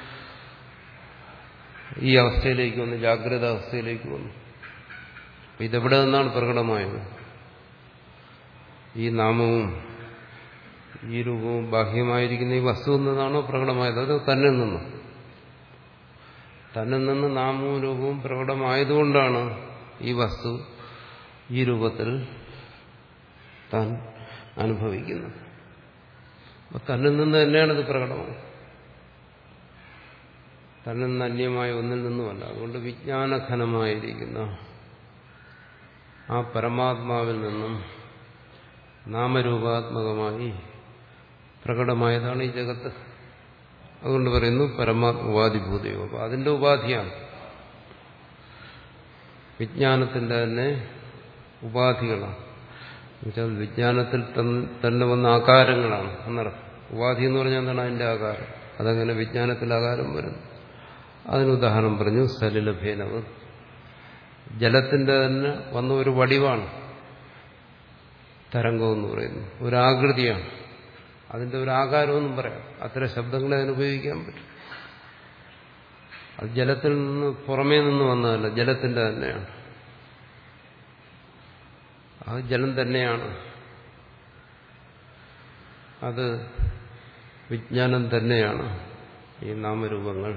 ഈ അവസ്ഥയിലേക്ക് വന്നു, ജാഗ്രത അവസ്ഥയിലേക്ക് വന്നു. ഇതെവിടെ നിന്നാണ് പ്രകടമായത്? ഈ നാമവും ഈ രൂപവും ബാഹ്യമായിരിക്കുന്ന ഈ വസ്തുവിൽ നിന്നാണോ പ്രകടമായത്? അത് തന്നിൽ നിന്നും. തന്നിൽ നിന്ന് നാമവും രൂപവും പ്രകടമായതുകൊണ്ടാണ് ഈ വസ്തു ഈ രൂപത്തിൽ താൻ അനുഭവിക്കുന്നത്. അപ്പൊ തന്നിൽ നിന്ന് തന്നെയാണ് ഇത് പ്രകടമായത്, തന്നിൽ നിന്ന് അന്യമായ ഒന്നിൽ നിന്നുമല്ല. അതുകൊണ്ട് വിജ്ഞാനഘനമായിരിക്കുന്ന ആ പരമാത്മാവിൽ നിന്നും നാമരൂപാത്മകമായി പ്രകടമായതാണ് ഈ ജഗത്ത്. അതുകൊണ്ട് പറയുന്നു പരമാത്മോപാധിഭൂതയോ. അപ്പൊ അതിന്റെ ഉപാധിയാണ്, വിജ്ഞാനത്തിന്റെ തന്നെ ഉപാധികളാണ്. എന്നുവെച്ചാൽ വിജ്ഞാനത്തിൽ തന്നെ വന്ന ആകാരങ്ങളാണ് എന്നർത്ഥം. ഉപാധി എന്ന് പറഞ്ഞാൽ എന്താണ്? അതിന്റെ ആകാരം. അതങ്ങനെ വിജ്ഞാനത്തിൽ ആകാരം വരുന്നു. അതിന് ഉദാഹരണം പറഞ്ഞു സലിലഭേനവ്. ജലത്തിന്റെ തന്നെ വന്ന ഒരു വടിവാണ് തരംഗം എന്ന് പറയുന്നു, ഒരാകൃതിയാണ്. അതിന്റെ ഒരു ആകാരമെന്നും പറയാം. അത്തരം ശബ്ദങ്ങളെ അതിന് ഉപയോഗിക്കാൻ പറ്റും. അത് ജലത്തിൽ നിന്ന് പുറമേ നിന്ന് വന്നതല്ല, ജലത്തിന്റെ തന്നെയാണ്. അത് ജലം തന്നെയാണ്. അത് വിജ്ഞാനം തന്നെയാണ്. ഈ നാമരൂപങ്ങൾ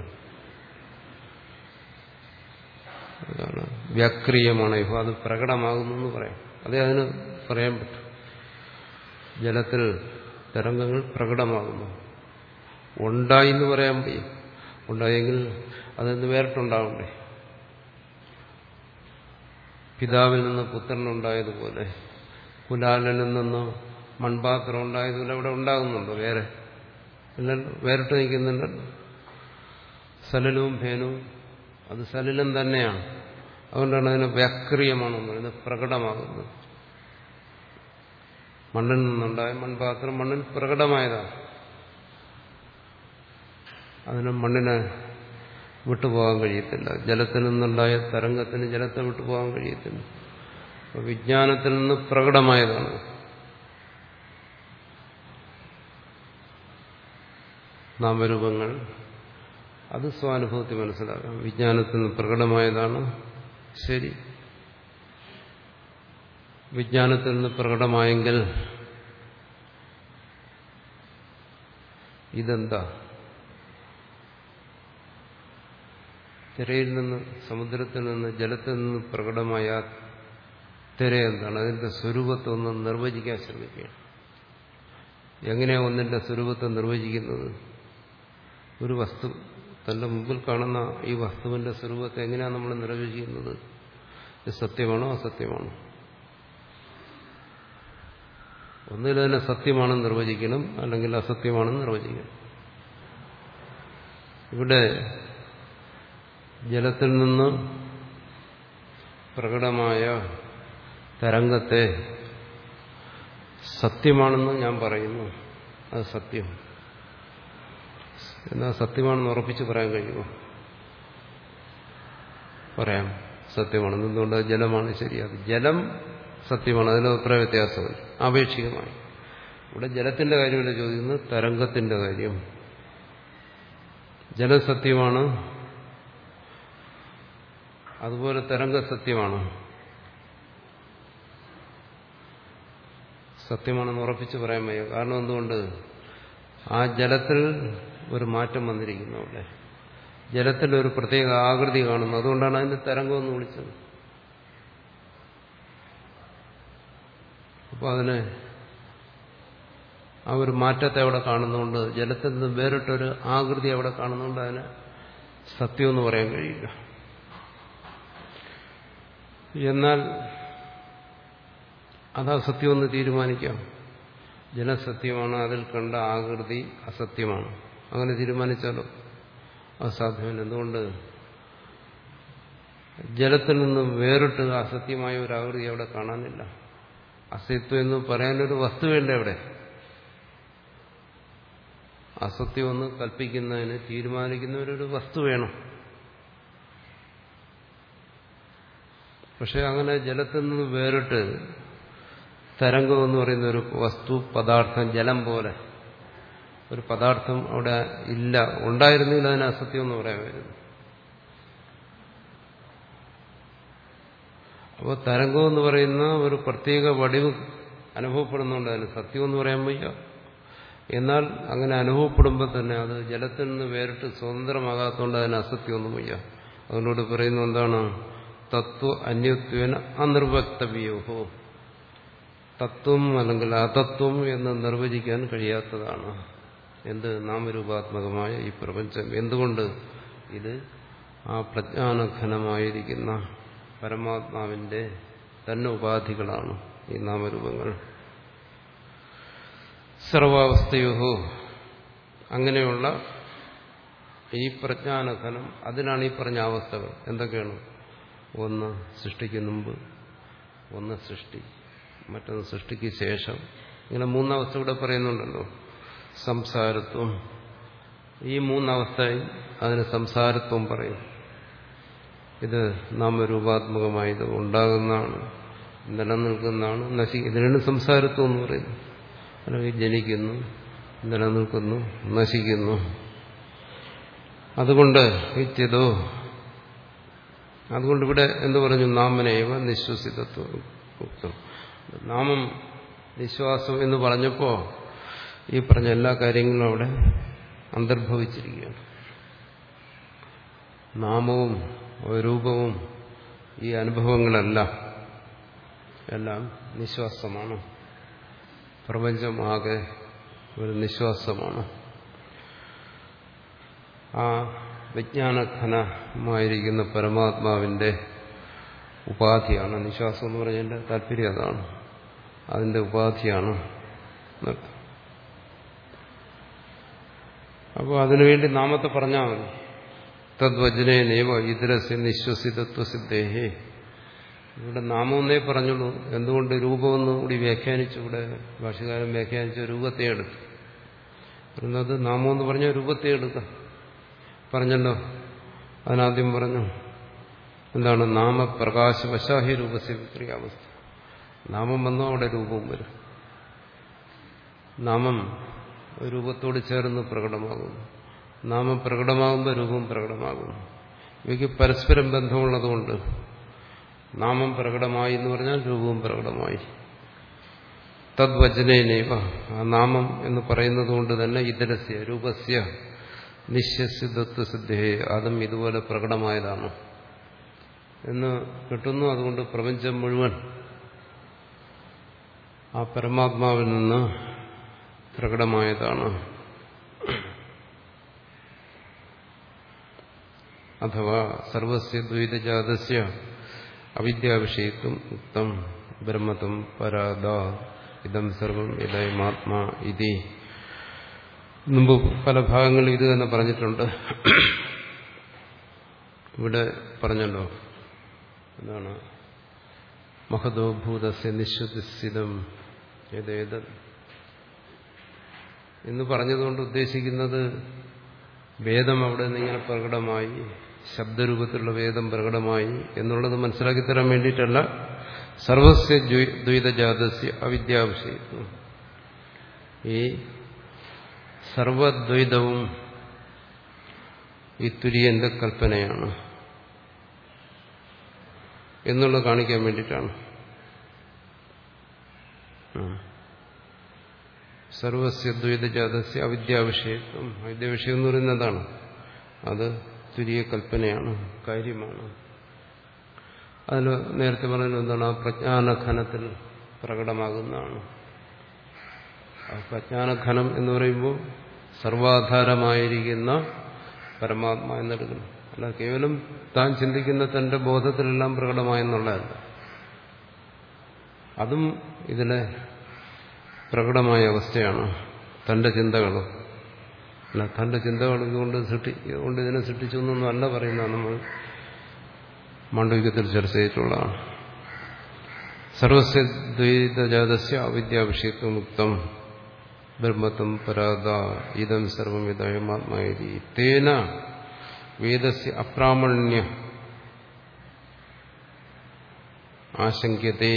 അതാണ് വ്യാക്രിയമാണ്. ഇപ്പോൾ അത് പ്രകടമാകുന്നു എന്ന് പറയാം. അതേ അതിന് പറയാൻ പറ്റും. ജലത്തിൽ തരംഗങ്ങൾ പ്രകടമാകുന്നു. ഉണ്ടായി എന്ന് പറയാൻ പോയി. ഉണ്ടായെങ്കിൽ അതെന്ന് വേറിട്ടുണ്ടാവണ്ടേ? പിതാവിൽ നിന്ന് പുത്രനുണ്ടായതുപോലെ, കുലാലനിൽ നിന്ന് മൺപാത്രം ഉണ്ടായതുപോലെ അവിടെ ഉണ്ടാകുന്നുണ്ടോ? വേറെ ഇല്ലല്ലോ, വേറിട്ട് നിൽക്കുന്നുണ്ടല്ലോ. സലിലവും ഭേനവും അത് സലിലം തന്നെയാണ്. അതുകൊണ്ടാണ് അതിന് വ്യാക്രിയമാണെന്ന് പറയുന്നത്, പ്രകടമാകുന്നത്. മണ്ണിൽ നിന്നുണ്ടായ മൺപാത്രം മണ്ണിൽ പ്രകടമായതാണ്. അതിന് മണ്ണിനെ വിട്ടുപോകാൻ കഴിയത്തില്ല. ജലത്തിൽ നിന്നുണ്ടായ തരംഗത്തിന് ജലത്തെ വിട്ടുപോകാൻ കഴിയത്തില്ല. അപ്പൊ വിജ്ഞാനത്തിൽ നിന്ന് പ്രകടമായതാണ്. നാമരൂപങ്ങൾ അത് സ്വാനുഭവത്തിൽ മനസ്സിലാക്കാം. വിജ്ഞാനത്തിൽ നിന്ന് പ്രകടമായതാണ്. ശരി, വിജ്ഞാനത്തിൽ നിന്ന് പ്രകടമായെങ്കിൽ ഇതെന്താ? തിരയിൽ നിന്ന്, സമുദ്രത്തിൽ നിന്ന്, ജലത്തിൽ നിന്ന് പ്രകടമായ തിര എന്താണ്? അതിന്റെ സ്വരൂപത്തെ ഒന്ന് നിർവചിക്കാൻ ശ്രമിക്കുകയാണ്. എങ്ങനെയാണ് ഒന്നിന്റെ സ്വരൂപത്തെ നിർവചിക്കുന്നത്? ഒരു വസ്തു, തന്റെ മുമ്പിൽ കാണുന്ന ഈ വസ്തുവിന്റെ സ്വരൂപത്തെ എങ്ങനെയാണ് നമ്മൾ നിർവചിക്കുന്നത്? ഇത് സത്യമാണോ അസത്യമാണോ? ഒന്നിൽ തന്നെ സത്യമാണെന്ന് നിർവചിക്കണം, അല്ലെങ്കിൽ അസത്യമാണെന്ന് നിർവചിക്കണം. ഇവിടെ ജലത്തിൽ നിന്ന് പ്രകടമായ തരംഗത്തെ സത്യമാണെന്ന് ഞാൻ പറയുന്നു. അത് സത്യം. എന്നാൽ സത്യമാണെന്ന് ഉറപ്പിച്ച് പറയാൻ കഴിയുമോ? പറയാം, സത്യമാണെന്ന്. എന്തുകൊണ്ട്? ജലമാണ്. ശരി, അത് ജലം സത്യമാണ്, അതിന് അഭിപ്രായ വ്യത്യാസമില്ല ആപേക്ഷികമായി. ഇവിടെ ജലത്തിന്റെ കാര്യമല്ല ചോദിക്കുന്നത്, തരംഗത്തിന്റെ കാര്യം. ജലം സത്യമാണ്, അതുപോലെ തരംഗ സത്യമാണ്. സത്യമാണെന്ന് ഉറപ്പിച്ച് പറയാൻ വയ്യ. കാരണം എന്തുകൊണ്ട്? ആ ജലത്തിൽ ഒരു മാറ്റം വന്നിരിക്കുന്നു. അവിടെ ജലത്തിൽ ഒരു പ്രത്യേക ആകൃതി കാണുന്നു. അതുകൊണ്ടാണ് അതിന്റെ തരംഗം എന്ന് വിളിച്ചത്. അപ്പോൾ അതിനെ ആ ഒരു മാറ്റത്തെ അവിടെ കാണുന്നുകൊണ്ട്, ജലത്തിൽ നിന്ന് വേറിട്ടൊരു ആകൃതി അവിടെ കാണുന്നുകൊണ്ട് അതിനെ സത്യമെന്ന് പറയാൻ കഴിയില്ല. എന്നാൽ അത് അസത്യമെന്ന് തീരുമാനിക്കാം. ജലസത്യമാണ്, അതിൽ കണ്ട ആകൃതി അസത്യമാണ്. അങ്ങനെ തീരുമാനിച്ചാലോ? അസാധ്യമല്ല. എന്തുകൊണ്ട്? ജലത്തിൽ നിന്ന് വേറിട്ട് അസത്യമായ ഒരു ആകൃതി അവിടെ കാണാനില്ല. അസത്യം എന്ന് പറയാനൊരു വസ്തു വേണ്ട അവിടെ. അസത്യമെന്ന് കൽപ്പിക്കുന്നതിന് തീരുമാനിക്കുന്നവരൊരു വസ്തു വേണം. പക്ഷെ അങ്ങനെ ജലത്തിൽ നിന്ന് വേറിട്ട് തരംഗം എന്ന് പറയുന്ന ഒരു വസ്തു, പദാർത്ഥം, ജലം പോലെ ഒരു പദാർത്ഥം അവിടെ ഇല്ല. ഉണ്ടായിരുന്നെങ്കിൽ അതിന് അസത്യം എന്ന് പറയാമായിരുന്നു. അപ്പോൾ തരംഗം എന്ന് പറയുന്ന ഒരു പ്രത്യേക വടിവ് അനുഭവപ്പെടുന്നുണ്ട്. അതിന് സത്യം എന്ന് പറയാൻ വയ്യ. എന്നാൽ അങ്ങനെ അനുഭവപ്പെടുമ്പോൾ തന്നെ അത് ജലത്തിൽ നിന്ന് വേറിട്ട് സ്വതന്ത്രമാകാത്തതുകൊണ്ട് അതിന് അസത്യമൊന്നും വയ്യ. അതുകൊണ്ടോട് പറയുന്നത് എന്താണ്? തത്വ അന്യത്വേന അനിർവക്തവ്യോഹോ. തത്വം അല്ലെങ്കിൽ അതത്വം എന്ന് നിർവചിക്കാൻ കഴിയാത്തതാണ്. എന്ത്? നാമരൂപാത്മകമായ ഈ പ്രപഞ്ചം. എന്തുകൊണ്ട്? ഇത് ആ പ്രജ്ഞാനഘനമായിരിക്കുന്ന പരമാത്മാവിന്റെ തന്നെ ഉപാധികളാണ് ഈ നാമരൂപങ്ങൾ. സർവാവസ്ഥയോ, അങ്ങനെയുള്ള ഈ പ്രജ്ഞാനഘനം, അതിനാണ് ഈ പറഞ്ഞ അവസ്ഥകൾ. എന്തൊക്കെയാണ്? ഒന്ന് സൃഷ്ടിക്ക് മുമ്പ്, ഒന്ന് സൃഷ്ടി, മറ്റൊന്ന് സൃഷ്ടിക്ക് ശേഷം. ഇങ്ങനെ മൂന്നവസ്ഥ ഇവിടെ പറയുന്നുണ്ടല്ലോ. സംസാരത്വം, ഈ മൂന്നവസ്ഥയിൽ അതിന് സംസാരത്വം പറയും. ഇത് നാമരൂപാത്മകമായത് ഉണ്ടാകുന്നതാണ്, നിലനിൽക്കുന്നതാണ്, നശിക്കും. ഇതിനാണ് സംസാരത്വം എന്ന് പറയുന്നത്. അല്ലെങ്കിൽ ജനിക്കുന്നു, നിലനിൽക്കുന്നു, നശിക്കുന്നു. അതുകൊണ്ട് ഇത്യതോ, അതുകൊണ്ട് ഇവിടെ എന്ത് പറഞ്ഞു? നാമനേവ നിശ്വസിതത്വം. നാമം വിശ്വാസം എന്ന് പറഞ്ഞപ്പോ ഈ പറഞ്ഞ എല്ലാ കാര്യങ്ങളും അവിടെ അന്തർഭവിച്ചിരിക്കുകയാണ്. നാമവും രൂപവും ഈ അനുഭവങ്ങളെല്ലാം എല്ലാം നിശ്വാസമാണ്. പ്രപഞ്ചമാകെ ഒരു നിശ്വാസമാണ്. ആ വിജ്ഞാനഘനമായിരിക്കുന്ന പരമാത്മാവിന്റെ ഉപാധിയാണ് നിശ്വാസം എന്ന് പറഞ്ഞതിന്റെ താല്പര്യം അതാണ്. അതിന്റെ ഉപാധിയാണ്. അപ്പോൾ അതിനുവേണ്ടി നാമത്തെ പറഞ്ഞാൽ മതി. തദ്വചനേനേവ ഇതരസ്യ നിശ്വസിതത്വസിദ്ധേഹേ. ഇവിടെ നാമമെന്നേ പറഞ്ഞുള്ളൂ. എന്തുകൊണ്ട് രൂപമെന്നും കൂടി വ്യാഖ്യാനിച്ചു? ഇവിടെ ഭാഷകാരൻ വ്യാഖ്യാനിച്ച രൂപത്തെ എടുത്തു. പറയുന്നത് നാമമെന്ന് പറഞ്ഞ രൂപത്തെ എടുക്കാം പറഞ്ഞല്ലോ. അതിനാദ്യം പറഞ്ഞു എന്താണ്? നാമപ്രകാശവശാഹി രൂപസ്യ വിക്രിയാവസ്ഥ. നാമം വന്നോ അവിടെ രൂപവും വരും. നാമം രൂപത്തോട് ചേർന്ന് പ്രകടമാകുന്നു. നാമം പ്രകടമാകുമ്പോൾ രൂപം പ്രകടമാകുന്നു. ഇവയ്ക്ക് പരസ്പരം ബന്ധമുള്ളതുകൊണ്ട് നാമം പ്രകടമായി എന്ന് പറഞ്ഞാൽ രൂപവും പ്രകടമായി. തദ്വചനേനൈവ ആ നാമം എന്ന് പറയുന്നത് കൊണ്ട് തന്നെ ഇതരസ്യ രൂപസ്യ നിശ്ചസിദ്ധത്വസിദ്ധേ അതും ഇതുപോലെ പ്രകടമായതാണ് എന്ന് കിട്ടുന്നു. അതുകൊണ്ട് പ്രപഞ്ചം മുഴുവൻ ആ പരമാത്മാവിൽ നിന്ന് പ്രകടമായതാണ്. അഥവാ സർവസ്യ ദ്വൈതജാതസ്യ അവിദ്യാവിഷയത്വം ഉക്തം ബ്രഹ്മത്വം പരാദ ഇതം സർവം ഇതമാത്മാ ഇതി. മുമ്പ് പല ഭാഗങ്ങളിൽ ഇത് തന്നെ പറഞ്ഞിട്ടുണ്ട്. ഇവിടെ പറഞ്ഞല്ലോ എന്താണ് മഹതോ ഭൂതസ്യ നിശ്ചിതം ഏതേത് എന്ന് പറഞ്ഞതുകൊണ്ട് ഉദ്ദേശിക്കുന്നത് വേദം അവിടെ നിന്ന് ഇങ്ങനെ പ്രകടമായി, ശബ്ദരൂപത്തിലുള്ള വേദം പ്രകടമായി എന്നുള്ളത് മനസ്സിലാക്കി തരാൻ വേണ്ടിയിട്ടല്ല. സർവസ്യ ദ്വൈതജാതസ്യ അവിദ്യാവിഷയത്വം, ഈ സർവദ്വൈതവും ഈ തുര്യന്റെ കൽപ്പനയാണ് എന്നുള്ളത് കാണിക്കാൻ വേണ്ടിയിട്ടാണ്. സർവസ്യ ദ്വൈതജാതസ്യ അവിദ്യാവിഷയത്വം, അവിദ്യാവിഷയം എന്ന് പറയുന്നത് എന്താണ്? അത് തുര്യ കൽപ്പനയാണ്, കാര്യമാണ്. അതിൽ നേരത്തെ പറഞ്ഞത് എന്താണ്? പ്രജ്ഞാനഘനത്തിൽ പ്രകടമാകുന്നതാണ്. പ്രജ്ഞാനഘനം എന്ന് പറയുമ്പോൾ സർവാധാരമായിരിക്കുന്ന പരമാത്മാ എന്നെടുക്കണം. അല്ല കേവലം താൻ ചിന്തിക്കുന്ന തന്റെ ബോധത്തിലെല്ലാം പ്രകടമായെന്നുള്ളതല്ല, അതും ഇതിലെ പ്രകടമായ അവസ്ഥയാണ്. തന്റെ ചിന്തകൾ അല്ല, തന്റെ ചിന്തകൾ ഇതുകൊണ്ട് സൃഷ്ടി ഇതുകൊണ്ട് ഇതിനെ സൃഷ്ടിച്ചു എന്നൊന്നും അല്ല പറയുന്നത്. നമ്മൾ മാണ്ഡവികത്തിൽ ചർച്ച ചെയ്തിട്ടുള്ളതാണ്. സർവസ്യ ദ്വൈതജാതസ്യ അവിദ്യാവിഷയത്വം മുക്തം ബ്രഹ്മത്വം പരാദ ഇതം സർവം ഇതമാത്മാതി തേന വേദസ്യ അപ്രാമണ്യ ആശങ്ക്യതേ.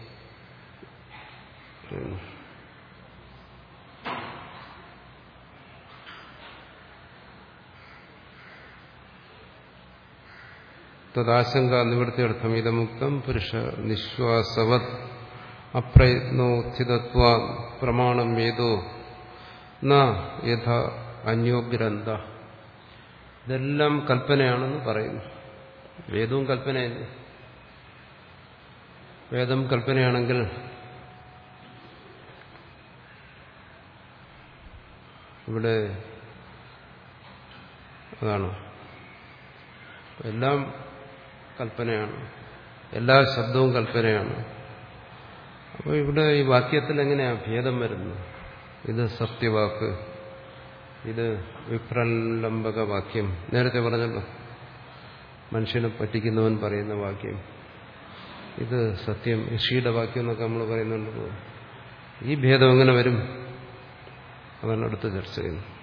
തദാശങ്ക നിവൃത്തിയർത്ഥം ഇതമുക്തം പുരുഷ നിശ്വാസവത് അപ്രയത്നോത്ഥിതത്വാ പ്രമാണം വേദോ ന യഥ അന്യോ ഗ്രന്ഥ. ഇതെല്ലാം കൽപ്പനയാണെന്ന് പറയുന്നു. വേദവും കൽപ്പനയല്ലേ? വേദം കൽപ്പനയാണെങ്കിൽ ഇവിടെ അതാണ് എല്ലാം കൽപ്പനയാണ്, എല്ലാ ശബ്ദവും കൽപ്പനയാണ്. അപ്പോൾ ഇവിടെ ഈ വാക്യത്തിൽ എങ്ങനെയാ ഭേദം വരുന്നത്? ഇത് സത്യവാക്ക്, ഇത് വിപ്രലംബക വാക്യം. നേരത്തെ പറഞ്ഞല്ലോ, മനുഷ്യനെ പറ്റിക്കുന്നവൻ പറയുന്ന വാക്യം. ഇത് സത്യം, ഋഷിയുടെ വാക്യം എന്നൊക്കെ നമ്മൾ പറയുന്നുണ്ട്. ഈ ഭേദം എങ്ങനെ വരും? അതാണ് അടുത്ത ചർച്ച ചെയ്യുന്നത്.